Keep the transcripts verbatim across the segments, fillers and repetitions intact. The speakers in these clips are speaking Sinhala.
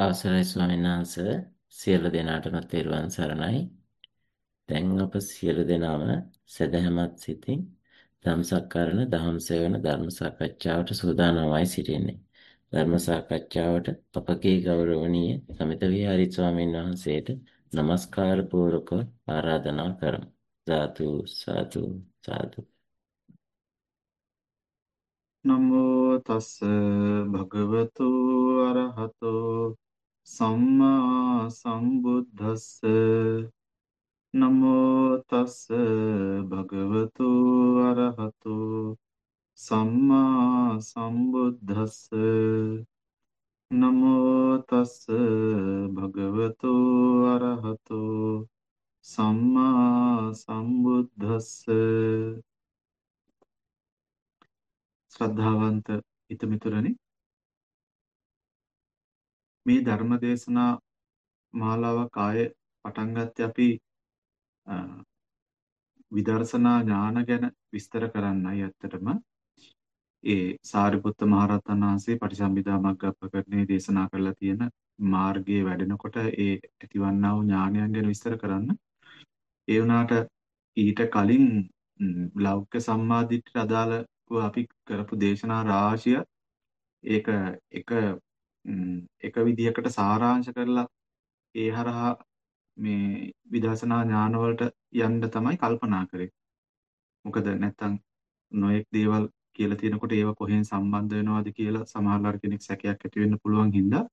අවසරයි ස්වාමීන් වහන්සේ සියලු දෙනාටම තෙරුවන් සරණයි. දැන් අප සියලු දෙනාම සදහැමත් සිතින් ධම්සක්කරණ දහම් සෙවන ධර්ම සාකච්ඡාවට සූදානම්වයි සිටින්නේ. ධර්ම සාකච්ඡාවට අපගේ ගෞරවනීය සමිත විහාරි ස්වාමීන් වහන්සේට নমස්කාර පූර්වක ආරාධනා කරමු. සාදු සාදු සාදු. නමෝ තස්ස භගවතු අරහතෝ සම්මා සම්බුද්දස්ස නමෝ තස්ස භගවතු අරහතෝ සම්මා සම්බුද්දස්ස නමෝ තස්ස භගවතු අරහතෝ සම්මා සම්බුද්දස්ස ශ්‍රද්ධාවන්ත හිතමිතුරනි, මේ ධර්ම දේශනා මාලාවක් ආයේ පටන් ගත්තේ අපි අ, විදර්ශනා ඥාන ගැන විස්තර කරන්නයි. ඇත්තටම ඒ සාරිපුත්ත මහරහතන් වහන්සේ පටිසම්භිදා මග්ගප්‍රකරණේ දේශනා කරලා තියෙන මාර්ගයේ වැඩෙනකොට ඒ ඇතිවන්නා වූ ඥානයන් ගැන විස්තර කරන්න. ඒ වුණාට ඊට කලින් ම්, ලෞකික සම්මාදිට්ඨියට අදාළව අපි කරපු දේශනා රාශිය ඒක එක ම්, එක විදිහකට සාරාංශ කරලා ඒ හරහා මේ විදර්ශනා ඥාන වලට යන්න තමයි කල්පනා කරේ. මොකද නැත්තම් නොයෙක් දේවල් කියලා තියෙනකොට ඒව කොහෙන් සම්බන්ධ වෙනවද කියලා සමහරවල් කෙනෙක් සැකයක් ඇති වෙන්න පුළුවන් හින්දා.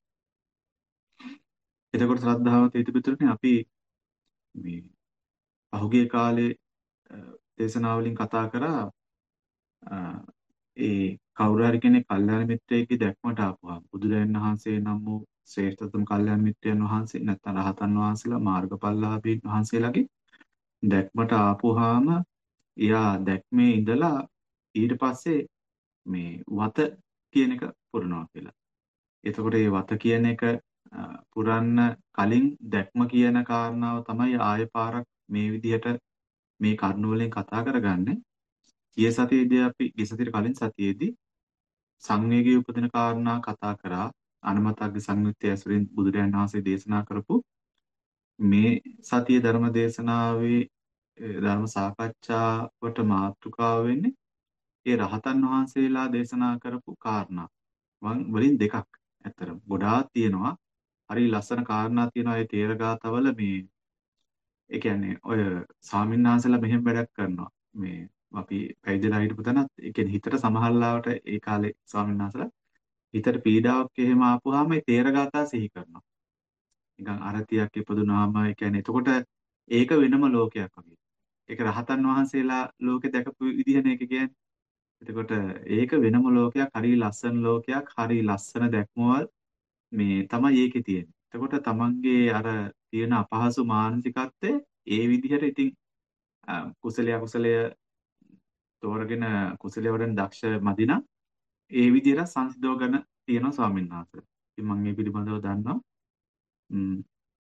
එතකොට ශ්‍රද්ධාවන්ත හිතපිතුරනේ අපි මේ පහුගිය කාලේ අ, දේශනාවලින් කතා කරා අ, ඒ කවුරු හරි කෙනෙක් කල්යාණ මිත්‍රයෙක්ගේ දැක්මට ආපුවා බුදුරජාණන් වහන්සේ නම් වූ ශ්‍රේෂ්ඨතම කල්යාණ මිත්‍රයන් වහන්සේ නැත්නම් රහතන් වහන්සේලා මාර්ගඵලලාභීන් වහන්සේලාගේ දැක්මට ආපුවාම එයා දැක්මේ ඉඳලා ඊට පස්සේ මේ වත කියන එක පුරනවා කියලා. එතකොට මේ වත කියන එක අ, පුරන්න කලින් දැක්ම කියන කාරණාව තමයි ආය පාරක් මේ විදිහට මේ කරුණ වලින් කතා කරගන්නේ. ගිය සතියේදී අපි ගිය සතියේ කලින් සතියේදී සංවේගී උපදින කාරණා කතා කරා. අනමතග්ග සංයුත්තය ඇසුරින් බුදුරජාණන් වහන්සේ දේශනා කරපු මේ සතිය ධර්ම දේශනාවේ ඒ ධර්ම සාකච්ඡාවට මාතෘකාව වෙන්නේ ඒ රහතන් වහන්සේලා දේශනා කරපු කාරණා වන් වලින් දෙකක්. ඇත්තටම ගොඩාක් තියෙනවා. හරි ලස්සන කාරණා තියෙනවා ඒ තේරගාතවල. මේ ඒ කියන්නේ ඔය ස්වාමින්වහන්සේලා මෙහෙම වැඩක් කරනවා. මේ අපි පැවිදිලා හිටපු තැනත් ඒ කියන්නේ හිතට සමහරලාවට ඒ කාලේ ස්වාමින්වහන්සේලා හිතට පීඩාවක් එහෙම ආපුවාම ඒ තේරගාතා සිහි කරනවා. නිකන් අරතියක් ඉපදුනාම ඒ කියන්නේ එතකොට ඒක වෙනම ලෝකයක් වගේ. ඒක රහතන් වහන්සේලා ලෝකේ දැකපු විදිහනේ ඒක කියන්නේ. එතකොට ඒක වෙනම ලෝකයක්, හරි ලස්සන ලෝකයක්, හරි ලස්සන දැක්මවල මේ තමයි ඒකේ තියෙන්නේ. එතකොට තමන්ගේ අර තියෙන අපහසු මානසිකත්වය ඒ විදිහට ඉතින් අ, කුසලයේ අකුසලය තෝරගෙන කුසලයේ වඩන දක්ෂ මදිනා ඒ විදිහට සංසිඳවගෙන තියෙනවා ස්වාමීන් වහන්සේ. ඉතින් මම මේ පිළිබඳව දන්නවා. ම්,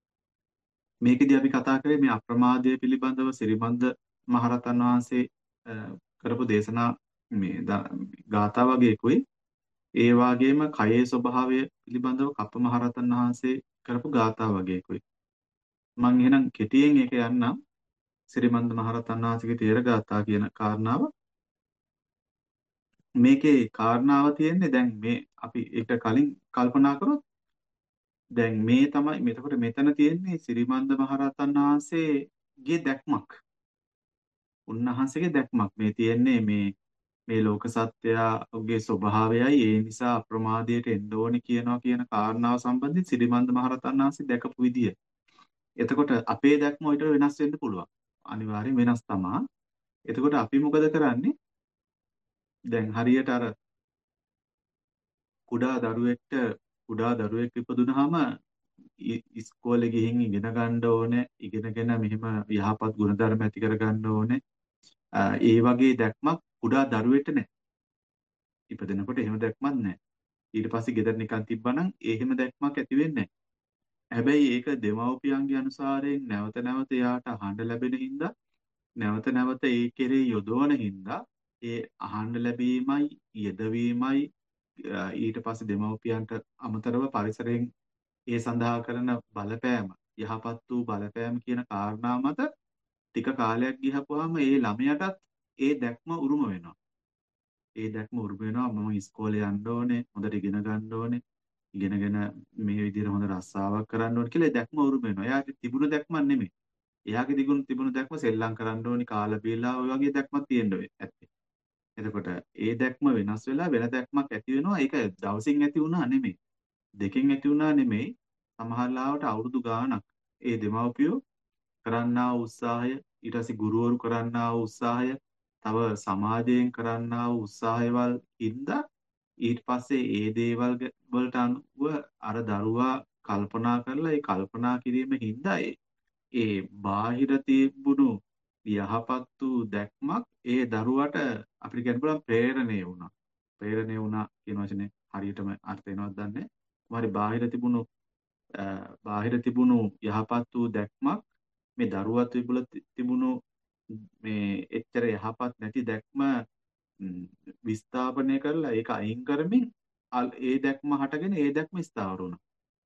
මේකෙදි අපි කතා කරේ මේ අප්‍රමාදය පිළිබඳව සිරිමන්ද මහරහතන් වහන්සේ අ, කරපු දේශනා මේ ද- ගාථා වගේකුයි. ඒ වගේම කයේ ස්වභාවය පිළිබඳව කප්ප මහරහතන් වහන්සේ කරපු ගාථා වගේකුයි. මම එහෙනම් කෙටියෙන් ඒක යන්නම්. සිරිමන්ද මහරහතන් වහන්සේගේ තේර ගාථා කියන කාරණාව. මේකේ කාරණාව තියෙන්නේ දැන් මේ අපි ඒක කලින් කල්පනා කරොත් දැන් මේ තමයි මෙතකොට මෙතන තියෙන්නේ සිරිමන්ද මහරහතන් වහන්සේගේ දැක්මක්. උන්වහන්සේගේ දැක්මක් මේ තියෙන්නේ මේ මේ ලෝක සත්‍යයේ ස්වභාවයයි ඒ නිසා අප්‍රමාදයට එන්න ඕනේ කියනවා කියන කාරණාව සම්බන්ධයෙන් සිරිමන්ද මහරහතන් වහන්සේ දැකපු විදිය. එතකොට අපේ දැක්ම ඊට වෙනස් වෙන්න පුළුවන්. අනිවාර්යෙන් වෙනස් තමා. එතකොට අපි මොකද කරන්නේ? දැන් හරියට අර කුඩා දරුවෙක්ට කුඩා දරුවෙක් ඉපදුනහම යි- ඉස්කෝලේ ගිහින් ඉගෙන ගන්න ඕනේ. ඉගෙනගෙන මෙහෙම යහපත් ගුණධර්ම ඇති කර ගන්න ඕනේ. අ, ඒ වගේ දැක්මක් කුඩා දරුවෙට නැහැ. ඉපදෙනකොට එහෙම දැක්මක් නැහැ. ඊට පස්සේ ගෙදර නිකන් තිබ්බනම් එහෙම දැක්මක් ඇති වෙන්නේ නැහැ. හැබැයි ඒක දෙමව්පියන්ගේ අනුසාරයෙන් නැවත නැවත එයාට අහන්න ලැබෙන හින්දා නැවත නැවත ඒ කෙරෙහි යොදවන හින්දා ඒ අහන්න ලැබීමයි යෙදවීමයි අ, ඊට පස්සේ දෙමව්පියන්ට අමතරව පරිසරයෙන් ඒ සඳහා කරන බලපෑම යහපත් වූ බලපෑම කියන කාරණා මත ටික කාලයක් ගිහපුවාම ඒ ළමයාටත් ඒ දැක්ම උරුම වෙනවා. ඒ දැක්ම උරුම වෙනවා මම ඉස්කෝලේ යන්න ඕනේ, හොඳට ඉගෙන ගන්න ඕනේ, ඉගෙනගෙන මේ විදිහට හොඳ රස්සාවක් කරන්න ඕනේ කියලා ඒ දැක්ම උරුම වෙනවා. එයාගේ තිබුණු දැක්මක් නෙමෙයි. එයාගේ තිබුණු තිබුණු දැක්ම සෙල්ලම් කරන්න ඕනේ, කාලා බීලා ඔය වගේ දැක්මක් තියෙන්න වෙයි ඇත්තේ. එතකොට ඒ දැක්ම වෙනස් වෙලා වෙන දැක්මක් ඇති වෙනවා. ඒක දවසින් ඇති වුණා නෙමෙයි. දෙකෙන් ඇති වුණා නෙමෙයි. සමහර ලාවට අවුරුදු ගාණක් ඒ දෙමව්පියෝ කරන්නා වූ උත්සාහය, ඊට පස්සේ ගුරුවරු කරන්නා වූ උත්සාහය, තව සමාජයෙන් කරන්නා වූ උත්සාහයවල් හින්දා ඊට පස්සේ ඒ දේවල් ଗ- වලට අනුව අර දරුවා කල්පනා කරලා ඒ කල්පනා කිරීම හින්දා ඒ ඒ බාහිර තිබුණු යහපත් වූ දැක්මක් ඒ දරුවට අපිට කියන්න පුළුවන් ප්‍රේරණය වුණා. ප්‍රේරණය වුණා කියන වචනේ හරියටම අර්ථ වෙනවද දන්නේ නැහැ. කොහරි බාහිර තිබුණු අ, බාහිර තිබුණු යහපත් වූ දැක්මක් මේ දරුවා තිබුල තිබුණු මේ එච්චර යහපත් නැති දැක්ම ම්, විස්ථාපනය කරලා ඒක අයින් කරමින් අල්- ඒ දැක්ම හටගෙන ඒ දැක්ම ස්ථාවර වුණා.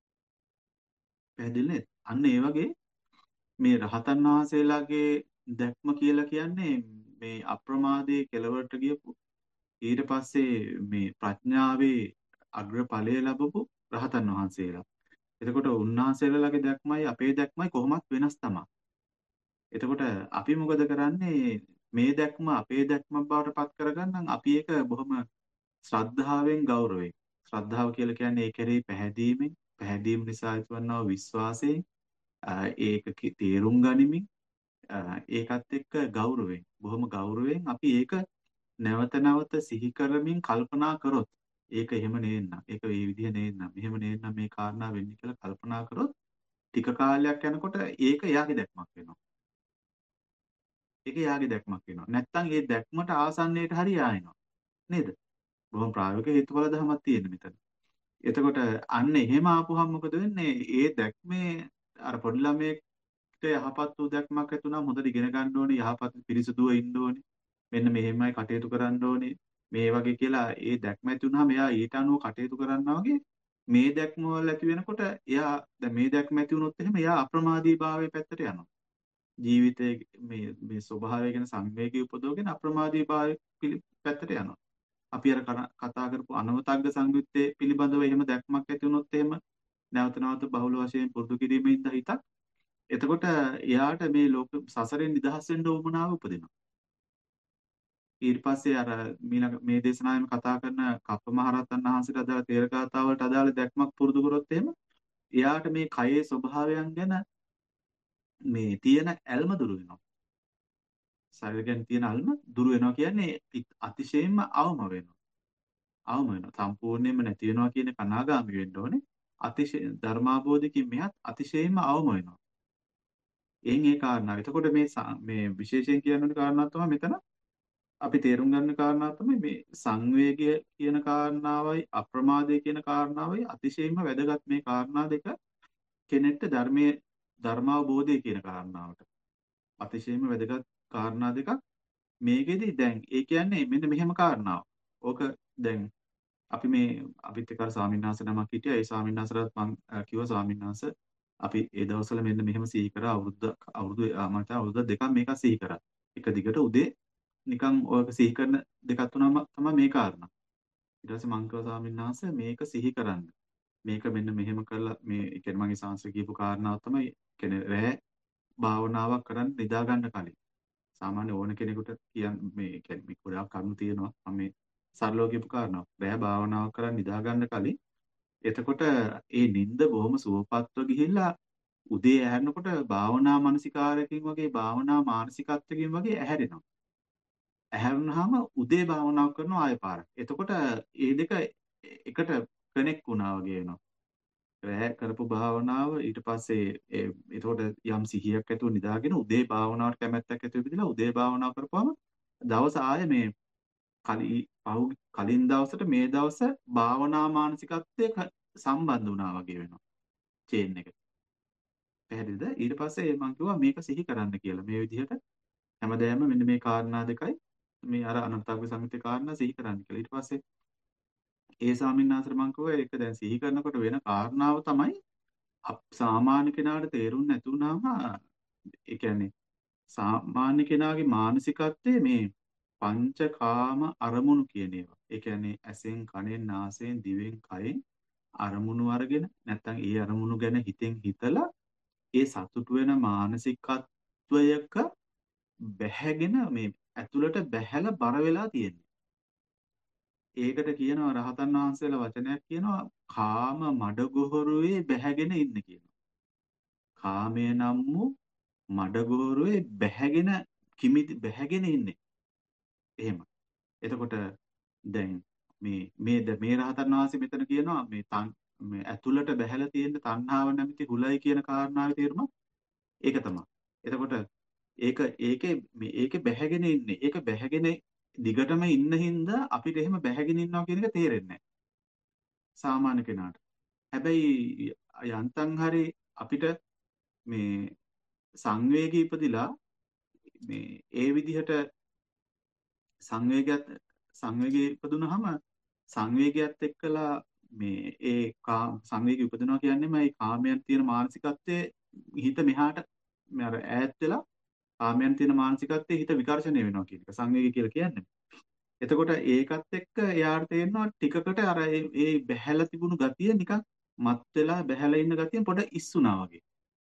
පැහැදිලි නේද? අන්න ඒ වගේ මේ රහතන් වහන්සේලාගේ දැක්ම කියලා කියන්නේ මේ අප්‍රමාදයේ කෙලවරට ගියපු ඊට පස්සේ මේ ප්‍රඥාවේ අග්‍රඵලය ලැබපු රහතන් වහන්සේලා. එතකොට උන්වහන්සේලාගේ දැක්මයි අපේ දැක්මයි කොහොමත් වෙනස් තමයි. එතකොට අපි මොකද කරන්නේ මේ දැක්ම අපේ දැක්මක් බවට පත් කරගන්න අපි ඒක බොහොම ශ්‍රද්ධාවෙන් ගෞරවයෙන් ශ්‍රද්ධාව කියලා කියන්නේ ඒ කෙරෙහි පැහැදීමෙන් පැහැදීම නිසා ඇතිවන්නා වූ විශ්වාසයෙන් අ, ඒක කි- තේරුම් ගනිමින් අ, ඒකත් එක්ක ගෞරවයෙන් බොහොම ගෞරවයෙන් අපි ඒක නැවත නැවත සිහි කරමින් කල්පනා කරොත් ඒක එහෙම නේන්නම් ඒක මේ විදිහ නේන්නම් මෙහෙම නේන්නම් මේ කාරණා වෙන්නේ කියලා කල්පනා කරොත් ටික කාලයක් යනකොට ඒක එයාගේ දැක්මක් වෙනවා. ඒක එයාගේ දැක්මක් වෙනවා. නැත්තම් ඒ දැක්මට ආසන්නයට හරි ආයෙනවා. නේද? බොහොම ප්‍රායෝගික හේතුඵල ධමයක් තියෙන මෙතන. එතකොට අන්න එහෙම ආපුහම මොකද වෙන්නේ? ඒ දැක්මේ අර පොඩි ළමයෙක්ට යහපත් වූ දැක්මක් ඇති වුණාම හොඳට ඉගෙන ගන්න ඕනේ, යහපත් පිරිසුදුව ඉන්න ඕනේ. මෙන්න මෙහෙමයි කටයුතු කරන්න ඕනේ. මේ වගේ කියලා ඒ දැක්ම ඇති වුණාම එයා ඊට අනුව කටයුතු කරනවා වගේ මේ දැක්ම වල ඇති වෙනකොට එයා දැන් මේ දැක්ම ඇති වුණොත් එහෙම එයා අප්‍රමාදී භාවයේ පැත්තට යනවා. ජීවිතයේ මේ මේ ස්වභාවය ගැන සංවේගී උපදවගෙන අප්‍රමාදී භාවයේ පිළි- පැත්තට යනවා. අපි අර කන- කතා කරපු අනවතග්ග සංයුත්තේ පිළිබඳව එහෙම දැක්මක් ඇති වුණොත් එහෙම නැවත නැවත බහුල වශයෙන් පුරුදු කිරීමෙන්ද හිතක් එතකොට එයාට මේ ලෝක සසරෙන් නිදහස් වෙන්න උවමනාව උපදිනවා. ඊට පස්සේ අර මීළඟ මේ දේශනාවෙම කතා කරන කප්ප මහරහතන් වහන්සේට අදාළ තේරගතාවලට අදාළ දැක්මක් පුරුදු කරොත් එහෙම එයාට මේ කයේ ස්වභාවයන් ගැන මේ තියෙන ඇල්ම දුරු වෙනවා. ශරීර ගැන තියෙන අල්ම දුරු වෙනවා කියන්නේ ඉත්- අතිශයින්ම අවම වෙනවා. අවම වෙනවා. සම්පූර්ණයෙන්ම නැති වෙනවා කියන එක අනාගාමී වෙන්න ඕනේ. අතිශය ධර්මාබෝධිකින් මෙහත් අතිශයින්ම අවම වෙනවා. එයින් ඒ කාරණාව. එතකොට මේ ස- මේ විශේෂයෙන් කියන්න ඕනේ කාරණාව තමයි මෙතන අපි තේරුම් ගන්න කාරණාව තමයි මේ සංවේගය කියන කාරණාවයි අප්‍රමාදය කියන කාරණාවයි අතිශයින්ම වැදගත් මේ කාරණා දෙක කෙනෙක්ට ධර්මයේ ධර්මාවබෝධය කියන කාරණාවට අතිශයින්ම වැදගත් කාරණා දෙකක් මේකෙදි දැන් ඒ කියන්නේ මෙන්න මෙහෙම කාරණාවක්. ඕක දැන් අපි මේ අපිත් එක්ක අර ස්වාමීන් වහන්සේ නමක් හිටියා. ඒ ස්වාමීන් වහන්සේලාත් මම අ, කිව්වා ස්වාමීන් වහන්සේ අපි ඒ දවස්වල මෙන්න මෙහෙම සිහි කරා අවුරුද්ද අවුරුදු අ, මම හිතනවා අවුරුදු දෙකක් මේක සිහි කරා. එක දිගට උදේ නිකන් ඔයක සිහි කරන දෙකක් තුනම තමයි මේ කාරණා. ඊට පස්සේ මං කිව්වා ස්වාමීන් වහන්සේ මේක සිහි කරන්න. මේක මෙන්න මෙහෙම කරලා මේ ඒ කියන්නේ මගේ සංස්කෘතිය කියපු කාරණාව තමයි කියන්නේ රැ භාවනාවක් කරන්න නිදා ගන්න කලින්. සාමාන්‍ය ඕන කෙනෙකුට කියන්න මේ කියන්නේ මේ ගොඩාක් කරුණු තියෙනවා. මම මේ සරලව කියපු කාරණාවක්. රැ භාවනාවක් කරන් නිදා ගන්න කලින් එතකොට ඒ නිින්ද බොහොම සුවපත්ව ගිහිල්ලා උදේ ඇහැරෙනකොට භාවනා මානසිකාරයකින් වගේ භාවනා මානසිකත්වකින් වගේ ඇහැරෙනවා. ඇහැරුණාම උදේ භාවනාව කරනවා ආයෙ පාරක්. එතකොට ඒ දෙක එකට කනෙක්ට් වුණා වගේ වෙනවා. රැ කරපු භාවනාව ඊට පස්සේ ඒ එතකොට යම් සිහියක් ඇතුව නිදාගෙන උදේ භාවනාවට කැමැත්තක් ඇතුව ඉඳලා උදේ භාවනාව කරපුවම දවස ආයේ මේ කලි පහු කලින් දවසට මේ දවස භාවනා මානසිකත්වයේ ක- සම්බන්ධ වුණා වගේ වෙනවා චේන් එක. පැහැදිලිද? ඊට පස්සේ මම කිව්වා මේක සිහි කරන්න කියලා. මේ විදිහට හැමදාම මෙන්න මේ කාරණා දෙකයි මේ අර අනන්තග්ග සංහිතේ කාරණා සිහි කරන්න කියලා. ඊට පස්සේ ඒ ස්වාමීන් වහන්සේට මම කිව්වා ඒක දැන් සිහි කරනකොට වෙන කාරණාව තමයි අප සාමාන්‍ය කෙනාට තේරුම් නැති වුනහම ඒ කියන්නේ සාමාන්‍ය කෙනාගේ මානසිකත්වයේ මේ පංචකාම අරමුණු කියන ඒවා. ඒ කියන්නේ ඇසෙන්, කනෙන්, නාසයෙන්, දිවෙන්, කයෙන් අරමුණු අරගෙන නැත්නම් ඒ අරමුණු ගැන හිතෙන් හිතලා ඒ සතුට වෙන මානසිකත්වයක බැහැගෙන මේ ඇතුළට බැහැලා බර වෙලා තියෙන්නේ. ඒකට කියනවා රහතන් වහන්සේලා වචනයක් කියනවා කාම මඩගොහරුවේ බැහැගෙන ඉන්න කියනවා. කාමය නම් වූ මඩගොහරුවේ බැහැගෙන කිමිදි බැහැගෙන ඉන්නේ. එහෙම. එතකොට දැන් මේ මේ ද- මේ රහතන් වහන්සේ මෙතන කියනවා මේ තන් මේ ඇතුළට බැහැලා තියෙන තණ්හාව නැමැති හුලයි කියන කාරණාවේ තේරුම ඒක තමයි. එතකොට ඒක ඒකේ මේ ඒකේ බැහැගෙන ඉන්නේ. ඒක බැහැගෙන දිගටම ඉන්න හින්දා අපිට එහෙම බැහැගෙන ඉන්නවා කියන එක තේරෙන්නේ නැහැ සාමාන්‍ය කෙනාට. හැබැයි යන්තම් හරි අපිට මේ සංවේගී ඉපදිලා මේ ඒ විදිහට සංවේගයත් සංවේගී ඉපදුනහම සංවේගයත් එක්කලා මේ ඒ කා සංවේගී උපදිනවා කියන්නේම ඒ කාමයන් තියෙන මානසිකත්වයේ හිත මෙහාට මේ අර ඈත් වෙලා කාමයන් තියෙන මානසිකත්වයේ හිත විකර්ෂණය වෙනවා කියන එක සංවේගී කියලා කියන්නේ. එතකොට ඒකත් එක්ක එයාට තේරෙනවා ටිකකට අර ඒ ඒ බැහැලා තිබුණු ගතිය නිකන් මත් වෙලා බැහැලා ඉන්න ගතිය පොඩ ඉස්සුනා වගේ.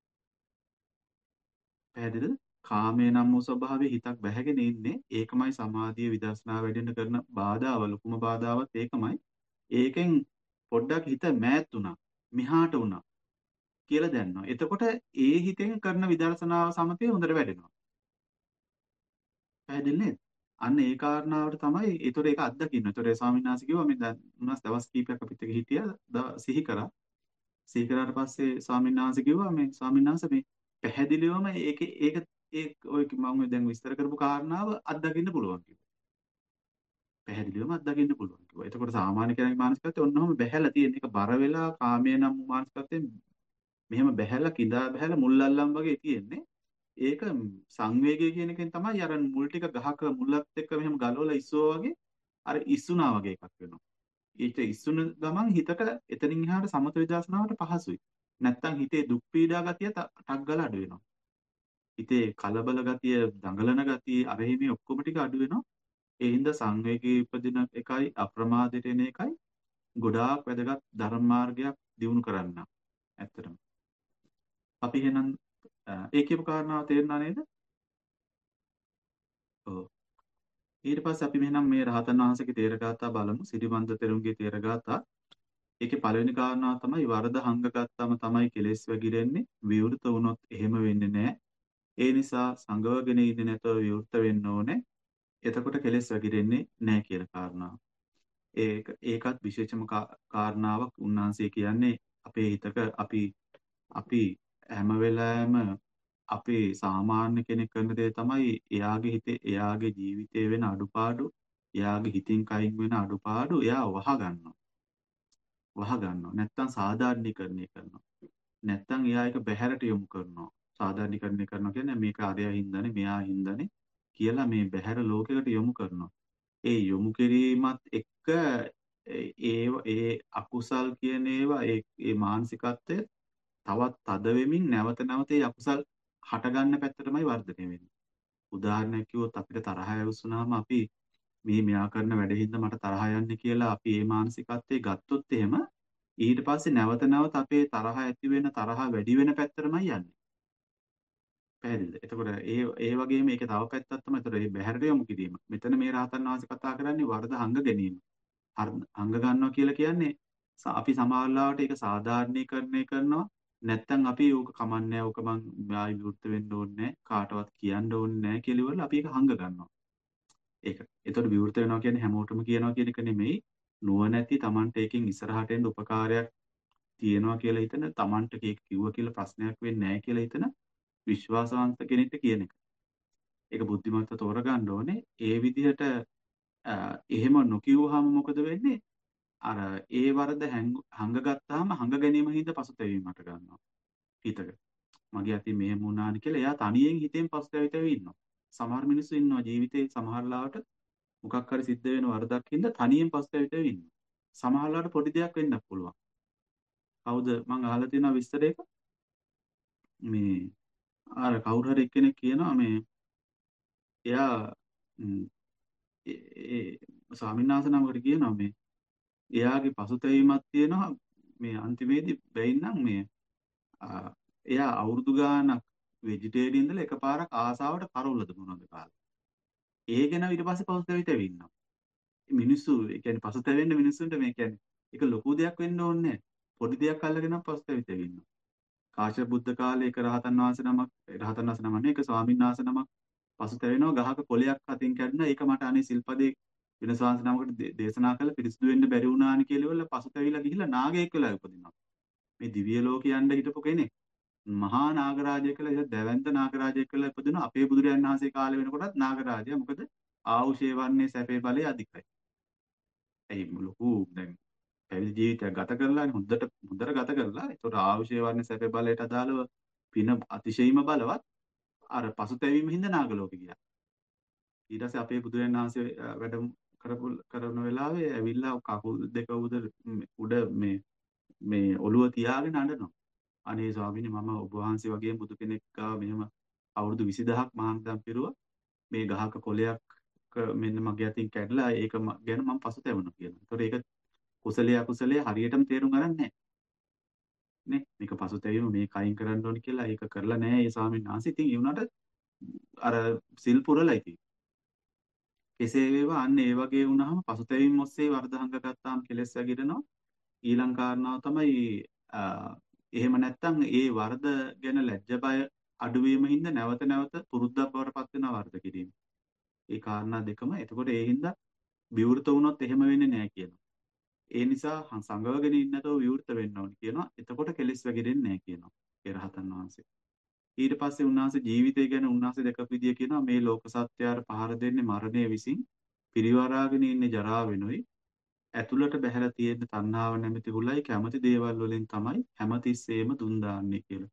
පැහැදිලිද? කාමයේ නම් වූ ස්වභාවයේ හිතක් බැහැගෙන ඉන්නේ. ඒකමයි සමාධිය විදර්ශනා වැඩෙන්න කරන බාධාව ලොකුම බාධාවත් ඒකමයි. ඒකෙන් පොඩ්ඩක් හිත මෑත් වුණා. මෙහාට වුණා කියලා දැනනවා. එතකොට ඒ හිතෙන් කරන විදර්ශනාව සමතේ හොඳට වැඩෙනවා. පැහැදිලි නේද? අන්න ඒ කාරණාවට තමයි ඒතොර ඒක අත්දකින්න. ඒතොර ඒ ස්වාමීන් වහන්සේ කිව්වා මේ දැන් උනස් දවස් කීපයක් අපිත් එක්ක හිටියා. ද- සිහි කරා. සිහි කරාට පස්සේ ස්වාමීන් වහන්සේ කිව්වා මේ ස්වාමීන් වහන්සේ මේ පැහැදිලිවම ඒකේ ඒක ඒ ඔය මම දැන් විස්තර කරපු කාරණාව අත්දකින්න පුළුවන් කිව්වා. පැහැදිලිවම අත්දකින්න පුළුවන් කිව්වා. එතකොට සාමාන්‍ය කෙනෙකුගේ මානසිකත්වය ඔන්නෝම බැහැලා තියෙන එක බර වෙලා කාමයේ නම් වූ මානසිකත්වයෙන් මෙහෙම බැහැලා කිඳා බැහැලා මුල් අල්ලම් වගේ තියෙන්නේ. ඒක සංවේගය කියන එකෙන් තමයි අර මුල් ටික ගහක මුලත් එක්ක මෙහෙම ගලවලා ඉස්සුවා වගේ අර ඉස්සුනා වගේ එකක් වෙනවා. ඊට ඉස්සුන ගමන් හිතට එතනින් එහාට සමත විදර්ශනාවට පහසුයි. නැත්තම් හිතේ දුක් පීඩා ගතිය ත- ටක් ගාලා අඩු වෙනවා. හිතේ කලබල ගතිය, දඟලන ගතිය, අරහේ මේ ඔක්කොම ටික අඩු වෙනවා. ඒ හින්දා සංවේගී උපදින එකයි අප්‍රමාදයට එන එකයි ගොඩාක් වැදගත් ධර්ම මාර්ගයක් දියුණු කරන්න. ඇත්තටම. අපි එහෙනම් අ, ඒ කියපු කාරණාව තේරුණා නේද? ඔව්. ඊට පස්සේ අපි මෙහෙනම් මේ රහතන් වහන්සේගේ තේරගාථා බලමු. සිරිමන්ද තෙරුන්ගේ තේරගාථා. ඒකේ පළවෙනි කාරණාව තමයි වරද හංගගත්තම තමයි කෙලෙස් වැగిරෙන්නේ. විවෘත වුණොත් එහෙම වෙන්නේ නැහැ. ඒ නිසා සංගවගෙන ඉන්නේ නැතුව විවෘත වෙන්න ඕනේ. එතකොට කෙලෙස් වැగిරෙන්නේ නැහැ කියන කාරණාව. ඒක ඒකත් විශේෂම කා- කාරණාවක් උන්වහන්සේ කියන්නේ අපේ හිතක අපි අපි හැම වෙලාවෙම අපේ සාමාන්‍ය කෙනෙක් කරන දේ තමයි එයාගේ හිතේ එයාගේ ජීවිතේ වෙන අඩුපාඩු එයාගේ හිතින් කයින් වෙන අඩුපාඩු එයා වහ ගන්නවා වහ ගන්නවා නැත්තම් සාධාරණීකරණය කරනවා නැත්තම් එයා ඒක බැහැරට යොමු කරනවා සාධාරණීකරණය කරනවා කියන්නේ මේක අරයා හින්දානේ මෙයා හින්දානේ කියලා මේ බැහැර ලෝකයකට යොමු කරනවා ඒ යොමු කිරීමත් එක්ක ඒ ඒ ඒ අකුසල් කියන ඒවා ඒ ඒ මානසිකත්වය තවත් තද වෙමින් නැවත නැවත ඒ අකුසල් හටගන්න පැත්තටමයි වර්ධනය වෙන්නේ. උදාහරණයක් කිව්වොත් අපිට තරහ ඇවිස්සුනාම අපි මේ මෙයා කරන වැඩ හින්දා මට තරහ යන්නේ කියලා අපි ඒ මානසිකත්වයේ ගත්තොත් එහෙම ඊට පස්සේ නැවත නැවත අපේ තරහ ඇති වෙන තරහ වැඩි වෙන පැත්තටමයි යන්නේ. පැහැදිලිද? එතකොට ඒ ඒ වගේම මේකේ තව පැත්තක් තමයි. එතකොට මේ බහැරට යොමු කිරීම. මෙතන මේ රහතන් වහන්සේ කතා කරන්නේ වරද හංග ගැනීම. හරි හංග ගන්නවා කියලා කියන්නේ ස- අපි සමාජලාවට ඒක සාධාරණීකරණය කරනවා. නැත්තම් අපි ඕක කමන්නේ ඕක මං ආයි විවෘත වෙන්න ඕනේ නැහැ. කාටවත් කියන්න ඕනේ නැහැ කියලා ඉවරලා අපි ඒක හංග ගන්නවා. ඒක. එතකොට විවෘත වෙනවා කියන්නේ හැමෝටම කියනවා කියන එක නෙමෙයි. නුවණැති Tamanට ඒකෙන් ඉස්සරහට එන්න උපකාරයක් තියෙනවා කියලා හිතන Tamanට ඒක කිව්වා කියලා ප්‍රශ්නයක් වෙන්නේ නැහැ කියලා හිතන විශ්වාසවන්ත කෙනෙක්ට කියන එක. ඒක බුද්ධිමත්ව තෝරගන්න ඕනේ. ඒ විදිහට අ, එහෙම නොකියුවාම මොකද වෙන්නේ? අර ඒ වරද හැංග- හංගගත්තාම හංග ගැනීම හින්දා පසුතැවීම හට ගන්නවා හිතක. මගේ අතින් මෙහෙම වුණානි කියලා එයා තනියෙන් හිතෙන් පසුතැවිතව ඉන්නවා. සමහර මිනිස්සු ඉන්නවා ජීවිතේ සමහර ලාවට මොකක් හරි සිද්ධ වෙන වරදක් හින්දා තනියෙන් පසුතැවිතව ඉන්නවා. සමහර ලාවට පොඩි දෙයක් වෙන්නත් පුළුවන්. කවුද මං අහලා තියෙන විස්තරයක මේ අර කවුරු හරි එක්කෙනෙක් කියනවා මේ එයා ම්, ඒ ඒ ස්වාමීන් වහන්සේ නමකට කියනවා මේ එයාගේ පසුතැවීමක් තියෙනවා මේ අන්තිමේදී බැයින් නම් මේ ආ, එයා අවුරුදු ගාණක් වෙජිටේරියන් ඉඳලා එකපාරක් ආසාවට කරවලද මොනවද කාලා. ඒ ගැන ඊට පස්සේ පසුතැවිත වෙන්නවා. මිනිස්සු ඒ කියන්නේ පසුතැවෙන්න මිනිස්සුන්ට මේ කියන්නේ ඒක ලොකු දෙයක් වෙන්න ඕනේ නැහැ. පොඩි දෙයක් අල්ලගෙන පසුතැවිත වෙන්නවා. කාශ්‍යප බුද්ධ කාලේ එක රහතන් වහන්සේ නමක් රහතන් වහන්සේ නමක් නෙවෙයි ඒක ස්වාමීන් වහන්සේ නමක් පසුතැවෙනවා ගහක කොළයක් අතින් කැඩුනා ඒක මට අනේ සිල්පදේ වෙන ස්වාමීන් නමකට දේ- දේශනා කළ පිරිසිදු වෙන්න බැරි වුණානි කියලා ඉවරලා පසුතැවිලා ගිහිල්ලා නාගයෙක් වෙලා උපදිනවා. මේ දිව්‍ය ලෝකේ යන්න හිටපු කෙනෙක් මහා නාගරාජයෙක් කියලා ඉතින් දැවැන්ත නාගරාජයෙක් කියලා ඉපදුනා අපේ බුදුරයන් වහන්සේ කාලේ වෙනකොටත් නාගරාජයා මොකද ආවුෂේ වන්නේ සැපේ බලය අධිකයි. එයි ලොකු දැන් පැවිදි ජීවිතයක් ගත කරලා හොඳට හොඳට ගත කරලා ඒතකොට ආවුෂේ වන්නේ සැපේ බලයට අදාළව පින අතිශයින්ම බලවත් අර පසුතැවීම හින්දා නාග ලෝකෙ ගියා. ඊට පස්සේ අපේ බුදුරජාණන් වහන්සේ අ, වැඩ කරපු කරන වෙලාවේ ඇවිල්ලා කකුල් දෙක උඩ උඩ මේ මේ ඔළුව තියාගෙන අඬනවා. අනේ ස්වාමීනි මම ඔබ වහන්සේ වගේම බුදු කෙනෙක් ගාව මෙහෙම අවුරුදු විසිදහක් මහානදම් පිරුවා. මේ ගහක කොළයක් මෙන්න මගේ අතින් කැඩලා ඒක ම- ගැන මම පසුතැවුණා කියලා. ඒතකොට ඒක කුසලයේ අකුසලයේ හරියටම තේරුම් ගන්න නැහැ නේ. මේක පසුතැවීම මේ කයින් කරන්න ඕනේ කියලා ඒක කරලා නැහැ ඒ ස්වාමීන් වහන්සේ. ඉතින් ඒ වුණාට අර සිල් පුරලා ඉතින් කෙසේ වේවා අන්න ඒ වගේ වුණාම පසුතැවීම ඔස්සේ වර්ධහංග ගත්තාම කෙලෙස් වැగిරෙනවා. ඊළඟ කාරණාව තමයි අ, එහෙම නැත්නම් ඒ වර්ධ ගැන ලැජ්ජ බය අඩුවීම හින්දා නැවත නැවත පුරුද්දක් බවට පත් වෙනවා වර්ධ කිරීම. ඒ කාරණා දෙකම එතකොට ඒ හින්දා විවෘත වුණොත් එහෙම වෙන්නේ නැහැ කියනවා. ඒ නිසා හ- සංගවගෙන ඉන්නතෝ විවෘත වෙන්න ඕනේ කියනවා. එතකොට කෙලෙස් වැగిරෙන්නේ නැහැ කියනවා. ඒ රහතන් වහන්සේ. ඊට පස්සේ උන්වහන්සේ ජීවිතය ගැන උන්වහන්සේ දැකපු විදිය කියනවා මේ ලෝක සත්‍යයට පහර දෙන්නේ මරණය විසින් පිරිවරාගෙන ඉන්නේ ජරාවෙනුයි ඇතුළට බැහැලා තියෙන තණ්හාව නැමැති හුලයි කැමති දේවල් වලින් තමයි හැමතිස්සෙම දුන් දාන්නේ කියලා.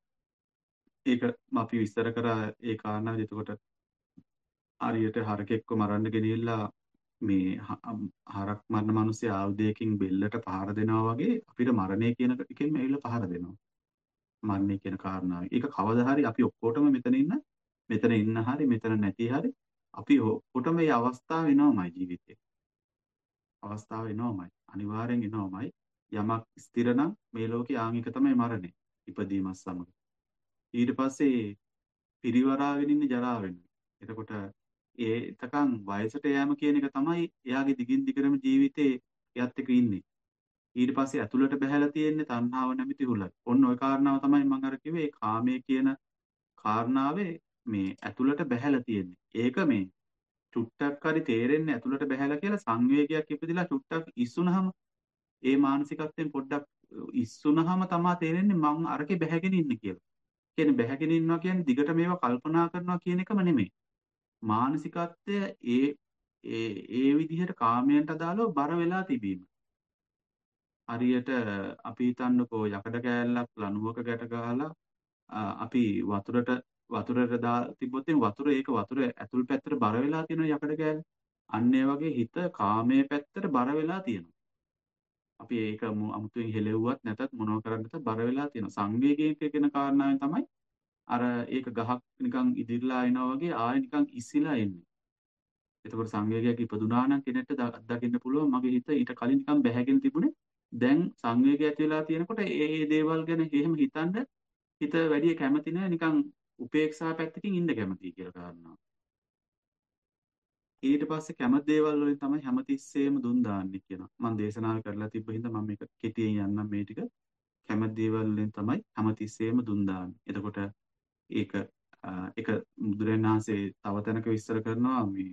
ඒක අපි විස්තර කරා ඒ කාරණාව. එතකොට හරියට හරකෙක්ව මරන්න ගෙනියලා මේ හ- අම්- හරක් මරන මිනිස්සු ආයුධයකින් බෙල්ලට පහර දෙනවා වගේ අපිට මරණය කියන එකෙන් ඇවිල්ලා පහර දෙනවා. මරණය කියන කාරණාව. ඒක කවදා හරි අපි ඔක්කොටම මෙතන ඉන්න මෙතන ඉන්න හරි මෙතන නැති හරි අපි ඔක්කොටම මේ අවස්ථාව වෙනවමයි ජීවිතේ. අවස්ථාව එනවමයි. අනිවාර්යෙන් එනවමයි. යමක් ස්ථිර නම් මේ ලෝකේ ආන්ගික තමයි මරණය. ඉපදීමත් සමග. ඊට පස්සේ පිරිවරාගෙන ඉන්නේ ජරාව වෙනවා. එතකොට ඒ එතකන් වයසට යෑම කියන එක තමයි එයාගේ දිගින් දිගටම ජීවිතේ එයත් එක්ක ඉන්නේ. ඊට පස්සේ ඇතුළට බහැලා තියෙන්නේ තණ්හාව නැමැති හුලයි. ඔන්න ওই කාරණාව තමයි මම අර කිව්වේ ඒ කාමයේ කියන කාරණාවේ මේ ඇතුළට බහැලා තියෙන්නේ. ඒක මේ චුට්ටක් හරි තේරෙන්නේ ඇතුළට බහැලා කියලා සංවේගයක් ඉපදිලා චුට්ටක් ඉස්සුනහම ඒ මානසිකත්වයෙන් පොඩ්ඩක් ඉස්සුනහම තමයි තේරෙන්නේ මං අරකේ බැහැගෙන ඉන්නේ කියලා. කියන්නේ බැහැගෙන ඉන්නවා කියන්නේ දිගට මේවා කල්පනා කරනවා කියන එකම නෙමෙයි. මානසිකත්වය ඒ ඒ ඒ විදිහට කාමයන්ට අදාළව බර වෙලා තිබීම. හරියට අපි හිතන්නකෝ යකඩ කෑල්ලක් ලණුවක ගැට ගහලා අ, අපි වතුරට වතුරට දා තිබ්බොත් එimhe වතුර ඒක වතුර ඇතුල් පැත්තට බර වෙලා තියෙන යකඩ කෑල්ල. අන්න ඒ වගේ හිත කාමයේ පැත්තට බර වෙලා තියෙනවා. අපි ඒක මු- අමුතුවෙන් හෙලෙව්වත් නැතත් මොනව කරන්නත් බර වෙලා තියෙනවා. සංවේගයක කියන කාරණාවෙන් තමයි අර ඒක ගහක් නිකන් ඉදිරිලා එනවා වගේ ආයෙ නිකන් ඉස්සිලා එන්නේ. එතකොට සංවේගයක් ඉපදුනා නම් කෙනෙක්ට ද- අත්දකින්න පුළුවන් මගේ හිත ඊට කලින් නිකන් බැහැගෙන තිබුණේ දැන් සංවේගය ඇති වෙලා තියෙනකොට ඒ ඒ දේවල් ගැන එහෙම හිතන්න හිත වැඩි කැමති නෑ නිකන් උපේක්ෂා පැත්තකින් ඉන්න කැමතියි කියලා කාරණා. ඊට පස්සේ කැමති දේවල් වලින් තමයි හැමතිස්සෙම දුන් දාන්නේ කියනවා. මම දේශනා කරලා තිබ්බ හින්දා මම මේක කෙටියෙන් යන්නම් මේ ටික. කැමති දේවල් වලින් තමයි හැමතිස්සෙම දුන් දාන්නේ. එතකොට ඒක අ, ඒක බුදුරජාණන් වහන්සේ තව තැනක විස්තර කරනවා මේ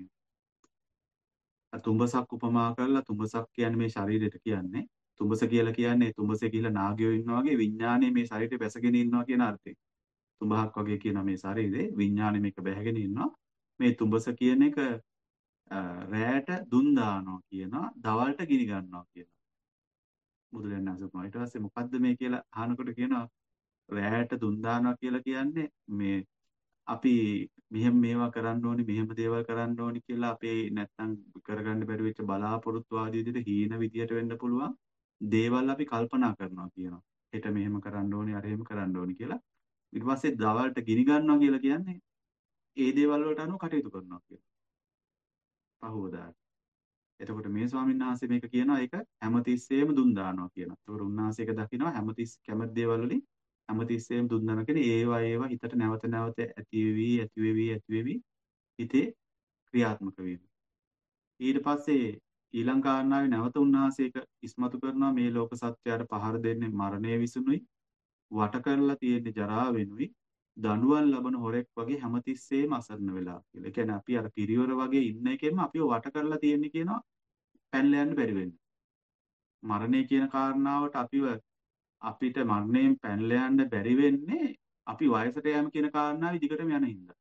තුඹසක් උපමා කරලා තුඹසක් කියන්නේ මේ ශරීරයට කියන්නේ තුඹස කියලා කියන්නේ තුඹසේ කියලා නාගයෝ ඉන්නවා වගේ විඥානයේ මේ ශරීරේ බැසගෙන ඉන්නවා කියන අර්ථයෙන්. තුඹහක් වගේ කියන මේ ශරීරේ විඥානෙ මේක බැහැගෙන ඉන්නවා. මේ තුඹස කියන එක අ, රැයට දුන් දානවා කියනවා, දවල්ට ගිනි ගන්නවා කියනවා. බුදුරජාණන් වහන්සේ උපමා. ඊට පස්සේ මොකද්ද මේ කියලා අහනකොට කියනවා රැයට දුන් දානවා කියලා කියන්නේ මේ අපි මෙහෙම මේවා කරන්න ඕනි මෙහෙම දේවල් කරන්න ඕනි කියලා අපේ නැත්තම් කරගන්න බැරි වෙච්ච බලාපොරොත්තු ආදී විදිහට හීන විදියට වෙන්න පුළුවන් දේවල් අපි කල්පනා කරනවා කියනවා. හෙට මෙහෙම කරන්න ඕනි අර එහෙම කරන්න ඕනි කියලා. ඊට පස්සේ දවල්ට ගිනි ගන්නවා කියලා කියන්නේ ඒ දේවල් වලට අනුව කටයුතු කරනවා කියලා. පහවදාට. එතකොට මේ ස්වාමීන් වහන්සේ මේක කියනවා ඒක හැමතිස්සෙම දුන් දානවා කියනවා. ඒතකොට උන්වහන්සේ ඒක දකිනවා හැමතිස් කැමති දේවල් වලින් හැමතිස්සෙම දුන් දානවා කියන්නේ ඒවා ඒවා හිතට නැවත නැවත ඇති වෙවි ඇති වෙවි ඇති වෙවි හිතේ ක්‍රියාත්මක වීම. ඊට පස්සේ ඊළඟ කාරණාවේ නැවත උන්වහන්සේ ඒක ඉස්මතු කරනවා මේ ලෝක සත්‍යයට පහර දෙන්නේ මරණය විසුණුයි වට කරලා තියෙන්නේ ජරා වෙනුයි දඬුවම් ලබන හොරෙක් වගේ හැමතිස්සෙම අසරණ වෙලා කියලා. ඒ කියන්නේ අපි අර පිරිවර වගේ ඉන්න එකෙන්ම අපිව වට කරලා තියෙන්නේ කියනවා පැනලා යන්න බැරි වෙන්න. මරණය කියන කාරණාවට අපිව අපිට මරණයෙන් පැනලා යන්න බැරි වෙන්නේ අපි වයසට යෑම කියන කාරණාව දිගටම යන හින්දා.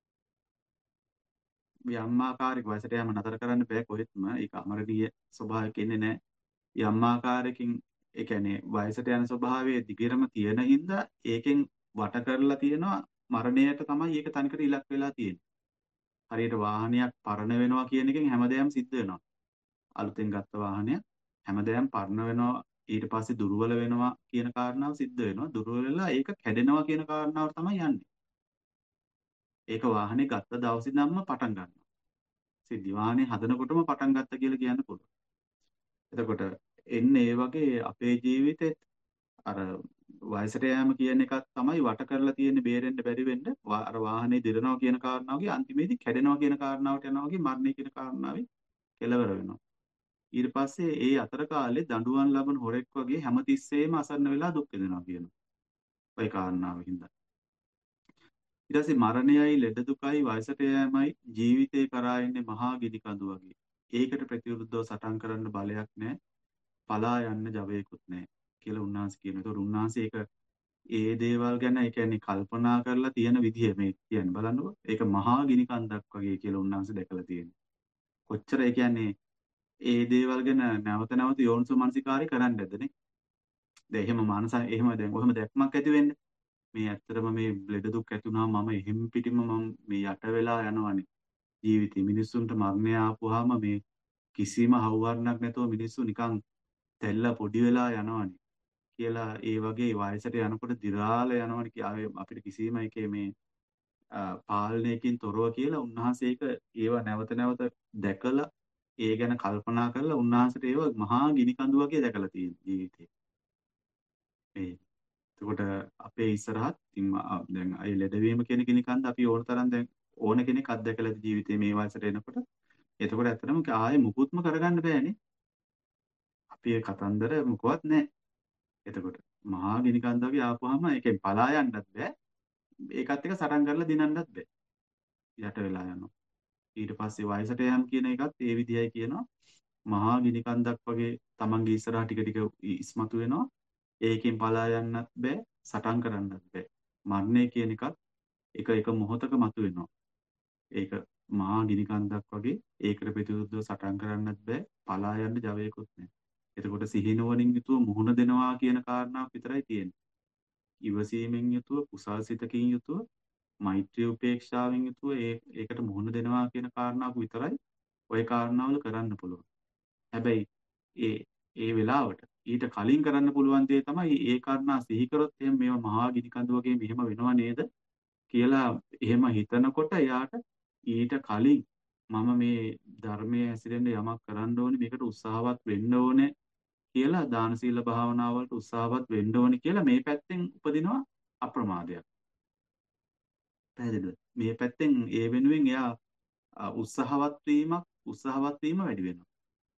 මේ අම්මාකාරයක වයසට යෑම නතර කරන්න බෑ කොහෙත්ම. ඒක අමරණීය ස්වභාවයක් එන්නේ නැහැ. මේ අම්මාකාරයකින් ඒ කියන්නේ වයසට යන ස්වභාවයේ දිගටම තියෙන හින්දා ඒකෙන් වට කරලා තියෙනවා මරණයට තමයි ඒක තනිකර ඉලක්ක වෙලා තියෙන්නේ. හරියට වාහනයක් පරණ වෙනවා කියන එකෙන් හැමදේම සිද්ධ වෙනවා. අලුතෙන් ගත්ත වාහනයක් හැමදේම පරණ වෙනවා ඊට පස්සේ දුර්වල වෙනවා කියන කාරණාව සිද්ධ වෙනවා. දුර්වල වෙලා ඒක කැඩෙනවා කියන කාරණාව තමයි යන්නේ. ඒක වාහනේ ගත්ත දවසේ ඉඳන්ම පටන් ගන්නවා. සිද්ධි වාහනේ හදනකොටම පටන් ගත්ත කියලා කියන්න පුළුවන්. එතකොට එන්නේ ඒ වගේ අපේ ජීවිතෙත් අර වයසට යෑම කියන එකක් තමයි වට කරලා තියෙන්නේ බේරෙන්න බැරි වෙන්න අර වාහනේ දිරනවා කියන කාරණාවගේ අන්තිමේදී කැඩෙනවා කියන කාරණාවට යනවා වගේ මරණය කියන කාරණාවේ කෙලවර වෙනවා. ඊට පස්සේ ඒ අතර කාලේ දඬුවම් ලබන හොරෙක් වගේ හැමතිස්සෙම අසරණ වෙලා දුක් විඳිනවා කියනවා. ওই කාරණාවකින්ද. ඊට පස්සේ මරණයයි ලෙඩ දුකයි වයසට යෑමයි ජීවිතේ කරා එන්නේ මහා ගිනි කඳු වගේ. ඒකට ප්‍රතිවිරුද්ධව සටන් කරන්න බලයක් නැහැ. පලා යන්න ජවයකුත් නැහැ කියලා උන්වහන්සේ කියනවා. ඒතකොට උන්වහන්සේ ඒක ඒ දේවල් ගැන ඒ කියන්නේ කල්පනා කරලා තියෙන විදිය මේ කියන්නේ බලන්නකො. ඒක මහා ගිනි කන්දක් වගේ කියලා උන්වහන්සේ දැකලා තියෙනවා. කොච්චර ඒ කියන්නේ ඒ දේවල් ගැන නැවත නැවත යෝනිසෝ මනසිකාරය කරන්න ඇද්දනේ. දැන් එහෙම මානස එහෙම දැන් ඔහෙම දැක්මක් ඇති වෙන්නේ. මේ ඇත්තටම මේ ලෙඩ දුක් ඇති වුණාම මම එහෙම් පිටින්ම මම මේ යට වෙලා යනවනේ. ජීවිතේ මිනිස්සුන්ට මරණය ආපුවාම මේ කිසිම හවුවරණක් නැතුව මිනිස්සු නිකන් තැල්ලා පොඩි වෙලා යනවනේ. කියලා ඒ වගේ වයසට යනකොට දි รา ල යනවනේ කිය- අපිට කිසිම එකේ මේ අ, පාලනයකින් තොරව කියලා උන්වහන්සේ ඒක ඒව නැවත නැවත දැකලා ඒ ගැන කල්පනා කරලා උන්වහන්සේට ඒව මහා ගිනි කඳු වගේ දැකලා තියෙන ජීවිතේ. ඒ එතකොට අපේ ඉස්සරහත් ඉතින් අ, දැන් අය ලෙඩවීම කියන ගිනි කන්ද අපි ඕන තරම් දැන් ඕන කෙනෙක් අත්දැකලා ඇති ජීවිතේ මේ වයසට එනකොට. එතකොට ඇත්තටම ආයේ මුකුත්ම කරගන්න බෑනේ. අපි ඒ කතන්දර මොකවත් නැහැ. එතකොට මහා ගිනි කන්ද වගේ ආපුවාම ඒකෙන් පලා යන්නත් බෑ. ඒකත් එක්ක සටන් කරලා දිනන්නත් බෑ. යට වෙලා යනවා. ඊට පස්සේ වයසට යෑම කියන එකත් ඒ විදියයි කියනවා. මහා ගිනි කන්දක් වගේ Tamange ඉස්සරහා ටික ටික ඉස්මතු වෙනවා. ඒකෙන් පලා යන්නත් බෑ, සටන් කරන්නත් බෑ. මරණය කියන එකත් එක එක මොහොතක මතුවෙනවා. ඒක මහා ගිනි කන්දක් වගේ ඒකට ප්‍රතිවිරුද්ධව සටන් කරන්නත් බෑ, පලා යන්න ජවයකුත් නැහැ. එතකොට සිහිනුවණින් යුතුව මුහුණ දෙනවා කියන කාරණාව විතරයි තියෙන්නේ. ඉවසීමෙන් යුතුව, කුසල් සිතකින් යුතුව, මෛත්‍රී උපේක්ෂාවෙන් යුතුව ඒ ඒකට මුහුණ දෙනවා කියන කාරණාව විතරයි ওই කාරණාවල කරන්න පුළුවන්. හැබැයි ඒ ඒ වෙලාවට ඊට කලින් කරන්න පුළුවන් දේ තමයි ඒ කාරණා සිහි කරොත් එහෙනම් මේවා මහා ගිනි කඳු වගේ මෙහෙම වෙනව නේද කියලා එහෙම හිතනකොට එයාට ඊට කලින් මම මේ ධර්මයේ හැසිරෙන්න යමක් කරන්න ඕනේ මේකට උත්සාහවත් වෙන්න ඕනේ කියලා දාන සීල භාවනා වලට උත්සාහවත් වෙන්න ඕනේ කියලා මේ පැත්තෙන් උපදිනවා අප්‍රමාදයක්. පැහැදිලිද? මේ පැත්තෙන් ඒ වෙනුවෙන් එයා අ, උත්සාහවත් වීමක් උත්සාහවත් වීම වැඩි වෙනවා.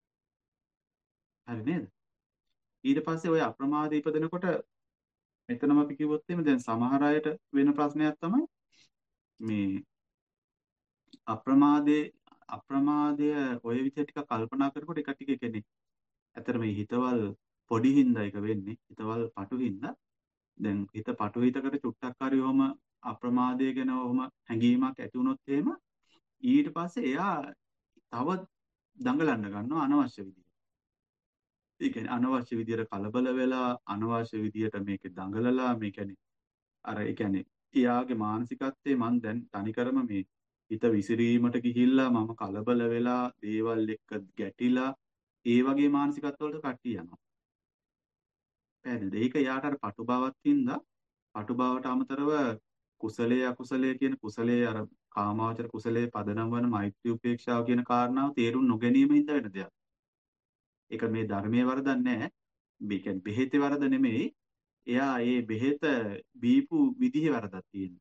හරි නේද? ඊට පස්සේ ওই අප්‍රමාදයේ ඉපදෙනකොට මෙතනම අපි කිව්වොත් එහෙම දැන් සමහර අයට වෙන ප්‍රශ්නයක් තමයි මේ අප්‍රමාදයේ අප්‍රමාදය ඔය විදිහට ටික කල්පනා කරනකොට එක ටික කියන්නේ ඇත්තට මේ හිතවල් පොඩි හින්දා ඒක වෙන්නේ හිතවල් පටු හින්දා දැන් හිත පටු හිතකට චුට්ටක් හරි ඔහම අප්‍රමාදය ගැන ඔහම හැඟීමක් ඇති වුණොත් එහෙම ඊට පස්සේ එයා තව දඟලන්න ගන්නවා අනවශ්‍ය විදිහට. ඒ කියන්නේ අනවශ්‍ය විදියට කලබල වෙලා අනවශ්‍ය විදියට මේක දඟලලා මේ කියන්නේ අර ඒ කියන්නේ එයාගේ මානසිකත්වයේ මං දැන් තනිකරම මේ හිත විසිරීමට ගිහිල්ලා මම කලබල වෙලා දේවල් එක්ක ගැටිලා ඒ වගේ මානසිකත්වවලට කට්ටිය යනවා. පැහැදිලිද? ඒක එයාට අර පටු බවත් හින්දා පටු බවට අමතරව කුසලයේ අකුසලයේ කියන කුසලයේ අර කාමාවචර කුසලයේ පදනම් වන මෛත්‍රී උපේක්ෂාව කියන කාරණාව තේරුම් නොගැනීම හින්දා වෙන දෙයක්. ඒක මේ ධර්මයේ වරදක් නැහැ. මේ කියන්නේ බෙහෙතේ වරද නෙමෙයි. එයා ඒ බෙහෙත බීපු විදිහේ වරදක් තියෙනවා.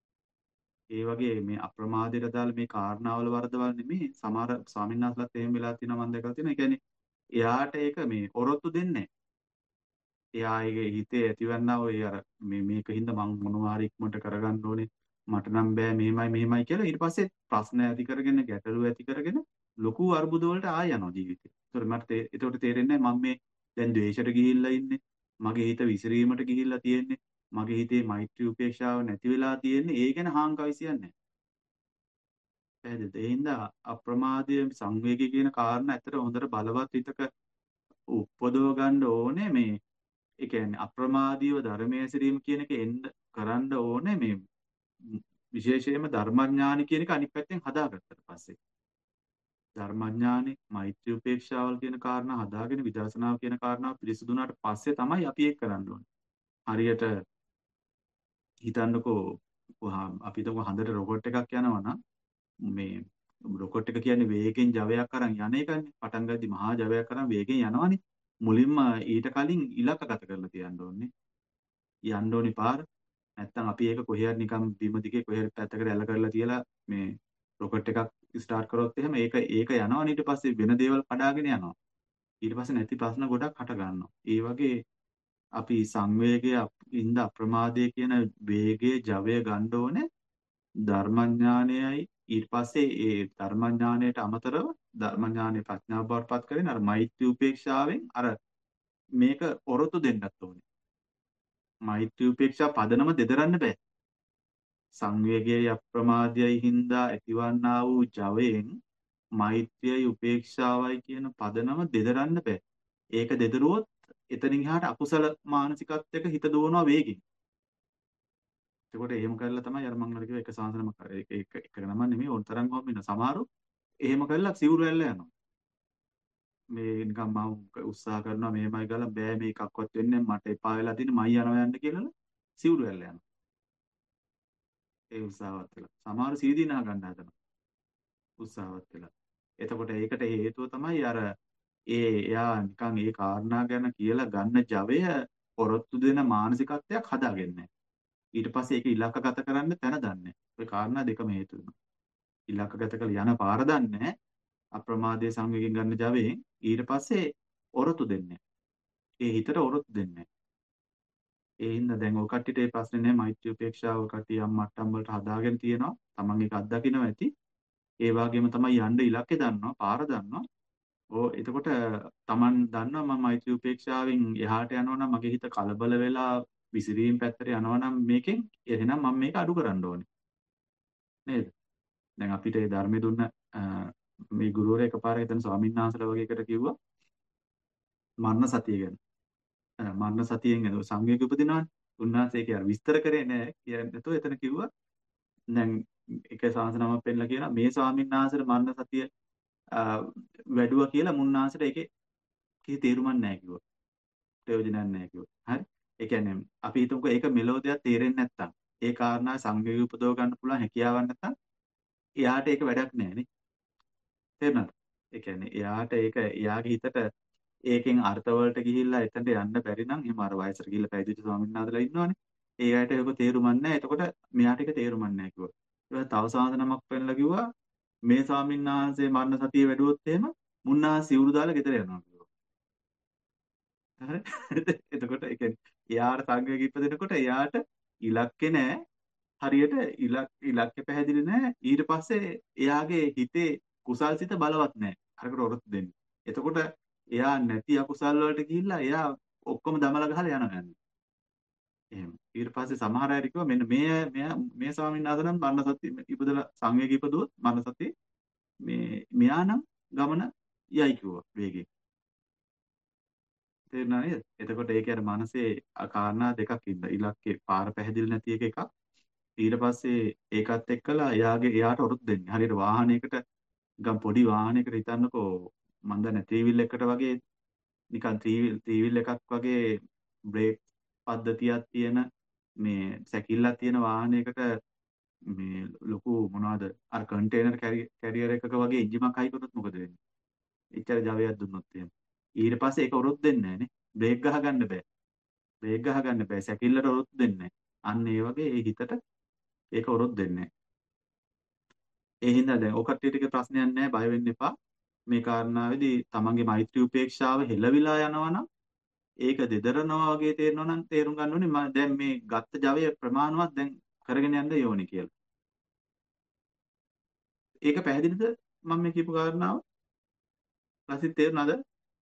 ඒ වගේ මේ අප්‍රමාදයට දාලා මේ කාරණාවල වරදවල් නෙමෙයි. සමහර ස්වාමීන් වහන්සේලාත් එහෙම වෙලා තියෙනවා මම දැකලා තියෙනවා. ඒ කියන්නේ එයාට ඒක මේ ඔරොත්තු දෙන්නේ එයා ඒ හිතේ ඇතිවන්නා ඔය අර මේ මේකින්ද මං මොනවා හරි ඉක්මනට කරගන්න ඕනේ මට නම් බෑ මෙහෙමයි මෙහෙමයි කියලා ඊට පස්සේ ප්‍රශ්න ඇති කරගෙන ගැටලු ඇති කරගෙන ලොකු අර්බුද වලට ආය යනවා ජීවිතේ. ඒතකොට මට තේ- ඒතකොට තේරෙන්නේ නැහැ මම මේ දැන් ද්වේෂයට ගිහිල්ලා ඉන්නේ. මගේ හිත විසිරීමට ගිහිල්ලා තියෙන්නේ. මගේ හිතේ මෛත්‍රී උපේක්ෂාව නැති වෙලා තියෙන්නේ. ඒ ගැන හාංකවිසියන්නේ නැහැ. පැහැදිලිද? ඒ හින්දා අප්‍රමාදයේ සංවේගී කියන කාරණා ඇත්තට හොඳට බලවත් හිතක උප්පදව ගන්න ඕනේ මේ ඒ කියන්නේ අප්‍රමාදීව ධර්මයේ හැසිරීම කියන එක එන්න කරන්න ඕනේ මේ ම්, විශේෂයෙන්ම ධර්මඥාන කියන එක අනිත් පැත්තෙන් හදාගත්තට පස්සේ ධර්මඥානෙ මෛත්‍රී උපේක්ෂාවල් කියන කාරණා හදාගෙන විදර්ශනාව කියන කාරණාව පිරිසුදුනාට පස්සේ තමයි අපි ඒක කරන්න ඕනේ. හරියට හිතන්නකෝ වහා අපි හිතමු හඳට රොකට් එකක් යනවා නම් මේ රොකට් එක කියන්නේ වේගෙන් ජවයක් අරන් යන එකනේ. පටන් ගද්දි මහා ජවයක් අරන් වේගෙන් යනවනේ. මුලින්ම ඊට කලින් ඉලක්කගත කරලා තියන්න ඕනේ. යන්න ඕනි පාර. නැත්තම් අපි ඒක කොහේ හරි නිකන් බිම දිගේ කොහේ හරි පැත්තකට ඇල කරලා තියලා මේ රොකට් එකක් ස්ටාර්ට් කරොත් එහෙම ඒක ඒක යනවනේ ඊට පස්සේ වෙන දේවල් කඩාගෙන යනවා. ඊට පස්සේ නැති ප්‍රශ්න ගොඩක් හට ගන්නවා. ඒ වගේ අපි සංවේගය ඉඳ අප්‍රමාදයේ කියන වේගයේ ජවය ගන්න ඕනේ ධර්මඥානයයි ඊට පස්සේ ඒ ධර්මඥානයට අමතරව ධර්මඥානයේ ප්‍රඥාව බවට පත් කරගෙන අර මෛත්‍රී උපේක්ෂාවෙන් අර මේක ඔරොත්තු දෙන්නත් ඕනේ. මෛත්‍රී උපේක්ෂා පදනම දෙදරන්න බෑ. සංවේගයයි අප්‍රමාදයයි හින්දා ඇතිවන්නා වූ ජවයෙන් මෛත්‍රියයි උපේක්ෂාවයි කියන පදනම දෙදරන්න බෑ. ඒක දෙදරුවොත් එතනින් එහාට අකුසල මානසිකත්වයක හිත දුවනවා වේගෙන්. එතකොට එහෙම කරලා තමයි අර මම අර කිව්ව එක සාසනම ඒක එක එක නම නෙමෙයි ඕන තරම් හොම් වෙන සමහරු එහෙම කරලා සිවුරු ඇල්ල යනවා. මේ නිකන් මම උත්සාහ කරනවා මෙහෙමයි ගාලා බෑ මේකක්වත් වෙන්නේ නැහැ මට එපා වෙලා තියෙන මයි යනවා යන්න කියලා සිවුරු ඇල්ල යනවා. ඒ උත්සාහවත් වෙලා. සමහරු සීදී නා ගන්න හදනවා. උත්සාහවත් වෙලා. එතකොට ඒකට හේතුව තමයි අර ඒ එයා නිකන් ඒ කාරණා ගැන කියලා ගන්න ජවය පොරොත්තු දෙන මානසිකත්වයක් හදාගන්නේ. ඊට පස්සේ ඒක ඉලක්කගත කරන්න තැන දන්නේ. ඔය කාරණා දෙකම හේතු වෙනවා. ඉලක්කගත කළ යන පාර දන්නේ අප්‍රමාදයේ සංවේගයෙන් ගන්න ජවයෙන් ඊට පස්සේ ඔරොත්තු දෙන්නේ. ඒ හිතට ඔරොත්තු දෙන්නේ. ඒ හින්දා දැන් ඔය කට්ටියට ඒ ප්‍රශ්නේ නෑ මෛත්‍රී උපේක්ෂාව කට්ටිය යම් මට්ටම් වලට හදාගෙන තියෙනවා. Taman ඒක අත්දකින්න ඇති. ඒ වගේම තමයි යන්න ඉලක්කේ දන්නවා, පාර දන්නවා. ඕ එතකොට Taman දන්නවා මම මෛත්‍රී උපේක්ෂාවෙන් එහාට යනවා නම් මගේ හිත කලබල වෙලා විසිරීම පැත්තට යනවා නම් මේකෙන් එහෙනම් මම මේක අඩු කරන්න ඕනේ. නේද? දැන් අපිට ඒ ධර්මයේ දුන්න අ, මේ ගුරුවරයා එකපාරට හිතන ස්වාමීන් වහන්සේලා වගේ එකට කිව්වා මරණ සතිය ගැන. අ, මරණ සතියෙන් එන සංවේග උපදිනවනේ. උන්වහන්සේ ඒක අර විස්තර කරේ නෑ. කියන්නේ නැතුව එතන කිව්වා දැන් එක සාසනමක් පෙන්නලා කියනවා මේ ස්වාමීන් වහන්සේට මරණ සතිය අ, වැඩුවා කියලා මුන්නාසට ඒකේ කිසි තේරුමක් නැහැ කිව්වා. ප්‍රයෝජනයක් නැහැ කිව්වා. හරි. ඒ කියන්නේ අපි හිතමුකෝ ඒක මෙලෝ දෙයක් තේරෙන්නේ නැත්තම් ඒ කාරණා සංවේග උපදව ගන්න පුළුවන් හැකියාවක් නැත්තම් එයාට ඒක වැඩක් නැහැ නේ. තේරුණාද? ඒ කියන්නේ එයාට ඒක එයාගේ හිතට ඒකෙන් අර්ථවලට ගිහිල්ලා එතනට යන්න බැරි නම් එහෙම අර වයසට ගිහිල්ලා පැවිදිච්ච ස්වාමීන් වහන්සේලා ඉන්නවනේ. ඒ අයට ඒක තේරුමක් නැහැ. එතකොට මෙයාට ඒක තේරුමක් නැහැ කිව්වා. ඊට පස්සේ තව සාධනමක් පෙන්නලා කිව්වා මේ ස්වාමීන් වහන්සේ මරණ සතිය වැඩුවොත් එහෙම මුන්නා සිවුරු දාලා ගෙදර යනවා කිව්වා. හරි. එතකොට ඒ කියන්නේ එයාට සංවේග ඉපදෙනකොට එයාට ඉලක්කේ නැහැ. හරියට ඉලක් ඉලක්කේ පැහැදිලි නැහැ. ඊට පස්සේ එයාගේ හිතේ කුසල්සිත බලවත් නැහැ. අරකට ඔරොත්තු දෙන්න. එතකොට එයා නැති අකුසල් වලට ගිහිල්ලා එයා ඔක්කොම දමලා ගහලා යනවා යන්නේ. එහෙම. ඊට පස්සේ සමහර අය කිව්වා මෙන්න මේ මෙයා මේ ස්වාමීන් වහන්සේ නම් මරණ සතිය ඉපදලා සංවේග ඉපදුවොත් මරණ සතිය මේ මෙයා නම් ගමන යයි කිව්වා වේගෙන්. තේරුණා නේද? එතකොට ඒ කියන්නේ මනසේ ආ කාරණා දෙකක් ඉඳලා ඉලක්කේ පාර පැහැදිලි නැති එක එකක්. ඊට පස්සේ ඒකත් එක්කලා එයාගේ එයාට ඔරොත්තු දෙන්නේ. හරියට වාහනයකට නිකන් පොඩි වාහනයකට හිතන්නකෝ මන් දන්නේ ත්‍රිවිල් එකකට වගේ නිකන් ත්‍රිවිල් ත්‍රිවිල් එකක් වගේ බ්‍රේක් පද්ධතියක් තියෙන මේ සැකිල්ලක් තියෙන වාහනයකට මේ ලොකු මොනවද අර කන්ටේනර් කැරියර් එකක වගේ එන්ජිමක් හයි කරොත් මොකද වෙන්නේ? එච්චර ජවයක් දුන්නොත් එහෙම. ඊට පස්සේ ඒක ඔරොත් දෙන්නේ නැහනේ. බ්‍රේක් ගහ ගන්න බෑ. බ්‍රේක් ගහ ගන්න බෑ. සැකිල්ලට ඔරොත් දෙන්නේ නැහැ. අන්න ඒ වගේ ඒ හිතට ඒක ඔරොත් දෙන්නේ නැහැ. ඒ හින්දා දැන් ඔය කට්ටියට ප්‍රශ්නයක් නැහැ, බය වෙන්න එපා. මේ කාරණාවේදී තමන්ගේ මෛත්‍රී උපේක්ෂාව හෙලවිලා යනවා නම් ඒක දෙදරනවා වගේ තේරෙනවා නම් තේරුම් ගන්න ඕනේ මම දැන් මේ ගත්ත ජවය ප්‍රමාණවත් දැන් කරගෙන යන්න ඕනේ කියලා. ඒක පැහැදිලිද මම මේ කියපු කාරණාව? රසිත තේරුණාද?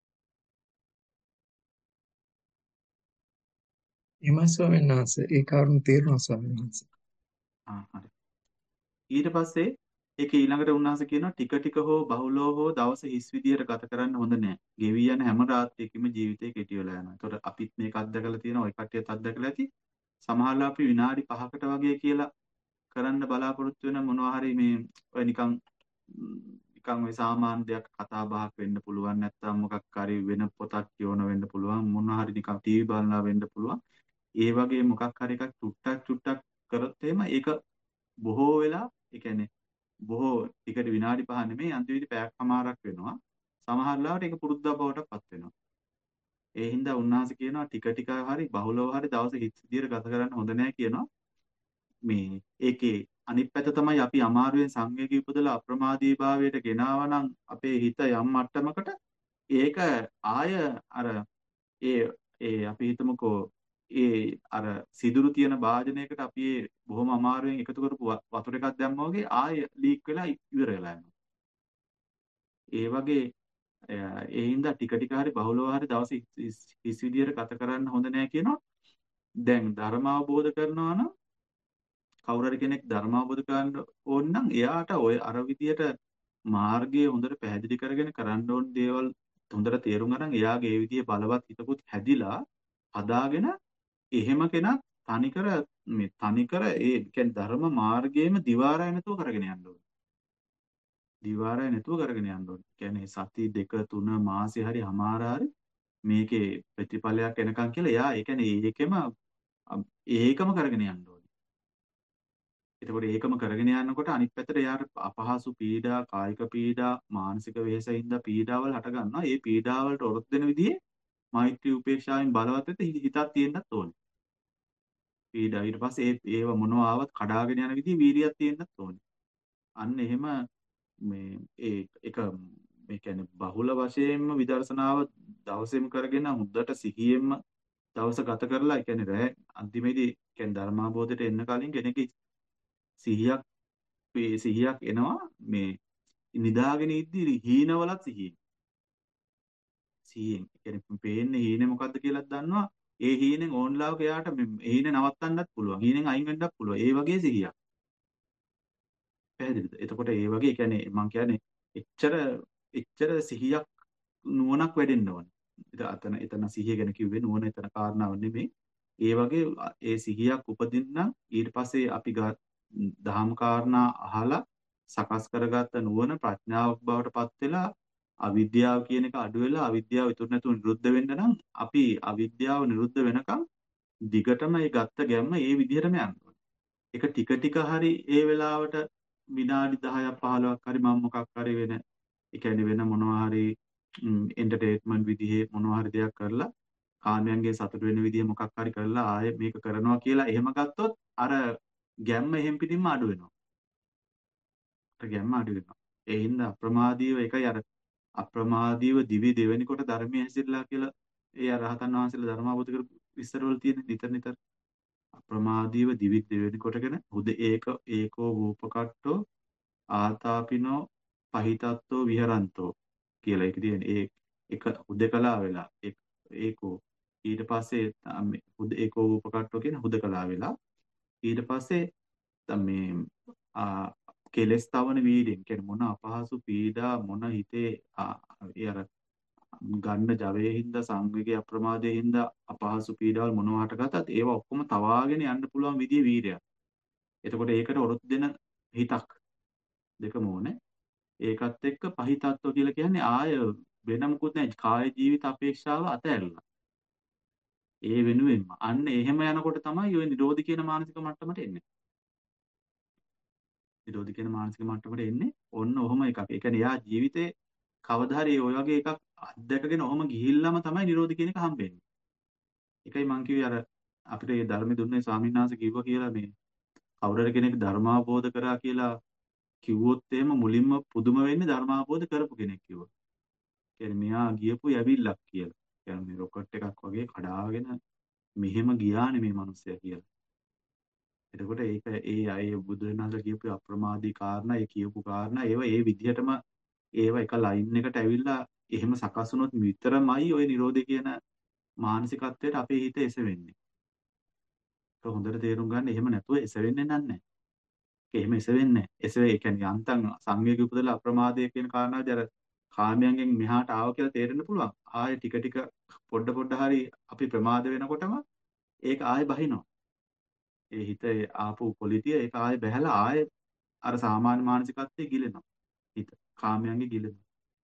එමයි ස්වාමීන් වහන්සේ ඒ කාරණේ තේරුණා ස්වාමීන් වහන්සේ. ආ හරි. ඊට පස්සේ ඒක ඊළඟට උන්වහන්සේ කියනවා ටික ටික හෝ බහුලව හෝ දවස හිස් විදියට ගත කරන්න හොඳ නෑ. ගෙවි යන හැම රාත්‍රියකම ජීවිතේ කෙටි වෙලා යනවා. ඒතකොට අපිත් මේක අත්දකලා තියෙනවා, ඔය කට්ටියත් අත්දකලා ඇති. සමහරවල් අපි විනාඩි පහකට වගේ කියලා කරන්න බලාපොරොත්තු වෙන මොනවා හරි මේ ඔය නිකන් ම්, නිකන් ඔය සාමාන්‍ය දෙයක් කතා බහක් වෙන්න පුළුවන්, නැත්නම් මොකක් හරි වෙන පොතක් කියවන වෙන්න පුළුවන්, මොනවා හරි නිකන් ටීවී බලනවා වෙන්න පුළුවන්. ඒ වගේ මොකක් හරි එකක් චුට්ටක් චුට්ටක් කරොත් එහෙම ඒක බොහෝ වෙලා ඒ කියන්නේ බොහෝ ටිකට විනාඩි පහ නෙමෙයි අන්තිමේදී පැයක් සමාරක් වෙනවා. සමහර ලාවට ඒක පුරුද්දක් බවට පත් වෙනවා. ඒ හින්දා උන්වහන්සේ කියනවා ටික ටික හරි බහුලව හරි දවස් හිස් විදියට ගත කරන්න හොඳ නැහැ කියනවා. මේ ඒකේ අනිත් පැත්ත තමයි අපි අමාරුවෙන් සංවේගී උපදලා අප්‍රමාදී භාවයට ගෙනාවා නම් අපේ හිත යම් මට්ටමකට ඒක ආය අර ඒ ඒ අපි හිතමුකෝ ඒ අර සිදුරු තියෙන භාජනයකට අපි ඒ බොහොම අමාරුවෙන් එකතු කරපු ව- වතුර එකක් දැම්මා වගේ ආය ලීක් වෙලා ඉවර වෙලා යනවා. ඒ වගේ අ, ඒ හින්දා ටික ටික හරි බහුලව හරි දවස් හිස් විදියට ගත කරන්න හොඳ නෑ කියනවා. දැන් ධර්ම අවබෝධ කරනවා නම් කවුරු හරි කෙනෙක් ධර්ම අවබෝධ කරගන්න ඕන නම් එයාට ඔය අර විදියට මාර්ගය හොඳට පැහැදිලි කරගෙන කරන්න ඕන දේවල් හොඳට තේරුම් අරන් එයාගේ ඒ විදිහේ බලවත් හිතකුත් හැදිලා හදාගෙන එහෙම කෙනා තනිකර මේ තනිකර ඒ කියන්නේ ධර්ම මාර්ගයේම දිවාරය නැතුව කරගෙන යන්න ඕනේ. දිවාරය නැතුව කරගෙන යන්න ඕනේ. කියන්නේ සති දෙක තුන මාසෙ හරි හමාර හරි මේකේ ප්‍රතිඵලයක් එනකන් කියලා එයා ඒ කියන්නේ ඒකෙම අ, ඒකම කරගෙන යන්න ඕනේ. එතකොට ඒකම කරගෙන යනකොට අනිත් පැත්තට එයාට අපහසු පීඩා, කායික පීඩා, මානසික වෙහෙසින්ද පීඩාවල් හට ගන්නවා. ඒ පීඩාවලට ඔරොත් දෙන විදිහේ මෛත්‍රී උපේක්ෂාවෙන් බලවත් වෙත හිතක් තියෙන්නත් ඕනේ. පීඩා ඊට පස්සේ ඒ ඒව මොනවා ආවත් කඩාගෙන යන විදිහේ වීරියක් තියෙන්නත් ඕනේ. අන්න එහෙම මේ ඒ එක මේ කියන්නේ බහුල වශයෙන්ම විදර්ශනාව දවසෙම කරගෙන හොඳට සිහියෙන්ම දවස ගත කරලා ඒ කියන්නේ රැ අන්තිමේදී කියන්නේ ධර්මාබෝධයට එන්න කලින් කෙනෙක්ගේ සිහියක් මේ සිහියක් එනවා මේ නිදාගෙන ඉද්දි හීනවලත් සිහියෙන් සිහියෙන් ඒ කියන්නේ පේන්නේ හීනේ මොකද්ද කියලාත් දන්නවා. ඒ හීනෙන් ඕන්ලාවක එයාට මේ හීනේ නවත්තන්නත් පුළුවන්. හීනෙන් අයින් වෙන්නත් පුළුවන්. ඒ වගේ සිහියක්. පැහැදිලිද? එතකොට ඒ වගේ කියන්නේ මම කියන්නේ එච්චර එච්චර සිහියක් නුවණක් වැඩෙන්න ඕනේ. ඉතින් අතන එතන සිහිය ගැන කිව්වේ නුවණ එතන කාරණාව නෙමෙයි. ඒ වගේ අ- ඒ සිහියක් උපදින්න ඊට පස්සේ අපි ගා- දහම් කාරණා අහලා සකස් කරගත්ත නුවණ ප්‍රඥාවක් බවට පත් වෙලා අවිද්‍යාව කියන එක අඩු වෙලා අවිද්‍යාව ඉතුරු නැතුව නිරුද්ධ වෙන්න නම් අපි අවිද්‍යාව නිරුද්ධ වෙනකම් දිගටම ඒ ගත්ත ගැම්ම ඒ විදිහටම යන්න ඕනේ. ඒක ටික ටික හරි ඒ වෙලාවට විනාඩි දහයක් පහළොවක් හරි මම මොකක් හරි වෙන ඒ කියන්නේ වෙන මොනවා හරි එන්ටර්ටේන්මන්ට් විදිහේ මොනවා හරි දෙයක් කරලා කාමයන්ගේ සතුට වෙන විදිහ මොකක් හරි කරලා ආයෙ මේක කරනවා කියලා එහෙම ගත්තොත් අර ගැම්ම එහෙම් පිටින්ම අඩු වෙනවා. අර ගැම්ම අඩු වෙනවා. ඒ හින්දා අප්‍රමාදීව එකයි අර අප්‍රමාදීව දිවි දෙවෙනි කොට ධර්මයේ හැසිරලා කියලා ඒ රහතන් වහන්සේලා ධර්ම අවබෝධ කරපු විස්තරවල තියෙන නිතර නිතර අප්‍රමාදීව දිවි දෙවෙනි කොටගෙන හුද ඒක ඒකෝ රූපකට්ටෝ ආතාපිනෝ පහිතත්තෝ විහරන්තෝ කියලා ඒක තියෙන ඒ එක හුදකලා වෙලා ඒ- ඒකෝ ඊට පස්සේ තම- මේ හුද ඒකෝ රූපකට්ටෝ කියන හුදකලා වෙලා ඊට පස්සේ තම මේ ආ කෙලස් තවන වීඩින් කියන්නේ මොන අපහසු පීඩා මොන හිතේ ආ, ඒ අර ගන්න ජවයේ හින්දා සංවේගයේ අප්‍රමාදයේ හින්දා අපහසු පීඩාවල් මොනවා හටගත්තත් ඒවා ඔක්කොම තවාගෙන යන්න පුළුවන් විදිහේ වීරයක්. එතකොට ඒකට ඔරොත්තු දෙන හිතක් දෙකම ඕනේ. ඒකත් එක්ක පහිතත්ව කියලා කියන්නේ ආය වෙන මොකුත් නැහැ. කාය ජීවිත අපේක්ෂාව අතහැරලා. ඒ වෙනුවෙන්ම අන්න එහෙම යනකොට තමයි ඔය නිරෝධි කියන මානසික මට්ටමට එන්නේ. නිරෝධි කියන මානසික මට්ටමට එන්නේ ඔන්න ඔහොම එකක්. ඒ කියන්නේ යා ජීවිතේ කවදා හරි ඔය වගේ එකක් අත්දැකගෙන ඔහොම ගිහිල්ලාම තමයි නිරෝධි කියන එක හම්බෙන්නේ. ඒකයි මං කිව්වේ අර අපිට මේ ධර්ම දුන්නේ ස්වාමීන් වහන්සේ කිව්වා කියලා මේ කවුරු හරි කෙනෙක් ධර්මාවබෝධ කරා කියලා කිව්වොත් එහෙම මුලින්ම පුදුම වෙන්නේ ධර්මාවබෝධ කරපු කෙනෙක් කිව්වොත්. කියන්නේ මෙයා ගියපු යවිල්ලක් කියලා. කියන්නේ රොකට් එකක් වගේ කඩාගෙන මෙහෙම ගියානේ මේ මිනිස්සයා කියලා. එතකොට ඒක ඒ අය බුදුරණාහි කියපු අප්‍රමාදී කාරණා, ඒ කියපු කාරණා ඒව ඒ විදිහටම ඒව එක ලයින් එකට ඇවිල්ලා එහෙම සකස් වුණොත් විතරමයි ওই නිරෝධය කියන මානසිකත්වයට අපේ හිත එසවෙන්නේ. ඒක හොඳට තේරුම් ගන්න. එහෙම නැතුව එසවෙන්නේ නැහැ. එහෙම එසවෙන්නේ නැහැ. එසවෙ ඒ කියන්නේ යන්තම් සංවේගී උපදලා අප්‍රමාදයේ කියන කාරණාවදී අර කාමයන්ගෙන් මෙහාට ආව කියලා තේරෙන්න පුළුවන්. ආයෙ ටික ටික පොඩ පොඩ හරි අපි ප්‍රමාද වෙනකොටම ඒක ආයෙ බහිනවා. ඒ හිතේ ආපු පොලිතිය ඒක ආයෙ බහැලා ආයෙ අර සාමාන්‍ය මානසිකත්වයේ ගිලෙනවා. හිත කාමයන්ගේ ගිලෙනවා.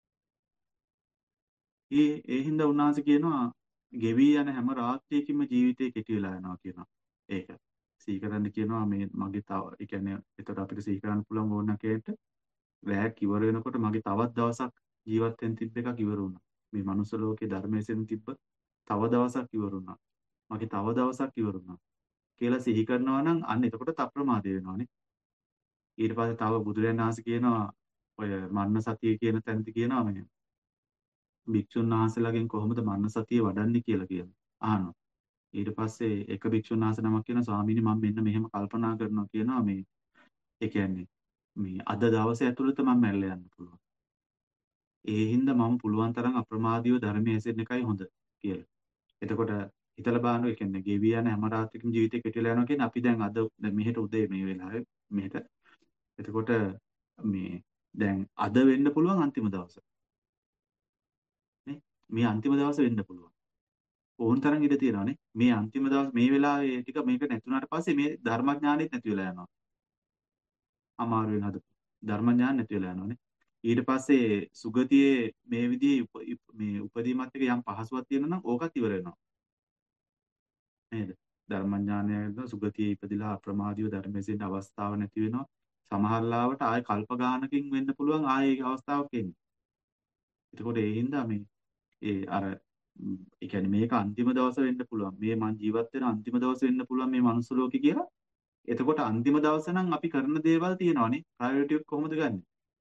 ඒ ඒ හින්දා උන්වහන්සේ කියනවා ගෙවි යන හැම රාත්‍රියකින්ම ජීවිතේ කෙටි වෙලා යනවා කියනවා. ඒක සීකරන්න කියනවා මේ මගේ තව ඒ කියන්නේ එතකොට අපිට සීකරන්න පුළුවන් ඕන කේට රැයක් ඉවර වෙනකොට මගේ තවත් දවසක් ජීවත් වෙන්න තිබ්බ එකක් ඉවර වුණා. මේ මනුස්ස ලෝකේ ධර්මයෙන් තිබ්බ තව දවසක් ඉවර වුණා. මගේ තව දවසක් ඉවර වුණා කියලා සිහි කරනවා නම් අන්න එතකොට අප්‍රමාදය වෙනවානේ. ඊට පස්සේ තව බුදුරජාණන් වහන්සේ කියනවා ඔය මරණ සතිය කියන තැනදී කියනවා මේ භික්ෂුන් වහන්සේලාගෙන් කොහොමද මරණ සතිය වඩන්නේ කියලා කියනවා. අහනවා. ඊට පස්සේ එක භික්ෂුන් වහන්සේ නමක් කියනවා ස්වාමීනි මම මෙන්න මෙහෙම කල්පනා කරනවා කියනවා මේ ඒ කියන්නේ මේ අද දවසේ ඇතුළත මම මැරලා යන්න පුළුවන්. ඒ හින්දා මම පුළුවන් තරම් අප්‍රමාදීව ධර්මයේ ඇසෙන්න එකයි හොඳ කියලා. එතකොට හිතලා බලන්න ඒ කියන්නේ ගෙවි යන හැම රාත්‍රියකම ජීවිතේ කෙටිලා යනවා කියන්නේ අපි දැන් අද දැන් මෙහෙට උදේ මේ වෙලාවේ මෙහෙට එතකොට මේ දැන් අද වෙන්න පුළුවන් අන්තිම දවස නේ මේ අන්තිම දවස වෙන්න පුළුවන් ඕන තරම් ඉඩ තියෙනවානේ මේ අන්තිම දවස් මේ වෙලාවේ ටික මේක නැතුණාට පස්සේ මේ ධර්මඥානෙත් නැති වෙලා යනවා අමාරුවෙන් හදපු ධර්මඥාන නැති වෙලා යනවානේ ඊට පස්සේ සුගතියේ මේ විදිහේ මේ උපදීමත් එක යම් පහසුවක් තියෙනවා නම් ඕකත් ඉවර වෙනවා නේද ධර්මඥානයද සුගතියේ ඉපදිලා අප්‍රමාදීව ධර්මයෙන් අවස්ථාව නැති වෙනවා සමහර ලාවට ආයෙ කල්ප ගානකින් වෙන්න පුළුවන් ආයෙ ඒ අවස්ථාවක් එන්නේ. එතකොට ඒ හින්දා මේ ඒ අර ඒ කියන්නේ මේක අන්තිම දවස වෙන්න පුළුවන්. මේ මං ජීවත් වෙන අන්තිම දවස වෙන්න පුළුවන් මේ මනුස්ස ලෝකේ කියලා. එතකොට අන්තිම දවස නම් අපි කරන දේවල් තියෙනවානේ. ප්‍රයොරිටි එක කොහොමද ගන්නෙ?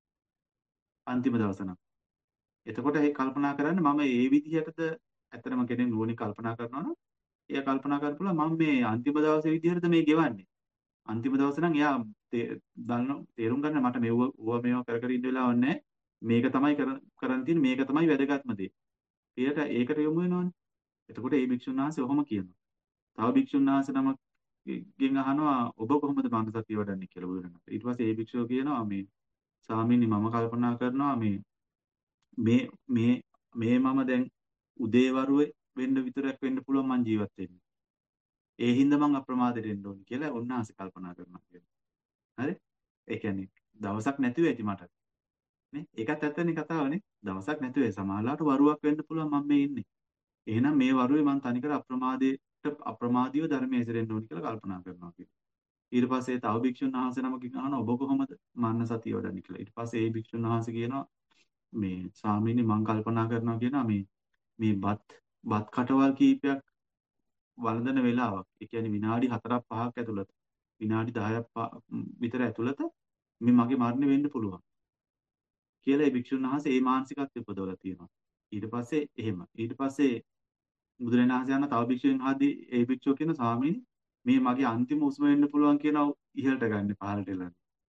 අන්තිම දවස නම්. එතකොට ඒ කල්පනා කරන්න මම ඒ විදිහටද ඇත්තටම කෙනෙක් නුවණින් කල්පනා කරනවා නම් එයා කල්පනා කරපුවා මම මේ අන්තිම දවසේ විදිහටද මේ ගෙවන්නේ. අන්තිම දවසේ නම් එයා දන්න තේරුම් ගන්න මට මෙව ඌව මේව කර කර ඉන්න වෙලාවක් නැහැ. මේක තමයි කරන්න තියෙන්නේ මේක තමයි වැදගත්ම දේ. ඊට ඒකට යොමු වෙනවනේ. එතකොට මේ භික්ෂුන් වහන්සේ ඔහොම කියනවා. තව භික්ෂුන් වහන්සේ නමක් ගෙන් අහනවා ඔබ කොහොමද මන සතිය වඩන්නේ කියලා බුදුරණන්. ඊට පස්සේ මේ භික්ෂුව කියනවා මේ ස්වාමීනි මම කල්පනා කරනවා මේ මේ මේ මේ මම දැන් උදේ වරුවේ වෙන්න විතරක් වෙන්න පුළුවන් මං ජීවත් වෙන්නේ. ඒ හින්දා මං අප්‍රමාදයට එන්න ඕනේ කියලා උන්වහන්සේ කල්පනා කරනවා කියනවා. හරි? ඒ කියන්නේ දවසක් නැතුව ඇති මට. නේ? ඒකත් ඇත්තනේ කතාවනේ. දවසක් නැතුව ඒ සමාහලාට වරුවක් වෙන්න පුළුවන් මම මේ ඉන්නේ. එහෙනම් මේ වරුවේ මං තනිකර අප්‍රමාදයට අප්‍රමාදීව ධර්මයේ හැසිරෙන්න ඕනේ කියලා කල්පනා කරනවා කියනවා. ඊට පස්සේ තව භික්ෂුන් වහන්සේ නමකින් අහනවා ඔබ කොහොමද මන්න සතිය වඩන්නේ කියලා. ඊට පස්සේ ඒ භික්ෂුන් වහන්සේ කියනවා මේ ස්වාමීනි මං කල්පනා කරනවා කියනවා මේ මේ බත් බත් කටවල් කීපයක් වළඳන වෙලාවක්. ඒ කියන්නේ විනාඩි හතරක් පහක් ඇතුළත විනාඩි දහයක් විතර ඇතුළත මේ මගේ මරණය වෙන්න පුළුවන් කියලා ඒ භික්ෂුන් වහන්සේ ඒ මානසිකත්වය උපදවලා තියෙනවා. ඊට පස්සේ එහෙම. ඊට පස්සේ බුදුරජාණන් වහන්සේ යන තව භික්ෂුන් ආදී ඒ භික්ෂුව කියන ස්වාමීනි මේ මගේ අන්තිම උස්ම වෙන්න පුළුවන් කියන ඉහළට ගන්න පහළට එලන්න.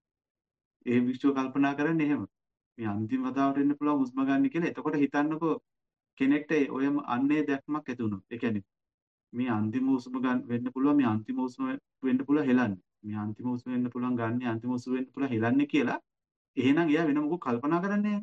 ඒ භික්ෂුව කල්පනා කරන්නේ එහෙම. මේ අන්තිම වතාවට එන්න පුළුවන් උස්ම ගන්න කියලා. එතකොට හිතන්නකෝ කෙනෙක්ට ඔය අන්නේ දැක්මක් ඇති වුණොත්. ඒ කියන්නේ මේ අන්තිම උස්ම ගන්න වෙන්න පුළුවන් මේ අන්තිම උස්ම වෙන්න පුළුවන් හෙලන්නේ. මේ අන්තිම උස්ම වෙන්න පුළුවන් ගන්න අන්තිම උස්ම වෙන්න පුළුවන් හෙලන්නේ කියලා. එහෙනම් එයා වෙන මොකක් කල්පනා කරන්නේ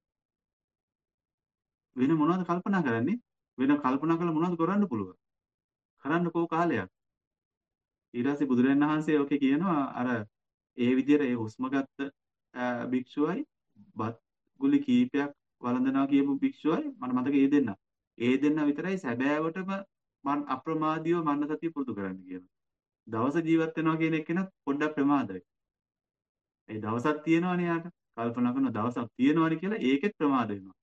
වෙන මොනවද කල්පනා කරන්නේ? වෙන කල්පනා කරලා මොනවද කරන්න පුළුවන්? කරන්න කෝ කාලයක්. ඊට පස්සේ බුදුරජාණන් වහන්සේ ඔකේ කියනවා අර ඒ විදිහට ඒ හුස්ම ගත්ත භික්ෂුවයි බත් ගුලි කීපයක් වළඳනවා කියපු භික්ෂුවයි මට මතක ඒ දෙන්න. ඒ දෙන්න විතරයි සැබෑවටම මන් අප්‍රමාදීව මන්න සතිය පුරුදු කරන්න කියනවා. දවස ජීවත් වෙනවා කියන එක කෙනත් පොඩ්ඩක් ප්‍රමාදයි. ඒ දවසක් තියෙනවනේ යාට. කල්පනා කරන දවසක් තියෙනවනේ කියලා ඒකෙත් ප්‍රමාද වෙනවා.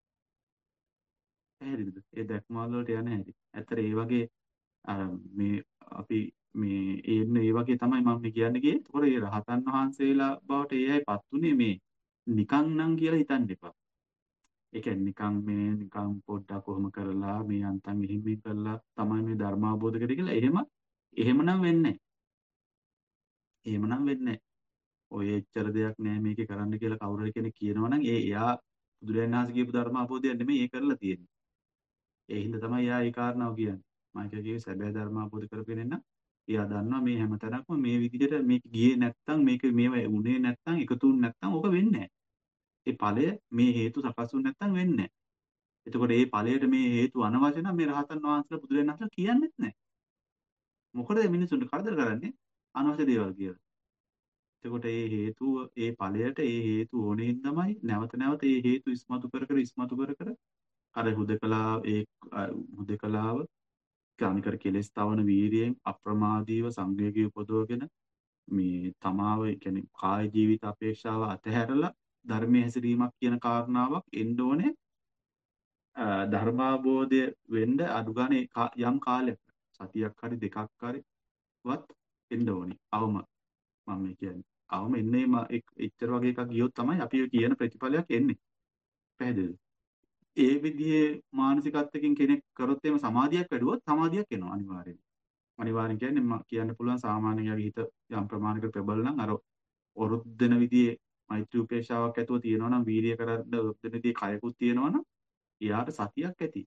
පැහැදිලිද? ඒ දැක්මාල් වලට යන්නේ නැහැටි. ඇත්තට ඒ වගේ අර මේ අපි මේ එන්න ඒ වගේ තමයි මම මේ කියන්නේ ගියේ. ඒතකොට මේ රහතන් වහන්සේලා බවට ඒ අයපත් උනේ මේ නිකන් නම් කියලා හිතන්න එපා. ඒ කියන්නේ නිකන් මේ නිකන් පොඩ්ඩක් කොහොම කරලා මේ අන්තම් මෙහෙම මේ කරලා තමයි මේ ධර්ම අවබෝධ කරේ කියලා එහෙම එහෙමනම් වෙන්නේ නැහැ. එහෙමනම් වෙන්නේ නැහැ. ඔය එච්චර දෙයක් නෑ මේකේ කරන්න කියලා කවුරු හරි කෙනෙක් කියනවා නම් ඒ එයා බුදුරජාණන් වහන්සේ කියපු ධර්ම අවබෝධයක් නෙමෙයි ඒ කරලා තියෙන්නේ. ඒ හින්දා තමයි එයා ඒ කාරණාව කියන්නේ. මම කියකියේ සැබෑ ධර්ම අවබෝධ කරගෙන ඉන්න එයා දන්නවා මේ හැමතැනක්ම මේ විදිහට මේක ගියේ නැත්තම් මේක මේව උනේ නැත්තම් එකතුුනේ නැත්තම් ඕක වෙන්නේ නැහැ. ඒ ඵලය මේ හේතු සකස් වුනේ නැත්තම් වෙන්නේ නැහැ. එතකොට මේ ඵලයට මේ හේතු අනවශ්‍ය නම් මේ රහතන් වහන්සේලා බුදුරජාණන් වහන්සේලා කියන්නේත් නැහැ. මොකටද මිනිසුන්ට කරදර කරන්නේ? අනවශ්‍ය දේවල් කියලා. එතකොට ඒ හේතුව ඒ ඵලයට ඒ හේතු ඕනේ හින්දාමයි නැවත නැවත ඒ හේතු ඉස්මතු කර කර ඉස්මතු කර කර අර හුදකලා ඒ හුදකලාව කානිකර කෙලස් තවන වීරියෙන් අප්‍රමාදීව සංවේගී උපදවගෙන මේ තමාව ඒ කියන්නේ කාය ජීවිත අපේක්ෂාව අතහැරලා ධර්මයේ හැසිරීමක් කියන කාරණාවක් එන්න ඕනේ ධර්මාබෝධය වෙන්න අඩු ගානේ යම් කාලයක් සතියක් හරි දෙකක් හරි වත් එන්න ඕනේ. අවම මම මේ කියන්නේ. අවම එන්නේ එච්චර වගේ එකක් ගියොත් තමයි අපි ඔය කියන ප්‍රතිඵලයක් එන්නේ. පැහැදිලිද? ඒ විදිහේ මානසිකත්වයකින් කෙනෙක් කරොත් එහෙම සමාධියක් වැඩුවොත් සමාධියක් එනවා අනිවාර්යෙන්. අනිවාර්යෙන් කියන්නේ මම කියන්න පුළුවන් සාමාන්‍යයෙන් හිත යම් ප්‍රමාණයකට ප්‍රබල නම් අර ඔරුත් දෙන විදිහේ මෛත්‍රී උපේක්ෂාවක් ඇතුව තියෙනවා නම් වීර්ය කරද්ද ඔරුත් දෙන විදිහේ කයකුත් තියෙනවා නම් එයාට සතියක් ඇති.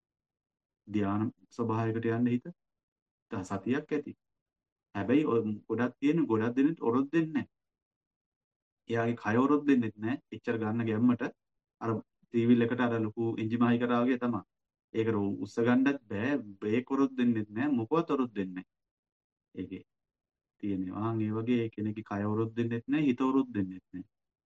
ධානා ස්වභාවයකට යන්න හිත සතියක් ඇති. හැබැයි ගොඩක් තියෙන ගොඩක් දෙනෙත් ඔරොත් දෙන්නේ නැහැ. එයාගේ කය ඔරොත් දෙන්නෙත් නැහැ. එච්චර ගන්න ගැම්මට අර ටීවී එකට අර ලොකු එන්ජිම හයි කරා වගේ තමයි. ඒකට උස්ස ගන්නත් බෑ. බ්‍රේක් ඔරොත් දෙන්නෙත් නැහැ. මොකවත් ඔරොත් දෙන්නේ නැහැ. ඒකේ තියෙනවා. ආන් ඒ වගේ කෙනෙක්ගේ කය ඔරොත් දෙන්නෙත් නැහැ. හිත ඔරොත් දෙන්නෙත් නැහැ.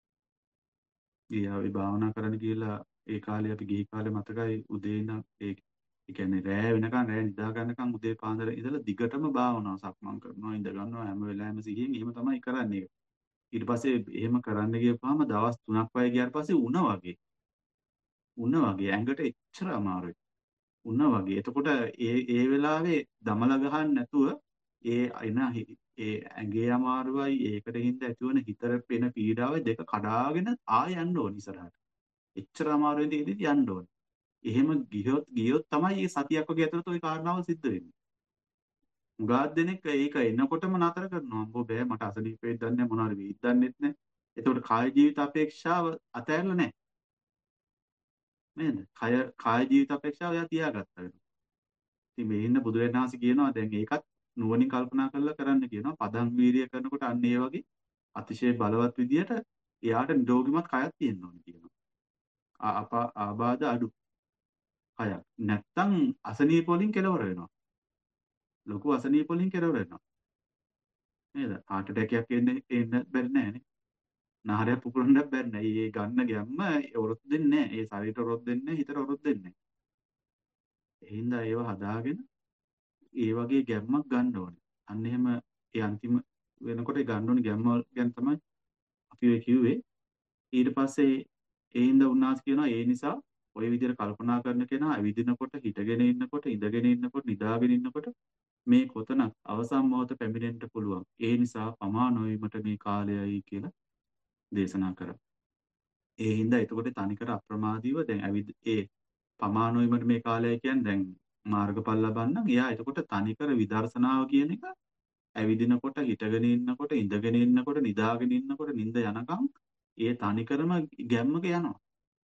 ඊයා භාවනා කරන්න කියලා ඒ කාලේ අපි ගිහි කාලේ මතකයි උදේ ඉඳන් ඒ ඒ කියන්නේ රෑ වෙනකන් රෑ නිදා ගන්නකම් උදේ පාන්දර ඉඳලා දිගටම භාවනාව සක්මන් කරනවා ඉඳ ගන්නවා හැම වෙලාවෙම සිහියෙන් එහෙම තමයි කරන්නේ. ඊට පස්සේ එහෙම කරන්න ගියපුවාම දවස් තුනක් වගේ ගියාට පස්සේ උණ වගේ උණ වගේ ඇඟට එච්චර අමාරුයි. උණ වගේ. එතකොට ඒ ඒ වෙලාවේ දමල ගහන්න නැතුව ඒ එන ඒ ඇඟේ අමාරුවයි ඒකට හින්දා ඇතිවන හිතර පෙන පීඩාවයි දෙක කඩාගෙන ආය යන්න ඕනි ඉස්සරහට. එච්චර අමාරුවෙන් ඉඳි යන්න ඕනි. එහෙම ගියොත් ගියොත් තමයි මේ සතියක් වගේ ඇතුළත ওই කාරණාව සිද්ධ වෙන්නේ. උගාක් දෙනෙක් ඒක එනකොටම නතර කරනවා. අම්බෝ බෑ මට අසනීප වෙද්ද දන්නේ මොනවාරි වෙයිද දන්නෙත් නැහැ. එතකොට කාය ජීවිත අපේක්ෂාව අතහැරලා නැහැ. නේද? කය කාය ජීවිත අපේක්ෂාව එයා තියාගත්තා වෙනවා. ඉතින් මේ ඉන්න බුදුරජාණන් වහන්සේ කියනවා දැන් ඒකත් නුවණින් කල්පනා කරලා කරන්න කියනවා. පදං වීර්ය කරනකොට අන්න ඒ වගේ අතිශය බලවත් විදියට එයාට නිරෝගිමත් කයක් තියෙන්න ඕනේ කියනවා. අප ආබාධ අඩු කයක්. නැත්තම් අසනීප වලින් කෙලවර වෙනවා. ලොකු අසනීප වලින් කෙලවර වෙනවා. නේද? heart attack එකක් එන්නේ එන්න බැරි නෑනේ. නහරයක් පුපුරන්නත් බැරි නෑ. ඒ ගන්න ගැම්ම ඔරොත් දෙන්නේ නෑ. ඒ ශරීරයට ඔරොත් දෙන්නේ නෑ. හිතට ඔරොත් දෙන්නේ නෑ. ඒ හින්දා ඒව හදාගෙන ඒ වගේ ගැම්මක් ගන්න ඕනේ. අන්න එහෙම ඒ අන්තිම වෙනකොට ඒ ගන්න ඕනේ ගැම්ම ගැන තමයි අපි ඔය කිව්වේ. ඊට පස්සේ ඒ හින්දා උන්වහන්සේ කියනවා ඒ නිසා ඔය විදිහට කල්පනා කරන කෙනා ඇවිදිනකොට හිටගෙන ඉන්නකොට ඉඳගෙන ඉන්නකොට නිදාගෙන ඉන්නකොට මේ කොතනක් අවසන් මොහොත පැමිණෙන්න පුළුවන්. ඒ නිසා පමා නොවීමට මේ කාලයයි කියලා දේශනා කරා. ඒ හින්දා එතකොට තනිකර අප්‍රමාදීව දැන් ඇවිද ඒ පමා නොවීමට මේ කාලයයි කියන්නේ දැන් මාර්ගඵල ලබන්න එයා එතකොට තනිකර විදර්ශනාව කියන එක ඇවිදිනකොට හිටගෙන ඉන්නකොට ඉඳගෙන ඉන්නකොට නිදාගෙන ඉන්නකොට නිින්ද යනකම් ඒ තනිකරම ගැම්මක යනවා.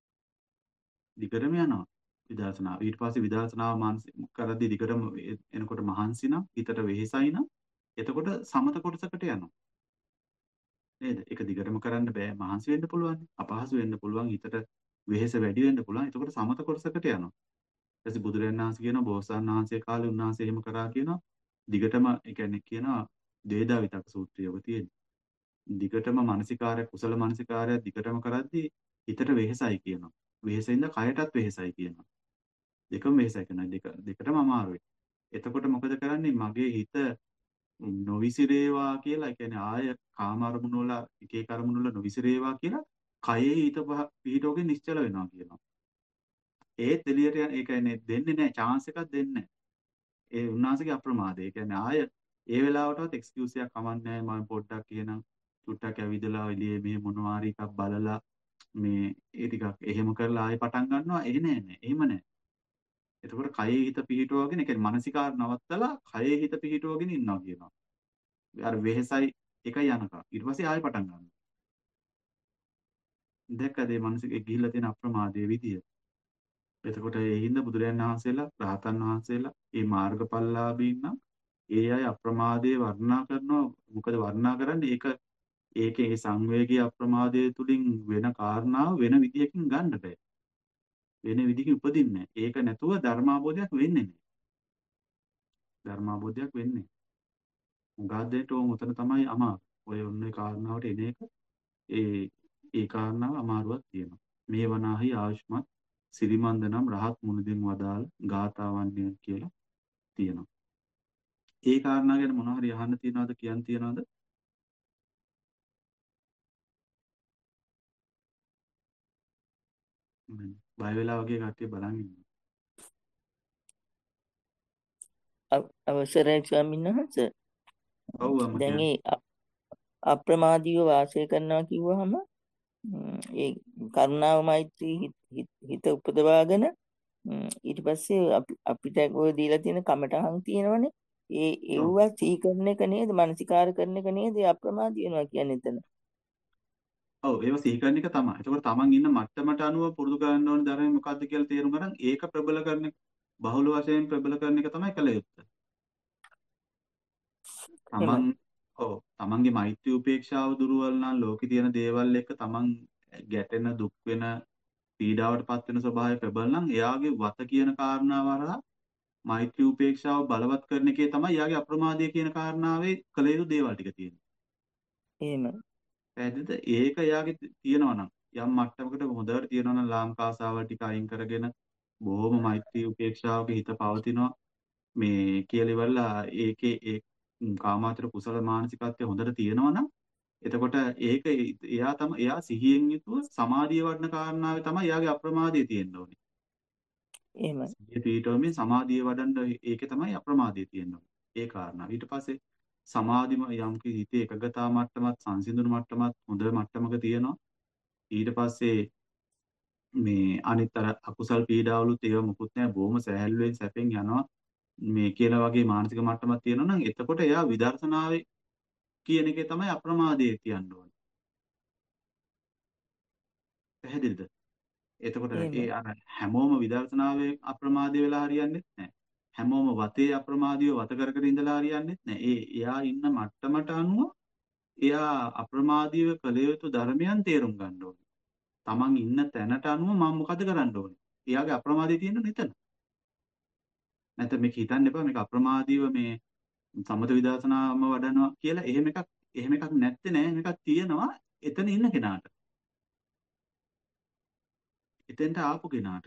දිගටම යනවා විදර්ශනාව. ඊට පස්සේ විදර්ශනාව මානසික කරද්දී දිගටම එනකොට මහන්සි නම් හිතට වෙහෙසයි නම් එතකොට සමත කොටසකට යනවා. නේද? ඒක දිගටම කරන්න බෑ. මහන්සි වෙන්න පුළුවන්. අපහසු වෙන්න පුළුවන්. හිතට වෙහෙස වැඩි වෙන්න පුළුවන්. එතකොට සමත කොටසකට යනවා. ඊට පස්සේ බුදුරජාණන් වහන්සේ කියනවා බෝසතාණන් වහන්සේ කාලේ උන්වහන්සේ එහෙම කරා කියනවා. දිගටම ඒ කියන්නේ කියනවා දේදා විතක් සූත්‍රය ඔබ තියෙන්නේ. දිගටම මානසිකාරය කුසල මානසිකාරය දිගටම කරද්දී හිතට වෙහෙසයි කියනවා. වෙහෙසින්ද කයටත් වෙහෙසයි කියනවා. දෙකම වෙහෙසයි කියනවා. දෙක දෙකටම අමාරුයි. එතකොට මොකද කරන්නේ? මගේ හිත නොවිසිරේවා කියලා, ඒ කියන්නේ ආය කාම අරමුණු වල එක එක අරමුණු වල නොවිසිරේවා කියලා කයේ හිත පහ- පිහිටෝගේ නිශ්චල වෙනවා කියනවා. ඒත් එළියට යන ඒ කියන්නේ දෙන්නේ නැහැ, chance එකක් දෙන්නේ නැහැ. ඒ උන්වහන්සේගේ අප්‍රමාදය. ඒ කියන්නේ ආය ඒ වෙලාවටවත් එක්ස්කියුස් එකක් කමන්නේ නැහැ. මම පොඩ්ඩක් කියනම් චුට්ටක් ඇවිදලා එළියේ මේ මොනවා හරි එකක් බලලා මේ ඒ ටිකක් එහෙම කරලා ආයෙ පටන් ගන්නවා. එහෙ නෑ නෑ. එහෙම නෑ. එතකොට කයේ හිත පිහිටුවගෙන, ඒ කියන්නේ මානසිකාර නවත්තලා කයේ හිත පිහිටුවගෙන ඉන්නවා කියනවා. අර වෙහෙසයි එකයි යනකම්. ඊට පස්සේ ආයෙ පටන් ගන්නවා. දැක්කද මේ මානසික ගිහිල්ලා තියෙන අප්‍රමාදයේ විදිය. එතකොට ඒ හින්දා බුදුරජාණන් වහන්සේලා, රහතන් වහන්සේලා, මේ මාර්ගඵලලාභීන් නම් ඒ අය අප්‍රමාදයේ වර්ණනා කරනවා. මොකද වර්ණනා කරන්නේ ඒක ඒකේ ඒ සංවේගී අප්‍රමාදයේ තුලින් වෙන කාරණාව වෙන විදියකින් ගන්න බෑ. වෙන විදිහකින් උපදින්නේ නැහැ. ඒක නැතුව ධර්මාබෝධයක් වෙන්නේ නැහැ. ධර්මාබෝධයක් වෙන්නේ. උගා දෙයට ඕම උතන තමයි අමාරු. ඔය ඔන්නේ කාරණාවට එන එක ඒ ඒ කාරණාව අමාරුවක් තියෙනවා. මේ වනාහි ආයුෂ්මත් සිරිමන්ද නම් රහත් මුනිදින් වදාළ ගාථාවන්ය කියලා තියෙනවා. ඒ කාරණා ගැන මොනවා හරි අහන්න තියනවද කියන්න තියනවද? මම බය වෙලා වගේ කට්ටිය බලන් ඉන්නවා. අව- අවසරයි ස්වාමීන් වහන්සේ. ඔව් අම්ම දැන් කියන්නේ. ඒ අ- අප්‍රමාදීව වාසය කරනවා කිව්වහම ම්, ඒ කරුණාව මෛත්‍රී හිත හිත- හිත උපදවාගෙන ම්, ඊට පස්සේ අපි අපිට ඔය දීලා තියෙන කමටහන් තියෙනවනේ. ඒ ඔව්. ඒවා සිහි කරන එක නේද? මනසිකාර කරන එක නේද? ඒ අප්‍රමාදී වෙනවා කියන්නේ එතන. ඔව් ඒව සිහි කරන එක තමයි. එතකොට තමන් ඉන්න මට්ටමට අනුව පුරුදු කරන්න ඕන ධර්මය මොකක්ද කියලා තේරුම් ගන්න ඒක ප්‍රබල කරන එක, බහුල වශයෙන් ප්‍රබල කරන එක තමයි කළ යුත්තේ. තමන් එහෙමයි. ඔව් තමන්ගේ මෛත්‍රී උපේක්ෂාව දුර්වල නම් ලෝකේ තියෙන දේවල් එක්ක තමන් ගැටෙන දුක් වෙන පීඩාවට පත් වෙන ස්වභාවය ප්‍රබල නම් එයාගේ වත කියන කාරණාව හරහා මෛත්‍රී උපේක්ෂාව බලවත් කරන එකේ තමයි එයාගේ අප්‍රමාදය කියන කාරණාවේ කළ යුතු දේවල් ටික තියෙන්නේ. එහෙමයි. පැහැදිලිද? ඒක එයාගේ තියෙනවා නම් යම් මට්ටමකට හොඳට තියෙනවා නම් ලාම්කාසාවල් ටික අයින් කරගෙන බොහොම මෛත්‍රී උපේක්ෂාවක හිත පවතිනවා මේ කියලා ඉවරලා ඒකේ ඒ කාමාවචර කුසල මානසිකත්වය හොඳට තියෙනවා නම් එතකොට ඒක එයා තම එයා සිහියෙන් යුතුව සමාධිය වඩන කාරණාවේ තමයි එයාගේ අප්‍රමාදය තියෙන්න ඕනේ. එහෙමයි. සිහිය පිටවමින් සමාධිය වඩන්න ඒකේ තමයි අප්‍රමාදය තියෙන්න ඕනේ. ඒ කාරණාව. ඊට පස්සේ සමාධිම යම් කිසි හිතේ එකගතා මට්ටමත් සංසිඳුණු මට්ටමත් හොඳ මට්ටමක තියෙනවා. ඊට පස්සේ මේ අනිත් අර අකුසල් පීඩාවලුත් ඒව මුකුත් නැහැ බොහොම සැහැල්ලුවෙන් සැපෙන් යනවා මේ කියලා වගේ මානසික මට්ටමක් තියෙනවා නම් එතකොට එයා විදර්ශනාවේ කියන එකේ තමයි අප්‍රමාදයේ තියන්න ඕනේ. පැහැදිලිද? එතකොට ඒ එහෙමයි. අර හැමෝම විදර්ශනාවේ අප්‍රමාදී වෙලා හරියන්නේ නැහැ. හැමෝම වතේ අප්‍රමාදීව වත කර කර ඉඳලා හරියන්නේ නැහැ. ඒ එයා ඉන්න මට්ටමට අනුව එයා අප්‍රමාදීව කළ යුතු ධර්මයන් තේරුම් ගන්න ඕනේ. තමන් ඉන්න තැනට අනුව මම මොකද කරන්න ඕනේ? එයාගේ අප්‍රමාදයේ තියෙන නිතන. නැත්නම් මේක හිතන්න එපා මේක අප්‍රමාදීව මේ සමත විදර්ශනාම වඩනවා කියලා එහෙම එකක් එහෙම එකක් නැත්තේ නෑ මේකක් තියෙනවා එතන ඉන්න කෙනාට. එතෙන්ට ආපු කෙනාට.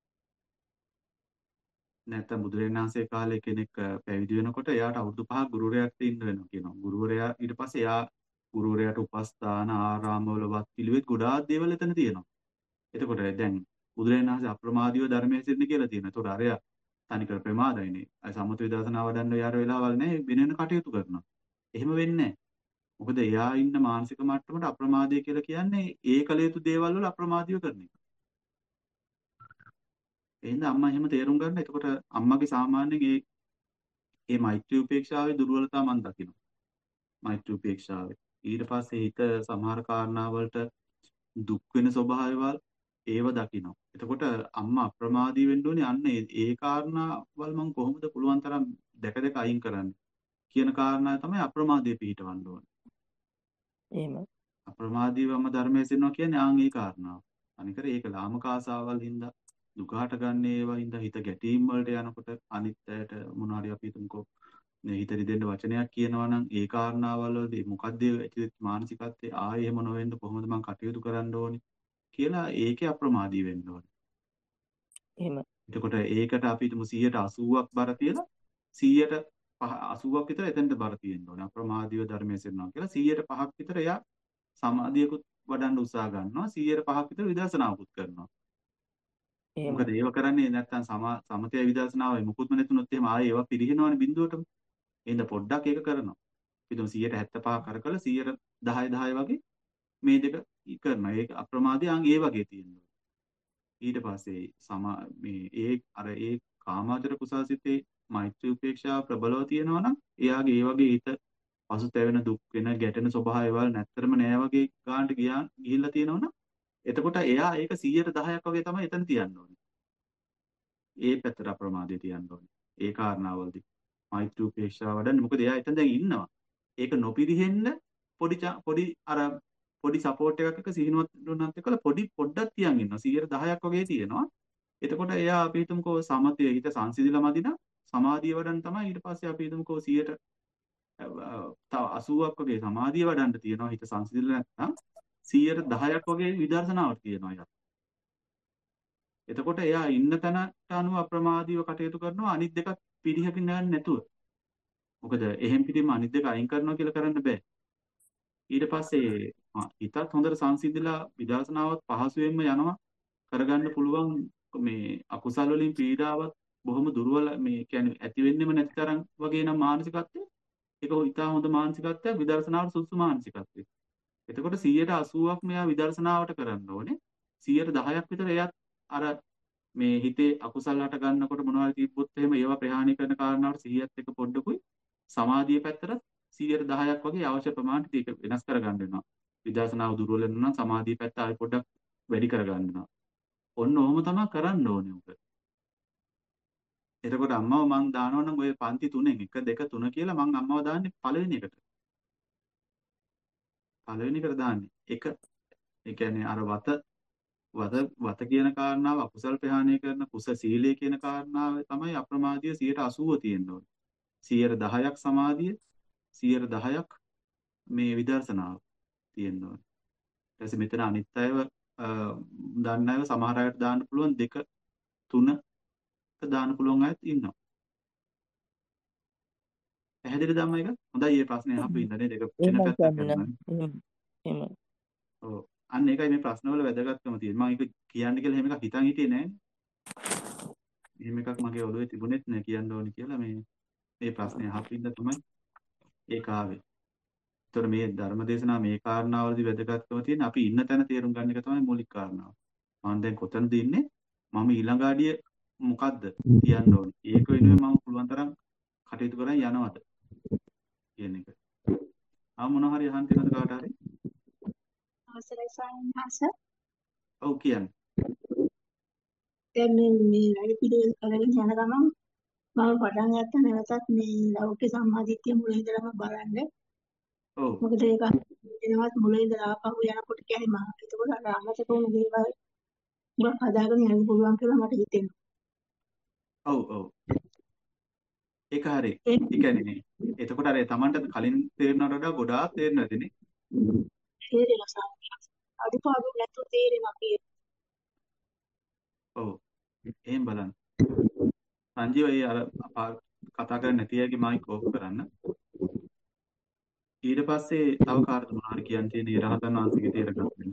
නැත්තම් බුදුරජාණන් වහන්සේ කාලේ කෙනෙක් අ, පැවිදි වෙනකොට එයාට අවුරුදු පහක් ගුරුවරයාට ඉන්න වෙනවා කියනවා. ගුරුවරයා ඊට පස්සේ එයා ගුරුවරයාට උපස්ථාන ආරාමවල වත් පිළිවෙත් ගොඩාක් දේවල් එතන තියෙනවා. එතකොට දැන් බුදුරජාණන් වහන්සේ අප්‍රමාදීව ධර්මයේ සිටින කියලා තියෙනවා. එතකොට අරයා තනිකර ප්‍රමාදයිනේ. අය සමත විදර්ශනා වඩන්න යාර වෙලාවල් නැහැ වෙන වෙන කටයුතු කරනවා. එහෙම වෙන්නේ නැහැ. මොකද එයා ඉන්න මානසික මට්ටමට අප්‍රමාදය කියලා කියන්නේ ඒ කල යුතු දේවල් වල අප්‍රමාදීව කරන එක. එහෙනම් අම්මා එහෙම තේරුම් ගන්න. එතකොට අම්මගේ සාමාන්‍යයෙන් ඒ ඒ මෛත්‍රී උපේක්ෂාවේ දුර්වලතා මම දකිනවා. මෛත්‍රී උපේක්ෂාවේ. ඊට පස්සේ හිත සමහර කාරණාවලට දුක් වෙන ස්වභාවයවල් ඒව දකිනවා. එතකොට අම්මා අප්‍රමාදී වෙන්න ඕනේ අන්න ඒ ඒ කාරණාවල් මම කොහොමද පුළුවන් තරම් දැක දැක අයින් කරන්නේ කියන කාරණාව තමයි අප්‍රමාදයේ පිහිටවන්න ඕනේ. එහෙමයි. අප්‍රමාදීවම ධර්මයේ සිටිනවා කියන්නේ ආන් ඒ කාරණාව. අනිකර ඒක ලාමක ආසාවල් හින්දා දුකහට ගන්න ඒවා හින්දා හිත ගැටීම් වලට යනකොට අනිත් අයට මොනවා හරි අපි හිතමුකෝ මේ හිත රිදෙන්න වචනයක් කියනවා නම් ඒ කාරණාවල් වලදී මොකද්ද ඇතිවෙච්ච මානසිකත්වයේ ආයේ එහෙම නොවෙන්න කොහොමද මම කටයුතු කරන්න ඕනේ කියලා ඒකේ අප්‍රමාදී වෙන්න ඕනේ. එහෙමයි. එතකොට ඒකට අපි හිතමු සියයට අසූවක් බර තියලා සීයට අසූවක් විතර එතනට බර තියෙන්න ඕනේ. අප්‍රමාදීව ධර්මයේ සිරනවා කියලා සීයට පහක් විතර එයා සමාධියකුත් වඩන්න උත්සාහ ගන්නවා. සීයට පහක් විතර විදර්ශනාවකුත් කරනවා. එහෙම. මොකද ඒව කරන්නේ නැත්නම් සමා සමතය විදර්ශනාවයි මුකුත්ම නැතුනොත් එහෙම ආයේ ඒවා පිරිහිනවනේ බිඳුවටම. එහෙනම් පොඩ්ඩක් ඒක කරනවා. හිතමු සීයට හැත්තෑ පහ කරකල සීයට දහය දහය වගේ මේ දෙක කරනවා. ඒක අප්‍රමාදී අං ඒ වගේ තියෙනවා. ඊට පස්සේ සමා මේ ඒ අර ඒ කාමාචර කුසල්සිතේ මෛත්‍රී උපේක්ෂාව ප්‍රබලව තියෙනවා නම් එයාගේ ඒ වගේ හිත පසුතැවෙන දුක් වෙන ගැටෙන ස්වභාවයවල් නැත්තරම නෑ වගේ ගානට ගියා ගිහිල්ලා තියෙනවනම් එතකොට එයා ඒක සීයට දහයක් වගේ තමයි එතන තියන්න ඕනේ. ඒ පැත්තට අප්‍රමාදයේ තියන්න ඕනේ. ඒ කාරණාවලදී මෛත්‍රී උපේක්ෂාව වඩන්න. මොකද එයා එතන දැන් ඉන්නවා. ඒක නොපිරිහෙන්න පොඩි පොඩි අර පොඩි සපෝට් එකක් එක සිහිනුවත් දුන්නත් එක්කලා පොඩි පොඩ්ඩක් තියන් ඉන්නවා. සීයට දහයක් වගේ තියෙනවා. එතකොට එයා අපි හිතමුකෝ සමතය හිත සංසිඳිලා මදින සමාධිය වඩන්න තමයි ඊට පස්සේ අපි හිතමුකෝ සීයට තව අසූවක් වගේ සමාධිය වඩන්න තියෙනවා. හිත සංසිඳිලා නැත්නම් සීයට දහයක් වගේ විදර්ශනාවක් තියෙනවා එයා. එතකොට එයා ඉන්න තැනට අනුව අප්‍රමාදීව කටයුතු කරනවා අනිත් දෙකත් පිළිහකින් යන්නේ නැතුව. මොකද එහෙම් පිටින්ම අනිත් දෙක අයින් කරනවා කියලා කරන්න බෑ. ඊට පස්සේ හිතත් හොඳට සංසිඳිලා විදර්ශනාවත් පහසුවෙන්ම යනවා කරගන්න පුළුවන් මේ අකුසල් වලින් පීඩාවත් බොහොම දුර්වල මේ කියන්නේ ඇති වෙන්නෙම නැති තරම් වගේ නම් මානසිකත්වය ඒක හිතා හොඳ මානසිකත්වයක් විදර්ශනාවට සුසු මානසිකත්වයක්. එතකොට සීයට අසූවක් මෙයා විදර්ශනාවට කරන්න ඕනේ. සීයට දහයක් විතර එයත් අර මේ හිතේ අකුසල් හට ගන්නකොට මොනවද තිබ්බොත් එහෙම ඒවා ප්‍රහාණය කරන කාරණාවට සිහියත් එක්ක පොඩ්ඩකුයි සමාධිය පැත්තට සීයට දහයක් වගේ අවශ්‍ය ප්‍රමාණයට ඒක වෙනස් කරගන්න වෙනවා. විදර්ශනාව දුර්වල වෙනවා නම් සමාධිය පැත්ත ආයෙ පොඩ්ඩක් වැඩි කරගන්න වෙනවා. ඔන්න ඔහොම තමයි කරන්න ඕනේ උක. එතකොට අම්මව මං දානවනම් ඔය පන්ති තුනෙන් එක දෙක තුන කියලා මං අම්මව දාන්නේ පළවෙනි එකට. පළවෙනි එකට දාන්නේ. එක ඒ කියන්නේ අර වත වත වත කියන කාරණාව අකුසල් ප්‍රහාණය කරන කුස සීලය කියන කාරණාව තමයි අප්‍රමාදීය සීයට අසූව තියෙන්න ඕනේ. සීයට දහයක් සමාධිය සීයට දහයක් මේ විදර්ශනාව තියෙන්න ඕනේ. ඊට පස්සේ මෙතන අනිත් අයව දන්න අයව සමහර අයට දාන්න පුළුවන් දෙක තුන දාන්න පුළුවන් අයත් ඉන්නවා. පැහැදිලිද අම්මා එක? හොඳයි මේ ප්‍රශ්නේ අහපු ඉඳනේ දෙක වෙන එහෙමයි පැත්තක් සම්මා. යනවා. එහෙමයි. ඔව්. අන්න ඒකයි මේ ප්‍රශ්නවල වැදගත්කම තියෙන්නේ. මම ඒක කියන්න කියලා එහෙම එකක් හිතන් හිටියේ නෑනේ. එහෙම එකක් මගේ ඔළුවේ තිබුණෙත් නෑ කියන්න ඕනි කියලා මේ මේ ප්‍රශ්නේ අහපු ඉඳ තමයි ඒක ආවේ. ඒතර මේ ධර්මදේශනා මේ කාරණාවලදී වැදගත්කම තියෙන අපි ඉන්න තැන තේරුම් ගන්න එක තමයි මූලික කාරණාව. මම දැන් කොතනද ඉන්නේ? මම ඊළඟ ආඩිය මොකද්ද කියන්න ඕනේ. ඒක වෙනුවෙන් මම පුළුවන් තරම් කටයුතු කරන් යනවද කියන එක. ආ මොනවා හරි අහන්න තියෙනවද කාට හරි? අවසරයි ස්වාමීන් වහන්ස. ඔව් කියන්න. දැන් මේ මේ වැඩ පිළිවෙල කරගෙන යන ගමන් මම පටන් ගත්ත නැවතත් මේ ලෞකික සම්මාදිට්ඨිය මුල ඉඳලම බලන්න. ඔව්. මොකද ඒක එනවත් මුල ඉඳලා ආපහු යනකොට කියන්නේ මම එතකොට අර අමතක වුණු දේවල් ගොඩක් හදාගෙන යන්න පුළුවන් කියලා මට හිතෙනවා. ඔව් ඔව්. ඒක හරි. ඒ ඒ කියන්නේ එතකොට අර Tamanට කලින් තේරෙනවට වඩා ගොඩාක් තේරෙනවද නේ? තේරෙනවා ස්වාමීන් වහන්සේ. අඩුපාඩු නැතුව තේරෙනවා කියේ. ඔව්. එහෙන් බලන්න. සංජීව ඒ අර අපා- කතා කරන්නේ නැති අයගේ මයික් ඕෆ් කරන්න. ඊට පස්සේ තව කාටද මොනවාරි කියන්න තියෙන ඒ රහතන් වහන්සේගේ තේරගන්න.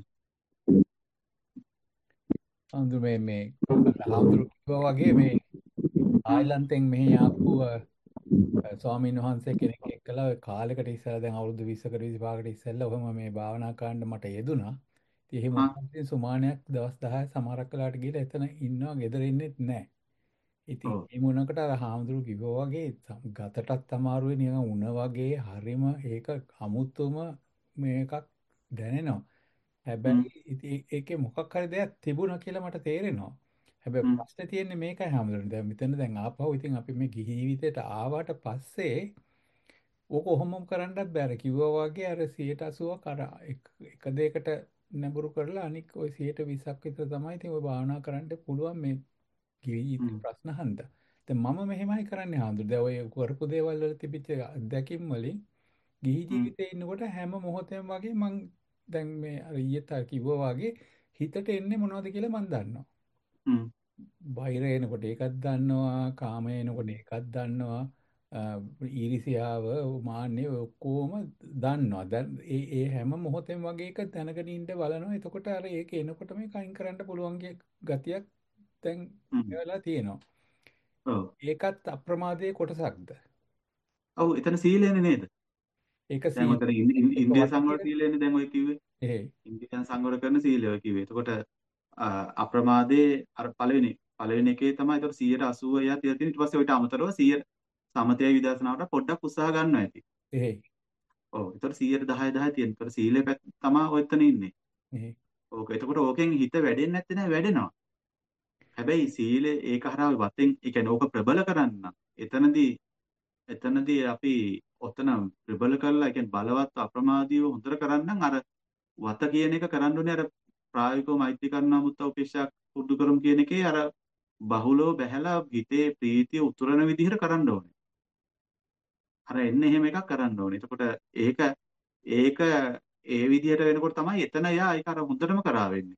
අඳු මේ මේ හාමුදුරු කිව්වා වගේ මේ ආයිලන්තෙන් මෙහි ආපු අ, ස්වාමීන් වහන්සේ කෙනෙක් එක්කලා ඔය කාලෙකට ඉස්සෙල්ලා දැන් අවුරුදු විස්සකට විසිපහකට ඉස්සෙල්ලා ඔහම මේ භාවනා කරන්න මට යෙදුනා. ඉතින් එහෙම ආ උන්වහන්සේ සුමානයක් දවස් දහය සමහරක් වෙලාවට ගිහලා එතන ඉන්නවා ගෙදර ඉන්නෙත් නැහැ. ඉතින් ඔව්. ඒ මොනකට අර හාමුදුරු කිව්වා වගේ සම්- ගතටත් අමාරුයි නිකන් උණ වගේ හරිම ඒක අමුතුම මේකක් දැනෙනවා. හ්ම් හැබැයි ඉතින් ඒකේ මොකක් හරි දෙයක් තිබුණා කියලා මට තේරෙනවා. හැබැයි හ්ම් ප්‍රශ්නේ තියෙන්නේ මේකයි හැමදෙරේ. දැන් මෙතන දැන් ආපහු ඉතින් අපි මේ ගිහි ජීවිතයට ආවට පස්සේ ඕක ඔහොමම කරන්නත් බෑ. කිව්වා වගේ අර සියයට අසූවක් අර එක එක දෙයකට නැඹුරු කරලා අනික ওই සියයට විස්සක් විතර තමයි ඉතින් ඔය භාවනා කරන්න පුළුවන් මේ ගිහි ජීවිතේ හ්ම් ප්‍රශ්න හන්ද. දැන් මම මෙහෙමයි කරන්නේ හාමුදුරු. දැන් ඔය කරපු දේවල් වල තිබිච්ච අත්දැකීම් වලින් ගිහි හ්ම් ජීවිතේ ඉන්නකොට හැම මොහොතෙම වගේ මං දැන් මේ අර ඊයේත් අර කිව්වා වගේ හිතට එන්නේ මොනවද කියලා මං දන්නවා. හ්ම් බාහිර එනකොට ඒකත් දන්නවා, කාමය එනකොට ඒකත් දන්නවා, ඊරිසියාව මාන්නේ ඔක්කොම දන්නවා. දැන් ඒ ඒ හැම මොහොතෙම වගේ එක දැනගෙන ඉන්න බලනවා. එතකොට අර ඒක එනකොට මේ කයින් කරන්න පුළුවන් ගතියක් දැන් හ්ම්. වෙලා තියෙනවා. ඔව්. ඒකත් අප්‍රමාදයේ කොටසක්ද? ඔව් එතන සීලයනේ නේද? ඒක දැන් සීල ඔතන ඉන්දි- ඉන්දි- එක ඉන්ද්‍රිය වට සංවර කියන සීලයනේ දැන් ඔය කිව්වේ. එහෙයි. ඉන්ද්‍රියන් සංවර කරන සීලය ඔය කිව්වේ. එතකොට අ, අප්‍රමාදයේ අර පළවෙනි පළවෙනි එකේ තමයි ඒතකොට සියයට අසූව එයා තියලා තියෙන. ඊට පස්සේ ඔයිට අමතරව සිය සමතය විදර්ශනාවට පොඩ්ඩක් උත්සාහ ගන්නවා ඇති. එහෙයි. ඔව්. ඒතකොට සියයට දහය දහය තියෙන. ඒතකොට සීලේ පැත්ත තමයි ඔයතන ඉන්නේ. එහෙයි. ඕක. එතකොට ඕකෙන් හිත වැඩෙන්නේ නැත්තේ නෑ වැඩෙනවා. හැබැයි සීලේ ඒක හරහා වතෙන් ඒ කියන්නේ ඕක ප්‍රබල කරන්න එතනදී එතනදී අපි ඔතන ප්‍රබල කරලා ඒ කියන්නේ බලවත් අප්‍රමාදීව හොඳට කරන්නම් අර වත කියන එක කරන්න ඕනේ අර ප්‍රායෝගිකව මෛත්‍රී කරුණා මුත්තා උපේක්ෂා පුරුදු කරමු කියන එකේ අර බහුලව බහැලා හිතේ ප්‍රීතිය උතුරන විදිහට කරන්න ඕනේ. අර එන්නේ එහෙම එකක් කරන්න ඕනේ. එතකොට ඒක ඒක ඒ විදිහට වෙනකොට තමයි එතන යා ඒක අර හොඳටම කරා වෙන්නේ.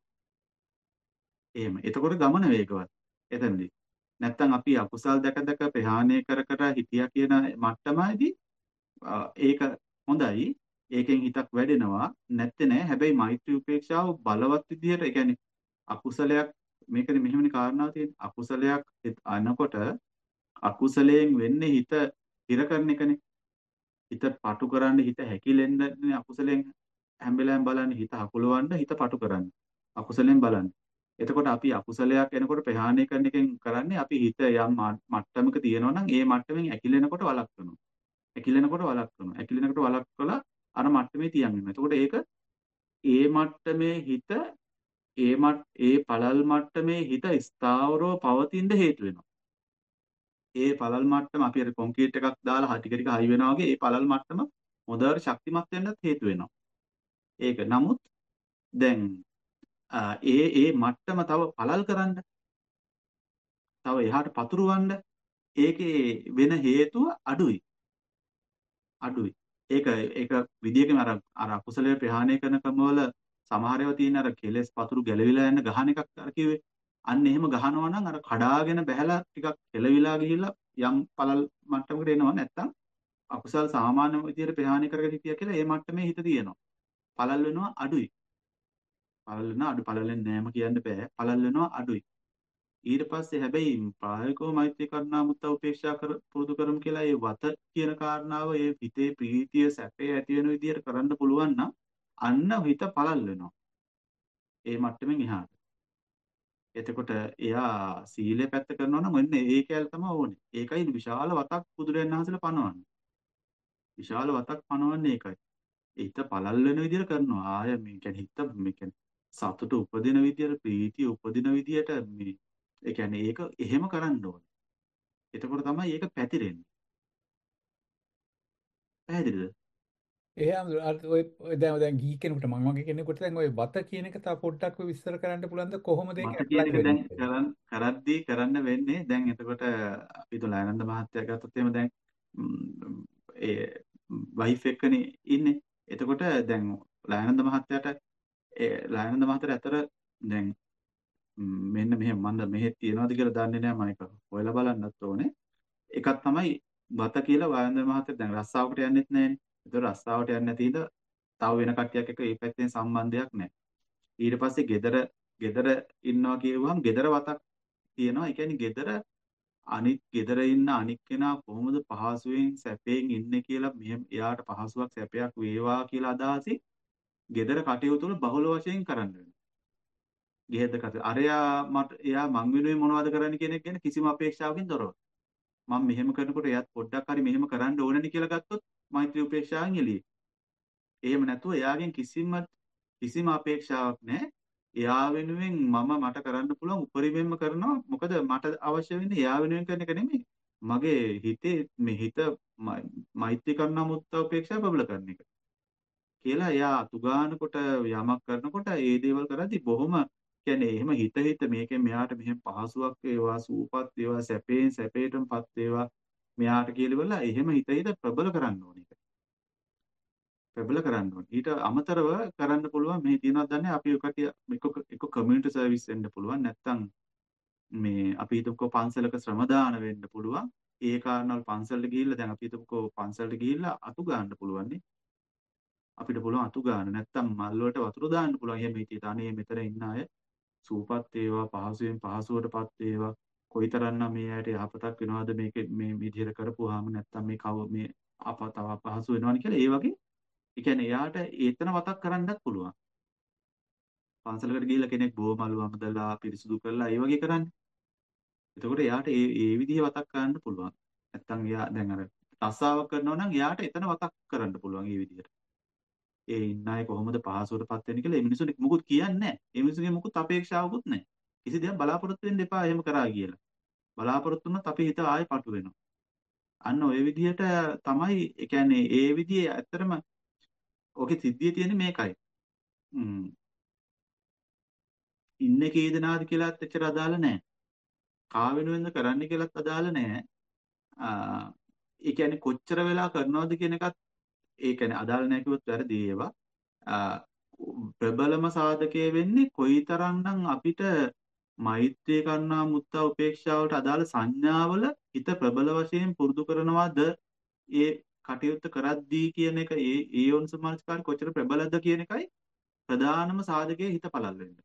එහෙම. එතකොට ගමන වේගවත්. එතනදී. නැත්තම් අපි අකුසල් දැක දැක ප්‍රහාණය කර කර හිතියා කියන මට්ටමයිදී අ, ඒක හොඳයි. ඒකෙන් හිතක් වැඩෙනවා. නැත්තේ නෑ. හැබැයි මෛත්‍රී උපේක්ෂාව බලවත් විදිහට ඒ කියන්නේ අකුසලයක් මේකනේ මෙහෙමනේ කාරණාව තියෙන්නේ. අකුසලයක් අනකොට අකුසලයෙන් වෙන්නේ හිත හිර කරන එකනේ. හිත පටු කරන්න හිත හැකිලෙන්නේ අකුසලෙන් හැම වෙලාවෙම බලන්නේ හිත හකුලවන්න හිත පටු කරන්න. අකුසලෙන් බලන්න. එතකොට අපි අකුසලයක් එනකොට ප්‍රහාණය කරන එකෙන් කරන්නේ අපි හිත යම් මා- මට්ටමක තියෙනවා නම් ඒ මට්ටමින් ඇකිලෙනකොට වළක්වනවා. ඇකිලෙනකොට වළක්වනවා. ඇකිලෙනකොට වළක්වලා අර මට්ටමේ තියන් ඉන්නවා. එතකොට ඒක ඒ මට්ටමේ හිත ඒ මට් ඒ පළල් මට්ටමේ හිත ස්ථාවරව පවතින්න හේතු වෙනවා. ඒ පළල් මට්ටම අපි අර කොන්ක්‍රීට් එකක් දාලා ටික ටික හයි වෙනවා වගේ ඒ පළල් මට්ටම හොඳට ශක්තිමත් වෙන්නත් හේතු වෙනවා. ඒක නමුත් දැන් අ, ඒ ඒ මට්ටම තව පළල් කරන්න තව එහාට පතුරවන්න ඒකේ වෙන හේතුව අඩුයි. අඩුයි. ඒක ඒක විදියකින් අර අර අකුසලයේ ප්‍රහාණය කරන ක්‍රමවල සමහර ඒවා තියෙන අර කෙලෙස් පතුරු ගැලවිලා යන ගහන එකක් අර කිව්වේ. අන්න එහෙම ගහනවා නම් අර කඩාගෙන බහැලා ටිකක් කෙලවිලා ගිහිල්ලා යම් පළල් මට්ටමකට එනවා නැත්තම් අකුසල් සාමාන්‍ය විදියට ප්‍රහාණය කරගෙන හිටියා කියලා ඒ මට්ටමේ හිත තියෙනවා. පළල් වෙනවා අඩුයි. පළල් වෙනවා අඩු පළල් වෙන්නේ නෑම කියන්න බෑ. පළල් වෙනවා අඩුයි. ඊට පස්සේ හැබැයි ප්‍රායෝගිකව මෛත්‍රී කරුණා මුත්තා උපේක්ෂා කර පුරුදු කරමු කියලා ඒ වත කියන කාරණාව ඒ හිතේ ප්‍රීතිය සැපේ ඇති වෙන විදිහට කරන්න පුළුවන් නම් අන්න හිත පළල් වෙනවා. ඒ මට්ටමින් එහාට. එතකොට එයා සීලය පැත්ත කරනවා නම් ඔන්න ඒ කැල තමයි ඕනේ. ඒකයි විශාල වතක් බුදුරජාණන් වහන්සේලා පනවන්නේ. විශාල වතක් පනවන්නේ ඒකයි. හිත පළල් වෙන විදිහට කරනවා. ආය මේ කියන්නේ හිත මේ කියන්නේ සතුට උපදින විදිහට ප්‍රීතිය උපදින විදිහට මේ ඒ කියන්නේ ඒක එහෙම කරන්න ඕනේ. එතකොට තමයි ඒක පැතිරෙන්නේ. පැහැදිලිද? එහෙනම් අර ඔය ඔය දැන් දැන් ගිහි කෙනෙකුට මම වගේ කෙනෙකුට දැන් ඔය වත කියන එක තව පොඩ්ඩක් විස්තර කරන්න පුළුවන්ද කොහොමද ඒක මට කියන ඇප්ලයි එක දැන් වෙන්නේ? කරන් කරද්දී කරන්න වෙන්නේ දැන් එතකොට අපි තුල ආනන්ද මහත්තයා ගත්තොත් එහෙම දැන් ම්, ඒ වයිෆ් එක්කනේ ඉන්නේ. එතකොට දැන් ආනන්ද මහත්තයාට ඒ ආනන්ද මහත්තයාට අතර දැන් ම්, මෙන්න මෙහෙම මන්ද මෙහෙ තියනවාද කියලා දන්නේ නැහැ මම ඒක හොයලා බලන්නත් ඕනේ. එකක් තමයි බත කියලා ආනන්ද මහත්තයා දැන් රස්සාවකට යන්නෙත් නැහැනේ. ඒතර රස්සාවට යන්නේ නැති හින්දා තව වෙන කට්ටියක් එක්ක මේ පැත්තෙන් සම්බන්ධයක් නැහැ. ඊට පස්සේ ගෙදර ගෙදර ඉන්නවා කියවහම ගෙදර වතක් තියෙනවා. ඒ කියන්නේ ගෙදර අනිත් ගෙදර ඉන්න අනික් කෙනා කොහොමද පහසුවෙන් සැපයෙන් ඉන්නේ කියලා මෙහෙම එයාට පහසුවක් සැපයක් වේවා කියලා අදහසින් ගෙදර කටයුතු වල බහුල වශයෙන් කරන්න වෙනවා. ගෙහෙද්ද කත. අරයා මට එයා මං වෙනුවෙන් මොනවද කරන්න කියන එක ගැන කිසිම අපේක්ෂාවකින් තොරව. මම මෙහෙම කරනකොට එයාත් පොඩ්ඩක් හරි මෙහෙම කරන්න ඕනනේ කියලා ගත්තොත් මෛත්‍රී උපේක්ෂාවෙන් එළියේ. එහෙම නැතුව එයාගෙන් කිසිම කිසිම අපේක්ෂාවක් නැහැ. එයා වෙනුවෙන් මම මට කරන්න පුළුවන් උපරිමයෙන්ම කරනවා. මොකද මට අවශ්‍ය වෙන්නේ එයා වෙනුවෙන් කරන එක නෙමෙයි. මගේ හිතේ මේ හිත මෛ- මෛත්‍රී කරුණා මුත්තා උපේක්ෂා ප්‍රබල කරන එක. කියලා එයා අතුගානකොට යමක් කරනකොට ඒ දේවල් කරද්දි බොහොම කියන්නේ එහෙම හිත හිත මේකෙන් මෙයාට මෙහෙම පහසුවක් වේවා සූපත් වේවා සැපේන් සැපේටමපත් වේවා මෙයාට කියලා එහෙම හිත හිත ප්‍රබල කරන්න ඕනේ. ප්‍රබල කරන්න ඕනේ. ඊට අමතරව කරන්න පුළුවන් මේ තියෙනවද දන්නේ අපි ඔකට එක එක කමියුනිටි සර්විස් වෙන්න පුළුවන්. නැත්නම් මේ අපි හිතමුකෝ පන්සලක ශ්‍රම දාන වෙන්න පුළුවන්. ඒ කාරණාවල් පන්සලට ගිහිල්ලා දැන් අපි හිතමුකෝ පන්සලට ගිහිල්ලා අතු ගන්න පුළුවන් නේ. අපිට පුළුවන් අතු ගන්න. නැත්තම් මල් වලට වතුර දාන්න පුළුවන්. එහෙම හිටියට අනේ මෙතන ඉන්න අය සූපත් වේවා පහසුවෙන් පහසුවටපත් වේවා. කොයිතරම්නම් මේ ඇයට යහපතක් වෙනවද මේක මේ විදිහට කරපුවාම නැත්තම් මේ කව මේ අප තව අපහසු වෙනවනේ කියලා ඒ වගේ. ඒ කියන්නේ එයාට ඒතන වතක් කරන්නත් පුළුවන්. පන්සලකට ගිහිල්ලා කෙනෙක් බෝමලු අමදලා පිරිසුදු කරලා ඒ වගේ කරන්නේ. එතකොට එයාට ඒ ඒ විදිහේ වතක් කරන්න පුළුවන්. නැත්තම් එයා දැන් අර රස්සාවක් කරනවා නම් එයාට එතන වතක් කරන්න පුළුවන් ඒ විදිහට. ඒ ඉන්න අය කොහොමද පහසුවටපත් වෙන්නේ කියලා ඒ මිනිස්සුන්ට මුකුත් කියන්නේ නැහැ. ඒ මිනිස්සුන්ගේ මුකුත් අපේක්ෂාවකුත් නැහැ. කිසි දෙයක් බලාපොරොත්තු වෙන්න එපා එහෙම කරා කියලා. බලාපොරොත්තු වුණොත් අපේ හිත ආයෙ පටු වෙනවා. අන්න ඔය විදිහට තමයි ඒ කියන්නේ ඒ විදිහේ ඇත්තටම ඔකේ සිද්ධිය තියෙන්නේ මේකයි. ම්ම් ඉන්නේ කී දෙනාද කියලාත් එච්චර අදාළ නැහැ. කා වෙනුවෙන්ද කරන්නේ කියලාත් අදාළ නැහැ. ආ ඒ කියන්නේ කොච්චර වෙලා කරනවද කියන එකත් ඒ කියන්නේ අදාළ නැහැ කිව්වොත් වැරදි ඒවා. ආ ප්‍රබලම සාධකයේ වෙන්නේ කොයිතරම්නම් අපිට මෛත්‍රී කරුණා මුත්තා උපේක්ෂාවට අදාළ සංඥාවල හිත ප්‍රබල වශයෙන් පුරුදු කරනවද ඒ කටයුත්ත කරද්දී කියන එක ඒ ඒ යෝනිසමනස්කාර කොච්චර ප්‍රබලද කියන එකයි ප්‍රධානම සාධකයේ හිත පළල් වෙන්න.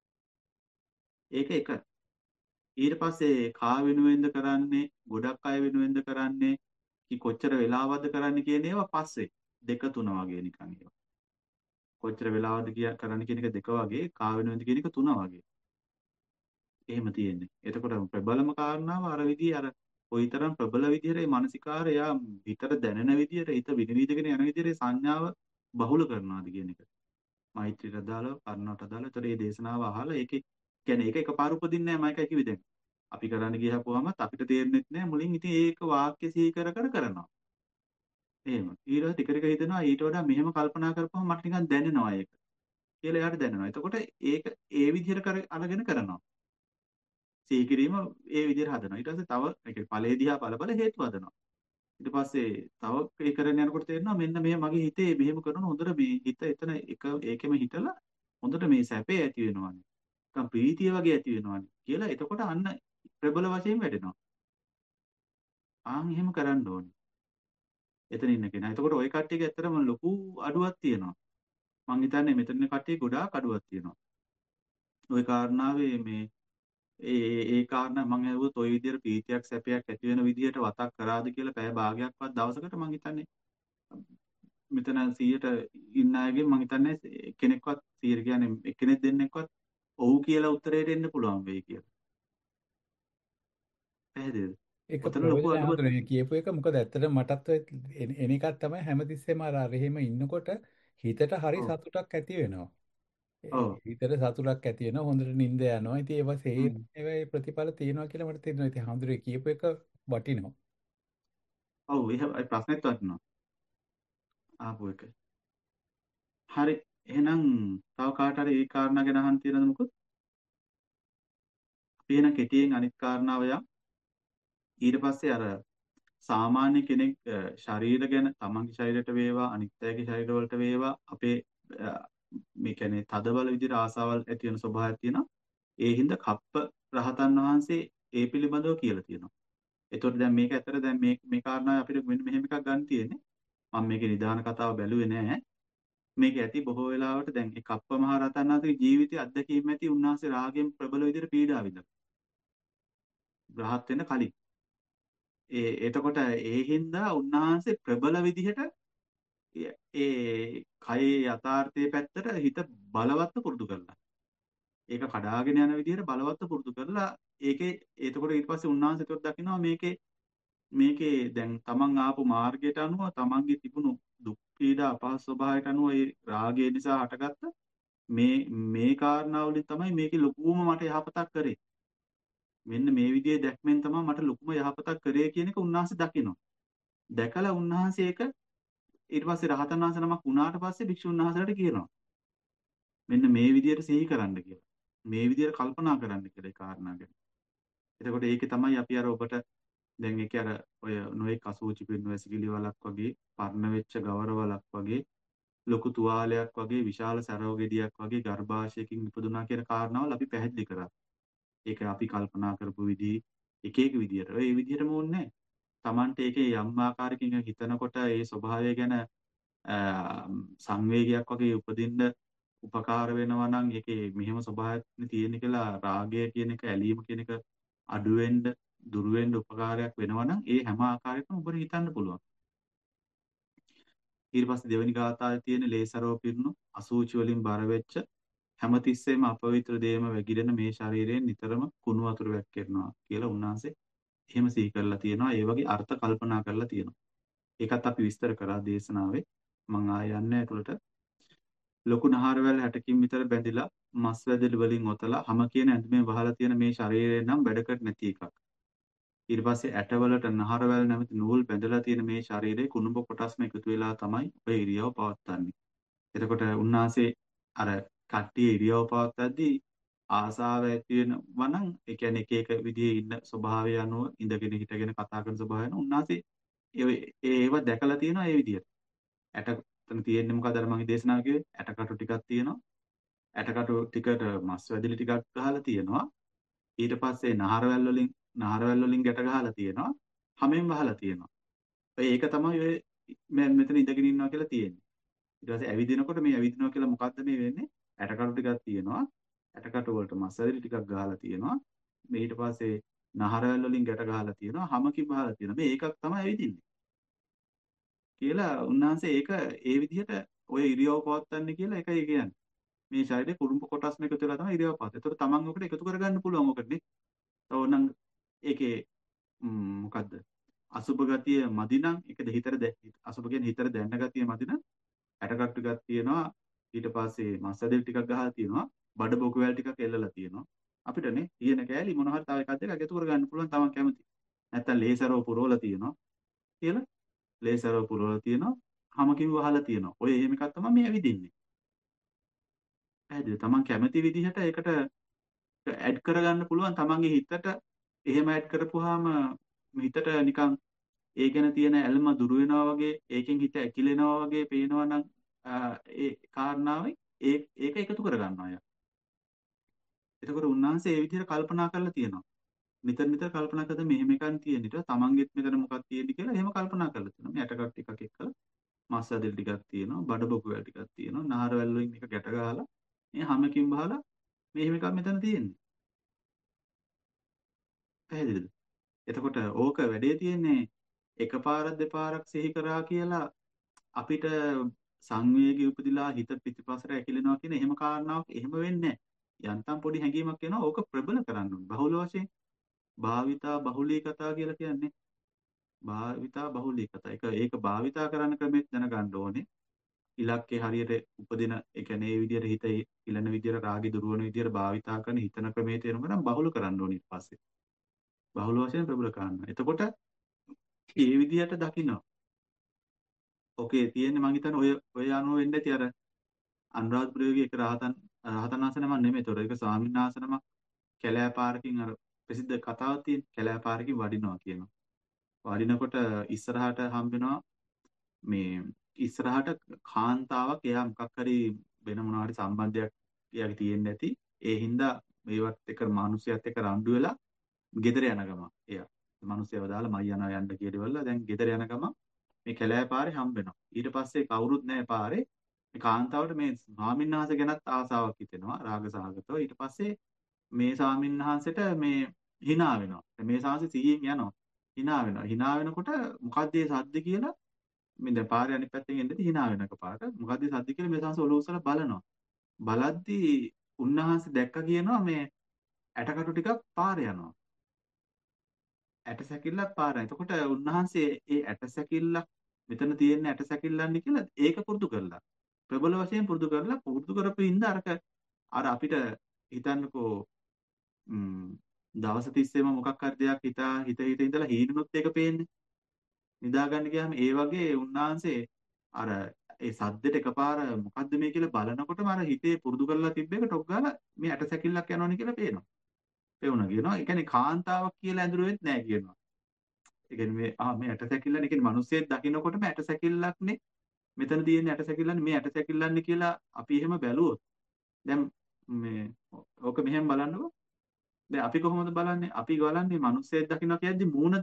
ඒක එක. ඊට පස්සේ කා වෙනුවෙන්ද කරන්නේ ගොඩක් අය වෙනුවෙන්ද කරන්නේ කි කොච්චර වෙලාවක්ද කරන්නේ කියන ඒවා පස්සේ දෙක තුන වගේ නිකන් ඒවා. කොච්චර වෙලාවක්ද කිය කරන්න කියන එක දෙක වගේ කා වෙනුවෙන්ද කියන එක තුන වගේ. එහෙම තියෙන්නේ. එතකොට ප්‍රබලම කාරණාව අර විදිහේ අර කොයිතරම් ප්‍රබල විදිහට මේ මානසිකාරය යා හිතට දැනෙන විදිහට හිත විනිවිදගෙන යන විදිහට සංඥාව බහුල කරනවාද කියන එක. මෛත්‍රියට අදාළව කරුණාවට අදාළව. ඒතර මේ දේශනාව අහලා ඒකේ කියන්නේ ඒක එකපාර උපදින්නේ නැහැ මම එකයි කිව්වේ දැන්. අපි කරන්න ගියහපුවාම අපිට තේරෙන්නේ නැහැ මුලින් ඉතින් ඒක වාක්‍ය සිහි කර කර කරනවා. එහෙම. ඊට පස්සේ ටික ටික හිතෙනවා ඊට වඩා මෙහෙම කල්පනා කරපුවම මට නිකන් දැනෙනවා ඒක. කියලා එයාට දැනෙනවා. එතකොට ඒක ඒ විදිහට කර අරගෙන කරනවා. සිහි කිරීම ඒ විදිහට හදනවා. ඊට පස්සේ තව ඒ කියන්නේ ඵලයේ දිහා බල බල හේතු හදනවා. ඊට පස්සේ තව ඒ කරගෙන යනකොට තේරෙනවා මෙන්න මේ මගේ හිතේ මෙහෙම කරන හොඳට මේ හිත එතන එක ඒකෙම හිටලා හොඳට මේ සැපේ ඇති වෙනවානේ. නිකන් ප්‍රීතිය වගේ ඇති වෙනවානේ කියලා එතකොට අන්න ප්‍රබල වශයෙන් වැඩෙනවා. ආන් එහෙම කරන්න ඕනේ. එතන ඉන්න කෙනා. එතකොට ওই කට්ටියක ඇත්තටම ලොකු අඩුවක් තියෙනවා. මං හිතන්නේ මෙතන ඉන්න කට්ටිය ගොඩාක් අඩුවක් තියෙනවා. ওই කාරණාවේ මේ ඒ ඒ කාරණා මම ඇහුවොත් ওই විදිහට ප්‍රීතියක් සැපයක් ඇති වෙන විදිහට වතක් කරාද කියලා පැය භාගයක්වත් දවසකට මම හිතන්නේ මෙතන සීයට ඉන්න අයගෙන් මම හිතන්නේ කෙනෙක්වත් සීයට කියන්නේ එක්කෙනෙක් දෙන්නෙක්වත් ඔව් කියලා උත්තරයට එන්න පුළුවන් වෙයි කියලා. පැහැදිලිද? ඒක ඔතන ලොකු ප්‍රයෝජන අඩුවක් හඳුනන කියපු එක මොකද ඇත්තට මටත් ඔය එන එන එකක් තමයි හැමතිස්සෙම අර අර එහෙම ඉන්නකොට හිතට හරි ඔව් සතුටක් ඇති වෙනවා. ඒ ඔව් හිතට සතුටක් ඇති වෙනවා හොඳට නිින්ද යනවා. ඉතින් ඒවා සේ හ්ම්. ඒවා ප්‍රතිඵල තියෙනවා කියලා මට තේරෙනවා. ඉතින් හඳුරේ කියපු එක වටිනවා. ඔව් එහෙම ඒ ප්‍රශ්නෙත් වටිනවා ආපු එක. හරි එහෙනම් තව කාට හරි ඒ කාරණා ගැන අහන්න තියෙනවද මොකද? අපි එහෙනම් කෙටියෙන් අනිත් කාරණාව යමු. ඊට පස්සේ අර සාමාන්‍ය කෙනෙක් අ, ශරීර ගැන තමන්ගේ ශරීරයට වේවා අනිත් අයගේ ශරීර වලට වේවා අපේ අ, මේ කියන්නේ තදබල විදිහට ආසාවල් ඇති වෙන ස්වභාවයක් තියෙනවා. ඒ හින්දා කප්ප රහතන් වහන්සේ ඒ පිළිබඳව කියලා තියෙනවා. ඒතකොට දැන් මේක ඇත්තට දැන් මේ මේ කාරණාව අපිට මෙන්න මෙහෙම එකක් ගන්න තියෙන්නේ. මම මේකේ නිදාන කතාව බැලුවේ නෑ. මේක ඇති බොහෝ වෙලාවට දැන් ඒ කප්ප මහ රහතන් වහන්සේගේ ජීවිතයේ අත්දැකීම් ඇති උන්වහන්සේ රාගයෙන් ප්‍රබල විදිහට පීඩා විඳලා. රහත් වෙන්න කලින්. ඒ එතකොට ඒ හින්දා උන්වහන්සේ ප්‍රබල විදිහට ඒ ඒ කයේ යථාර්ථයේ පැත්තට හිත බලවත්ව පුරුදු කරලා. ඒක කඩාගෙන යන විදිහට බලවත්ව පුරුදු කරලා ඒකේ එතකොට ඊට පස්සේ උන්වහන්සේ ඒකට දකිනවා මේකේ මේකේ දැන් තමන් ආපු මාර්ගයට අනුව තමන්ගේ තිබුණු දුක් පීඩා අපහසු ස්වභාවයට අනුව ඒ රාගය නිසා හටගත්ත මේ මේ කාරණාවලින් තමයි මේකේ ලොකුම මට යහපතක් කරේ. මෙන්න මේ විදිහේ දැක්මෙන් තමයි මට ලොකුම යහපතක් කරේ කියන එක උන්වහන්සේ දකිනවා. දැකලා උන්වහන්සේ ඒක ඊට පස්සේ රහතන් වහන්සේ නමක් වුණාට පස්සේ භික්ෂුන් වහන්සේලාට කියනවා. මෙන්න මේ විදිහට සිහි කරන්න කියලා. මේ විදිහට කල්පනා කරන්න කියලා ඒ කාරණා ගැන. එතකොට ඒකේ තමයි අපි අර ඔබට දැන් ඒකේ අර ඔය නොඑක් අසූචි පින්න වැසිකිලි වලක් වගේ පර්ණ වෙච්ච ගවර වලක් වගේ ලොකු තුවාලයක් වගේ විශාල සරව ගෙඩියක් වගේ ගර්භාෂයකින් ඉපදුනා කියන කාරණාවල් අපි පැහැදිලි කරා. ඒක අපි කල්පනා කරපු විදිහ එක එක විදිහට. ඔය ඒ විදිහටම ඕනේ නැහැ. Tamante ඒකේ යම් ආකාරයකින් හිතනකොට ඒ ස්වභාවය ගැන සංවේගයක් වගේ උපදින්න උපකාර වෙනවා නම් ඒකේ මෙහෙම ස්වභාවයක් තියෙන කියලා රාගය කියන එක ඇලීම කියන එක අඩු වෙන්න දුරු වෙන්න උපකාරයක් වෙනවා නම් ඒ හැම ආකාරයකම ඔබට හිතන්න පුළුවන්. ඊට පස්සේ දෙවෙනි ගාථාවේ තියෙන ලේසරව පිරුණු අසූචි වලින් බර වෙච්ච හැමතිස්සෙම අපවිත්‍ර දේම වැగిරෙන මේ ශරීරයෙන් නිතරම කුණු වතුර වැක්කිරනවා කියලා උන්වහන්සේ එහෙම සිහි කරලා තියෙනවා. ඒ වගේ අර්ථ කල්පනා කරලා තියෙනවා. ඒකත් අපි විස්තර කරා දේශනාවේ. මම ආය යන්නේ ඒකට. ලොකු නහරවැල් හැටකින් විතර බැඳිලා මස් වැදලි වලින් ඔතලා හැම කියන ඇඳුමේ වහලා තියෙන මේ ශරීරය නම් වැඩකට නැති එකක්. ඊට පස්සේ ඇටවලට නහරවැල් නැමැති නූල් බැඳලා තියෙන මේ ශරීරයේ කුණුඹ කොටස්ම එකතු වෙලා තමයි ඔය ඉරියව් පවත්වන්නේ. එතකොට උන්වහන්සේ අර කට්ටිය ඉරියව් පවත්වද්දී ආසාව ඇති වෙනවා නම් ඒ කියන්නේ එක එක විදිහේ ඉන්න ස්වභාවය අනුව ඉඳගෙන හිටගෙන කතා කරන ස්වභාවය අනුව උන්වහන්සේ ඒව දැකලා තියෙනවා ඒ විදිහට. ඇට එතන තියෙන්නේ මොකද අර මගේ දේශනාව කිව්වේ ඇටකටු ටිකක් තියෙනවා. ඇටකටු ටිකට මස් වැදිලි ටිකක් ගහලා තියෙනවා. ඊට පස්සේ නහරවැල් වලින් නහරවැල් වලින් ගැට ගහලා තියෙනවා. හැමෙන් වහලා තියෙනවා. ඒක තමයි ඔය මම මෙතන ඉඳගෙන ඉන්නවා කියලා තියෙන්නේ. ඊට පස්සේ ඇවිදිනකොට මේ ඇවිදිනවා කියලා මොකද්ද මේ වෙන්නේ? ඇටකටු ටිකක් තියෙනවා. ඇටකටු වලට මස් වැදිලි ටිකක් ගහලා තියෙනවා. මේ ඊට පස්සේ නහරවැල් වලින් ගැට ගහලා තියෙනවා. හැමකින් වහලා තියෙනවා. මේ ඒකක් තමයි ඇවිදින්නේ. කියලා උන්වහන්සේ ඒක ඒ විදිහට ඔය ඉරියව් පවත්වන්නේ කියලා ඒකයි කියන්නේ. මේ ශරීරේ කුරුම්බ කොටස්ම එකතු වෙලා තමයි ඉරියව් පවත්වන්නේ. ඒතකොට තමන් ඔකට එකතු කරගන්න පුළුවන් ඔකනේ. ඕනනම් ඒකේ මොකද්ද? අසුබ ගතිය මදි නම් ඒකද හිතට අසුබ කියන්නේ හිතට දැනන ගතිය මදි නම් ඇටකට්ටු ටිකක් තියෙනවා. ඊට පස්සේ මස් ඇදෙල් ටිකක් ගහලා තියෙනවා. බඩ බොකු වැල් ටිකක් එල්ලලා තියෙනවා. අපිටනේ තියෙන කෑලි මොන හරි තව එකක් දෙකක් එකතු කරගන්න පුළුවන් තමන් කැමති. නැත්තම් ලේසරව පුරවලා තියෙනවා කියලා ලේසරව පුරවලා තියෙනවා. හැමකින් වහලා තියෙනවා. ඔය එහෙම එකක් තමයි මේ ඇවිදින්නේ. පැහැදිලි. තමන් කැමති විදිහට ඒකට ඇඩ් කරගන්න පුළුවන් තමන්ගේ හිතට. එහෙම ඇඩ් කරපුවාම හිතට නිකන් ඒ ගැන තියෙන ඇල්ම දුර වෙනවා වගේ, ඒකෙන් හිත ඇකිලෙනවා වගේ පේනවා නම් ඒ කාරණාවයි ඒ ඒක එකතු කරගන්නවා අය. එතකොට උන්වහන්සේ ඒ විදිහට කල්පනා කරලා තියෙනවා. නිතර නිතර කල්පනා කරද්දී මෙහෙම එකක් තියෙන ඊට තමන්ගෙත් මෙතන මොකක්ද තියෙන්නේ කියලා එහෙම කල්පනා කරලා තියෙනවා. මේ ඇටකට ටිකක් එක්කලා මස් ඇදල් ටිකක් තියෙනවා, බඩ බොකු වැල් ටිකක් තියෙනවා, නහරවැල් වලින් එක ගැට ගහලා මේ හැමකින් බහලා මෙහෙම එකක් මෙතන තියෙන්නේ. පැහැදිලිද? එතකොට ඕක වැඩේ තියෙන්නේ එකපාරක් දෙපාරක් සිහි කරා කියලා අපිට සංවේගී උපදිලා හිත පිටිපස්සට ඇකිලෙනවා කියන එහෙම කාරණාවක් එහෙම වෙන්නේ නැහැ. යන්තම් පොඩි හැඟීමක් එනවා ඕක ප්‍රබල කරන්න ඕනේ. බහුල වශයෙන් භාවිතා බහුලී කතා කියලා කියන්නේ භාවිතා බහුලී කතා. ඒක ඒක භාවිතා කරන්න ක්‍රමෙත් දැනගන්න ඕනේ. ඉලක්කේ හරියට උපදින ඒ කියන්නේ ඒ විදිහට හිත ඉලන විදිහට රාගي දුරවන විදිහට භාවිතා කරන හිතන ක්‍රමයේ තේරුම ගන්න බහුල කරන්න ඕනේ ඊට පස්සේ. බහුල වශයෙන් ප්‍රබල කරන්න. එතකොට මේ විදිහට දකින්න. ඕකේ තියෙන්නේ මං හිතන්නේ ඔය ඔය අනුව වෙන්න ඇති අර අනුරාධපුරයේ එක රහතන් රහතන් වහන්සේ නමක් නෙමෙයි. ඒතොර ඒක ස්වාමීන් වහන්සේ නමක් කැලෑ පාරකින් අර ප්‍රසිද්ධ කතාවක් තියෙන කැලෑ පාරකින් වඩිනවා කියනවා. වඩිනකොට ඉස්සරහට හම්බෙනවා මේ ඉස්සරහට කාන්තාවක් එයා මොකක් හරි වෙන මොනවා හරි සම්බන්ධයක් එයාගේ තියෙන්න ඇති. ඒ හින්දා මේවත් එක මිනිහයත් එක්ක රණ්ඩු වෙලා ගෙදර යන ගම එයා. මිනිහයව දාලා මයි යනවා යන්න කියලා දැන් ගෙදර යන ගම මේ කැලෑ පාරේ හම්බ වෙනවා. ඊට පස්සේ කවුරුත් නැහැ පාරේ. මේ කාන්තාවට මේ ස්වාමීන් වහන්සේ ගැනත් ආසාවක් හිතෙනවා රාග සහගතව. ඊට පස්සේ මේ ස්වාමීන් වහන්සේට මේ hina වෙනවා. මේ සාංශ සිහියෙන් යනවා. hina වෙනවා. hina වෙනකොට මොකද්ද මේ සද්ද කියලා මේ දැන් පාරේ අනිත් පැත්තෙන් එන්නදී hina වෙන එකපාරට මොකද්ද මේ සද්ද කියලා මේ සාංශ ඔලුව උස්සලා බලනවා. බලද්දී උන්වහන්සේ දැක්ක කියනවා මේ ඇටකටු ටිකක් පාරේ යනවා. ඇට සැකිල්ලක් පාරයි. එතකොට උන්වහන්සේ ඒ ඇට සැකිල්ලක් මෙතන තියෙන ඇට සැකිල්ලන්නේ කියලා ඒක පුරුදු කරලා. ප්‍රබල වශයෙන් පුරුදු කරලා පුරුදු කරපු ඉඳ අරක අර අපිට හිතන්නකෝ දවස් තිස්සේම මොකක් හරි දෙයක් හිතා හිත හිත ඉඳලා හීනුනොත් ඒක පේන්නේ. නිදා ගන්න ගියාම ඒ වගේ උන්වහන්සේ අර ඒ සද්දෙට එකපාර මොකද්ද මේ කියලා බලනකොටම අර හිතේ පුරුදු කරලා තිබ්බ එක ටොක් ගාලා මේ ඇට සැකිල්ලක් යනවනේ කියලා පේනවා. පේුණා කියනවා. ඒ කියන්නේ කාන්තාවක් කියලා ඇඳුරුවෙත් නැහැ කියනවා. ඒ කියන්නේ මේ ආ මේ ඇට සැකිල්ලනේ කියන්නේ මිනිස්සෙක් දකින්නකොටම ඇට සැකිල්ලක්නේ මෙතන තියෙන ඇට සැකිල්ලන්නේ මේ ඇට සැකිල්ලන්නේ කියලා අපි එහෙම බැලුවොත් දැන් මේ ඕක මෙහෙම බලන්නකෝ. දැන් අපි කොහොමද බලන්නේ? අපි බලන්නේ මිනිස්සෙක් දකින්න කියද්දි මූණ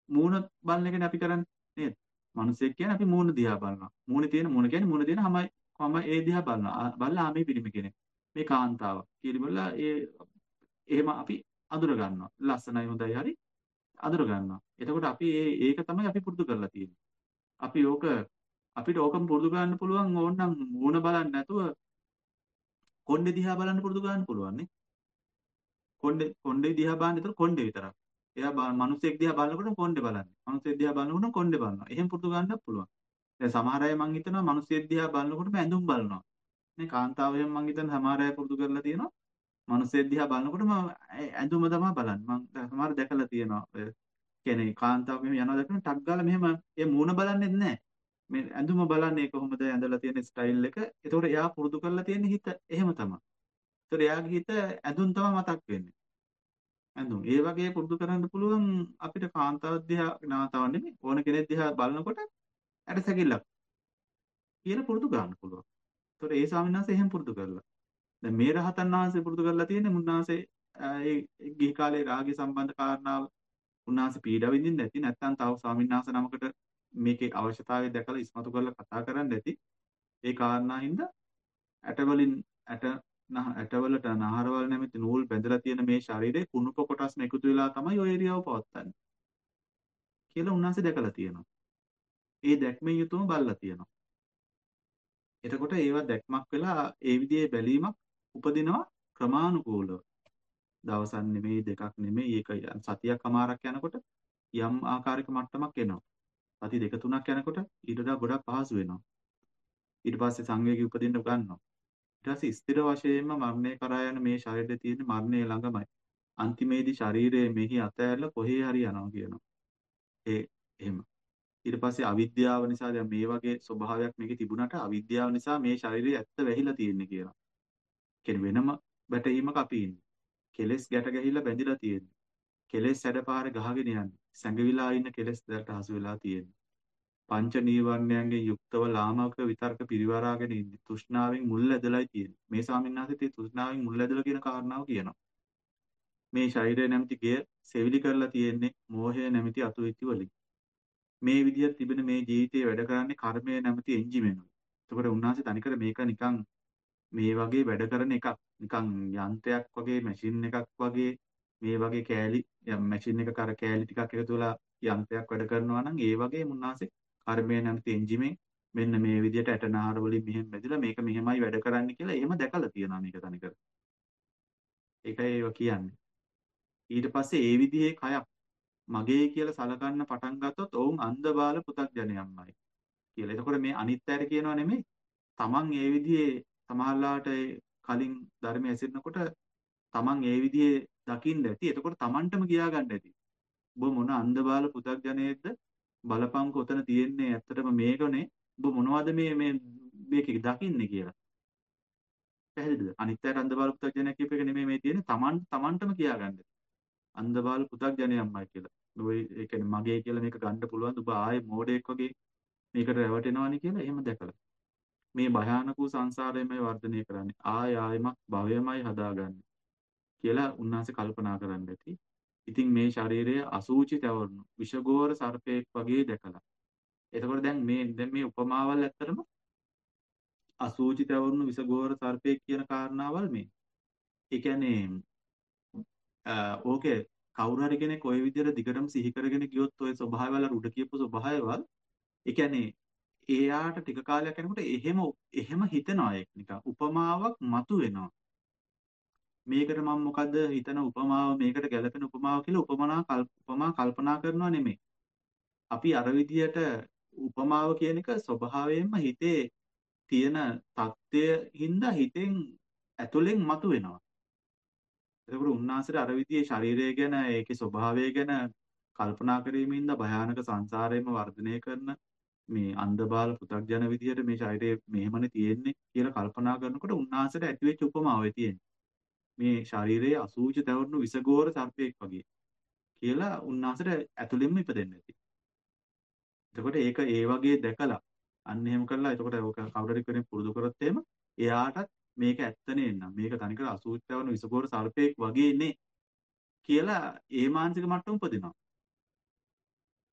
මූණ බලන එකනේ අපි කරන්නේ නේද? මිනිස්සෙක් කියන්නේ අපි මූණ දිහා බලනවා. මූණේ තියෙන මූණ කියන්නේ මූණ තියෙන හැමයි කොම ඒ දිහා බලනවා. ආ, බලලා ආ මේ පිරිමි කෙනෙක්. මේ කාන්තාවක් කියලා බලලා ඒ එහෙම අපි අඳුර ගන්නවා. ලස්සනයි හොඳයි හරි අඳුර ගන්නවා. එතකොට අපි ඒ ඒක තමයි අපි පුරුදු කරලා තියෙන්නේ. අපි ඕක අපිට ඕකම පුරුදු කරන්න පුළුවන් ඕනනම් මූණ බලන්න නැතුව කොණ්ඩේ දිහා බලන්න පුරුදු කරන්න පුළුවන් නේ. කොණ්ඩේ කොණ්ඩේ දිහා බලන්න විතර කොණ්ඩේ විතරක්. එයා බා- මිනිස්සෙක් දිහා බලනකොට කොණ්ඩේ බලන්නේ. මිනිස්සෙක් දිහා බලනකොට කොණ්ඩේ බලනවා. එහෙම පුරුදු කරන්නත් පුළුවන්. දැන් සමහර අය මං හිතනවා මිනිස්සෙක් දිහා බලනකොටම ඇඳුම් බලනවා. නේ කාන්තාව එහෙම මං හිතන සමහර අය පුරුදු කරලා තියෙනවා. මිනිස්සෙක් දිහා බලනකොටම ඇ- ඇඳුම තමයි බලන්නේ. මං දැන් සමහර දැකලා තියෙනවා. ඔය කියන්නේ කාන්තාව මෙහෙම යනවා දැක්කම ටක් ගාලා මෙහෙම ඒ මූණ බලන්නේ නැහැ. මේ ඇඳුම බලන්නේ කොහොමද ඇඳලා තියෙන ස්ටයිල් එක. ඒතකොට එයා පුරුදු කරලා තියෙන හිත එහෙම තමයි. ඒතකොට එයාගේ හිත ඇඳුම් තමයි මතක් වෙන්නේ. ඇඳුම්. ඒ වගේ පුරුදු කරන්න පුළුවන් අපිට කාන්තාව දිහා නාතාව නෙමෙයි ඕන කෙනෙක් දිහා බලනකොට ඇටසැකිල්ලක් කියලා පුරුදු කරන්න පුළුවන්. ඒතකොට ඒ ස්වාමීන් වහන්සේ එහෙම පුරුදු කරලා. දැන් මේ රහතන් වහන්සේ පුරුදු කරලා තියෙන්නේ මුන්නාසේ ඒ ගිහි කාලේ රාගය සම්බන්ධ කාරණාව උන්වහන්සේ පීඩා විඳින්න ඇති නැත්නම් තව ස්වාමීන් වහන්සේ නමකට මේකේ අවශ්‍යතාවය දැකලා ඉස්මතු කරලා කතා කරන්න ඇති. ඒ කාරණා හින්දා ඇටවලින් ඇට නහ ඇටවලට නහරවල් නැමැති නූල් බැඳලා තියෙන මේ ශරීරයේ කුණුප කොටස් එකතු වෙලා තමයි ඔය ඒරියාව පවත්න්නේ කියලා උන්වහන්සේ දැකලා තියෙනවා. ඒ දැක්මෙන් යුතුවම බලලා තියෙනවා. එතකොට ඒවා දැක්මක් වෙලා ඒ විදිහේ බැලීමක් උපදිනවා ක්‍රමානුකූලව. දවසක් නෙමෙයි දෙකක් නෙමෙයි ඒක සතියක් අමාරක් යනකොට යම් ආකාරයක මට්ටමක් එනවා. සති දෙක තුනක් යනකොට ඊට වඩා ගොඩක් පහසු වෙනවා. ඊට පස්සේ සංවේගය උපදින්න ගන්නවා. ඊට පස්සේ ස්ථිර වශයෙන්ම මරණය කරා යන මේ ශරීරයේ තියෙන මරණය ළඟමයි. අන්තිමේදී ශරීරයේ මෙහි අතෑරලා කොහේ හරි යනවා කියනවා. ඒ එහෙම. ඊට පස්සේ අවිද්‍යාව නිසා දැන් මේ වගේ ස්වභාවයක් මේකේ තිබුණාට අවිද්‍යාව නිසා මේ ශරීරයේ ඇත්ත වැහිලා තියෙන්නේ කියලා. කියන්නේ වෙනම බැටීමක අපි ඉන්නේ. කෙලෙස් ගැට ගැහිලා බැඳිලා තියෙන්නේ. කෙලෙස් සැඩපාරේ ගහගෙන යන්නේ. සැඟවිලා ඉන්න කෙලෙස් දැල්ට හසු වෙලා තියෙන්නේ. පංච නීවරණයන්ගෙන් යුක්තව ලාමක විතර්ක පිරිවරාගෙන ඉන්නේ. තෘෂ්ණාවෙන් මුල් ඇදලායි තියෙන්නේ. මේ ස්වාමීන් වහන්සේ තේ තෘෂ්ණාවෙන් මුල් ඇදලා කියන කාරණාව කියනවා. මේ ශරීරය නැමැති ගෙය සෙවිලි කරලා තියෙන්නේ මෝහය නැමැති අතුවිති වලින්. මේ විදිහට තිබෙන මේ ජීවිතේ වැඩ කරන්නේ කර්මය නැමැති එන්ජිමෙනුයි. එතකොට උන්වහන්සේ තනිකර මේක නිකන් මේ වගේ වැඩ කරන එකක් නිකන් යන්ත්‍රයක් වගේ මැෂින් එකක් වගේ මේ වගේ කෑලි මැෂින් එක කර කෑලි ටිකක් එකතු වෙලා යන්ත්‍රයක් වැඩ කරනවා නම් ඒ වගේ මුන්නාසේ කර්මය නැමැති එන්ජිමෙන් මෙන්න මේ විදිහට ඇටනහර වලින් මෙහෙම බෙදලා මේක මෙහෙමයි වැඩ කරන්නේ කියලා එහෙම දැකලා තියෙනවා මේක තනිකර. ඒකයි ඒව කියන්නේ. ඊට පස්සේ ඒ විදිහේ කයක් මගේ කියලා සලකන්න පටන් ගත්තොත් ඔවුන් අන්ධබාල පුතග්ජනයම්මයි කියලා. එතකොට මේ අනිත්‍යයට කියනවා නෙමෙයි. තමන් ඒ විදිහේ සමහරලාට කලින් ධර්මයේ ඇසිරෙනකොට තමන් ඒ විදිහේ දකින්න ඇති. එතකොට තමන්ටම කියා ගන්න ඇති. ඔබ මොන අන්ධබාල පුතග්ජනයේද බලපංක උතන තියෙන්නේ ඇත්තටම මේකනේ. ඔබ මොනවද මේ මේ මේකේ දකින්නේ කියලා. පැහැදිලිද? අනිත්‍යයට අන්ධබාල පුතග්ජනයක් කියප එක නෙමෙයි මේ තියෙන්නේ. තමන් තමන්ටම කියා ගන්න. අන්ධබාල පුතග්ජනයම්මයි කියලා. ඔය ඒ කියන්නේ මගේ කියලා මේක ගන්න පුළුවන්. ඔබ ආයේ මෝඩයෙක් වගේ මේකට රැවටෙනවානේ කියලා එහෙම දැකලා. මේ භයානක වූ සංසාරයමයි වර්ධනය කරන්නේ. ආය ආයමක් භවයමයි හදාගන්නේ කියලා උන්වහන්සේ කල්පනා කරන්න ඇති. ඉතින් මේ ශරීරය අසූචි තවරණු විෂගෝර සර්පයෙක් වගේ දැකලා. එතකොට දැන් මේ දැන් මේ උපමාවල් ඇත්තටම අසූචි තවරණු විෂගෝර සර්පයෙක් කියන කාරණාවල් මේ. ඒ කියන්නේ ඕකේ කවුරු හරි කෙනෙක් ওই විදිහට දිගටම සිහි කරගෙන ගියොත් ওই ස්වභාවවල උඩ කියපු ස්වභාවයවල් ඒ කියන්නේ එයාට ටික කාලයක් යනකොට එහෙම එහෙම හිතනවා ඒක නිකන් උපමාවක් මතු වෙනවා. මේකට මම මොකද්ද හිතන උපමාව මේකට ගැලපෙන උපමාව කියලා උපමනා උපමා කල්පනා කරනවා නෙමෙයි. අපි අර විදියට උපමාව කියන එක ස්වභාවයෙන්ම හිතේ තියෙන தත්ත්වය හින්දා හිතෙන් ඇතුලෙන් මතු වෙනවා. එතකොට උන්වහන්සේට අර විදියේ ශරීරය ගැන ඒකේ ස්වභාවය ගැන කල්පනා කිරීමෙන්ද භයානක සංසාරයෙන්ම වර්ධනය කරන මේ අන්ධබාල පුතග්ජන විදියට මේ ශරීරය මෙහෙමනේ තියෙන්නේ කියලා කල්පනා කරනකොට උන්වහන්සේට ඇතිවෙච්ච උපමාවයි තියෙන්නේ. මේ ශරීරයේ අසූචි තවරණු විසගෝර සර්පයෙක් වගේ කියලා උන්වහන්සේට ඇතුළෙන්ම ඉපදෙන්න ඇති. එතකොට ඒක ඒ වගේ දැකලා අන්න එහෙම කරලා එතකොට ඔක කවුරු හරි කෙනෙක් පුරුදු කරොත් එහෙම එයාටත් මේක ඇත්තනේ නෑ. මේක තනිකර අසූචි තවරණු විසගෝර සර්පයෙක් වගේනේ කියලා ඒ මානසික මට්ටම උපදිනවා.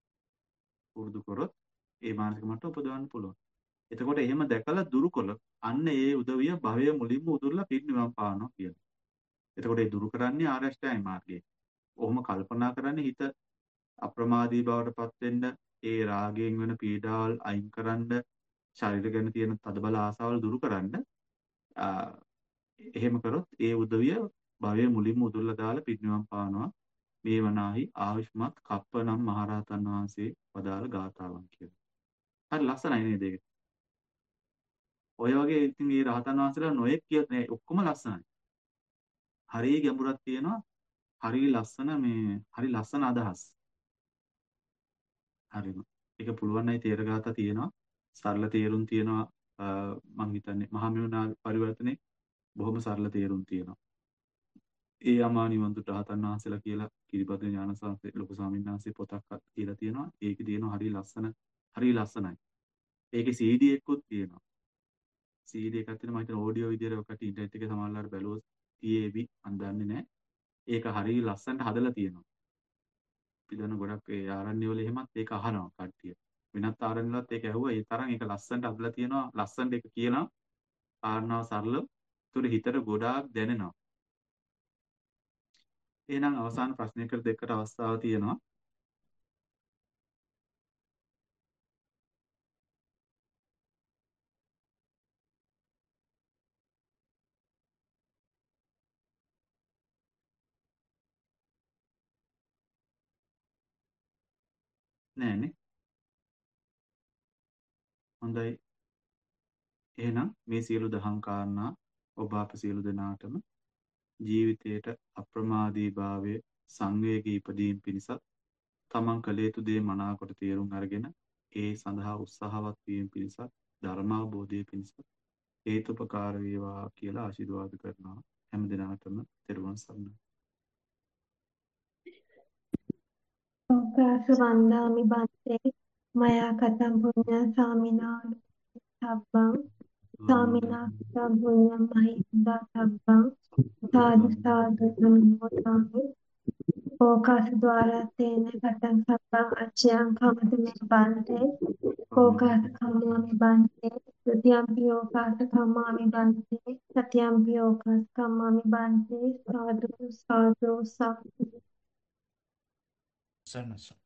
පුරුදු කරොත් ඒ මානසික මට්ටම උපදවන්න පුළුවන්. එතකොට එහෙම දැකලා දුරු කළොත් අන්න ඒ උදවිය භවය මුලින්ම උදුරලා පිරිනිවන් පානවා කියලා. එතකොට ඒ දුරු කරන්නේ ආර්ය අෂ්ටාංගික මාර්ගය. ඔහොම කල්පනා කරන්නේ හිත අප්‍රමාදී බවට පත් වෙන්න, ඒ රාගයෙන් වෙන පීඩාවල් අයින් කරන්න, ශරීර ගැන තියෙන තදබල ආසාවල් දුරු කරන්න. එහෙම කරොත් ඒ උදවිය භවයේ මුලින්ම උදුරලා දාලා පිරිනිවන් පානවා. මේ වනාහි ආයුෂ්මත් කප්පනම් මහරහතන් වහන්සේ වදාළ ගාථාවන් කියලා. හරි ලස්සනයි නේද ඒක? ඔය වගේ ඉතින් මේ රහතන් වහන්සේලා නොයෙක් කියත් නේ ඔක්කොම ලස්සනයි. හරිය ගැඹුරක් තියෙනවා. හරිය ලස්සන මේ හරි ලස්සන අදහස්. හරිම. ඒක පුළුවන් නම් තේරගාතා තියෙනවා. සරල තේරුම් තියෙනවා. මම හිතන්නේ මහා මෙවුනා පරිවර්තනේ බොහොම සරල තේරුම් තියෙනවා. ඒ අමා නිවන් දුට රහතන් වහන්සේලා කියලා කිරිබද්ද ඥානසාරේ ලොකු ස්වාමීන් වහන්සේ පොතක් කියලා තියෙනවා. ඒකේ තියෙනවා හරිය ලස්සන හරිය ලස්සනයි. ඒකේ සී ඩී එකකුත් තියෙනවා. සී ඩී එකක් තියෙනවා මම හිතන ඔඩියෝ විදියට ඔකට ඉන්ටර්නෙට් එකේ සමහරවල් බැලුවොත් තියේවි මන් දන්නේ නැහැ. ඒක හරිය ලස්සනට හදලා තියෙනවා. අපි දන්න ගොඩක් ඒ ආරණ්‍ය වල එහෙමත් ඒක අහනවා කට්ටිය. වෙනත් ආරණ්‍ය වලත් ඒක ඇහුවා. ඒ තරම් ඒක ලස්සනට හදලා තියෙනවා. ලස්සනට ඒක කියනවා. කාරණාව සරලව. ඒතර හිතට ගොඩාක් දැනෙනවා. එහෙනම් අවසාන ප්‍රශ්නයකට දෙකට අවස්ථාව තියෙනවා. නෑනේ. හොඳයි. එහෙනම් මේ සියලු දහම් කාරණා ඔබ අප සියලු දෙනාටම ජීවිතයට අප්‍රමාදීභාවය සංවේගී ඉපදීම පිණිසත් තමන් කළ යුතු දේ මනාකොට තේරුම් අරගෙන ඒ සඳහා උත්සාහවත් වීම පිණිසත් ධර්මාවබෝධය පිණිසත් හේතුපකාර වේවා කියලා ආශිර්වාද කරනවා හැම දිනකටම තෙරුවන් සරණයි. ඕකාස වන්දාමි බන්තේ මයා කතම් පුඤ්ඤ සාමිනා සබ්බං සාමිනා කතම් පුඤ්ඤ මහින්දා සබ්බං සාදු සාදු නමෝතාමි ඕකාස ద్వාරා තේන කතං සබ්බං අච්ඡයං කමත මේ බන්තේ ඕකාස කම්මාමි බන්තේ සතියම්පි ඕකාස කම්මාමි බන්තේ සතියම්පි ඕකාස කම්මාමි බන්තේ සාදු සාදු සාදු සන්නස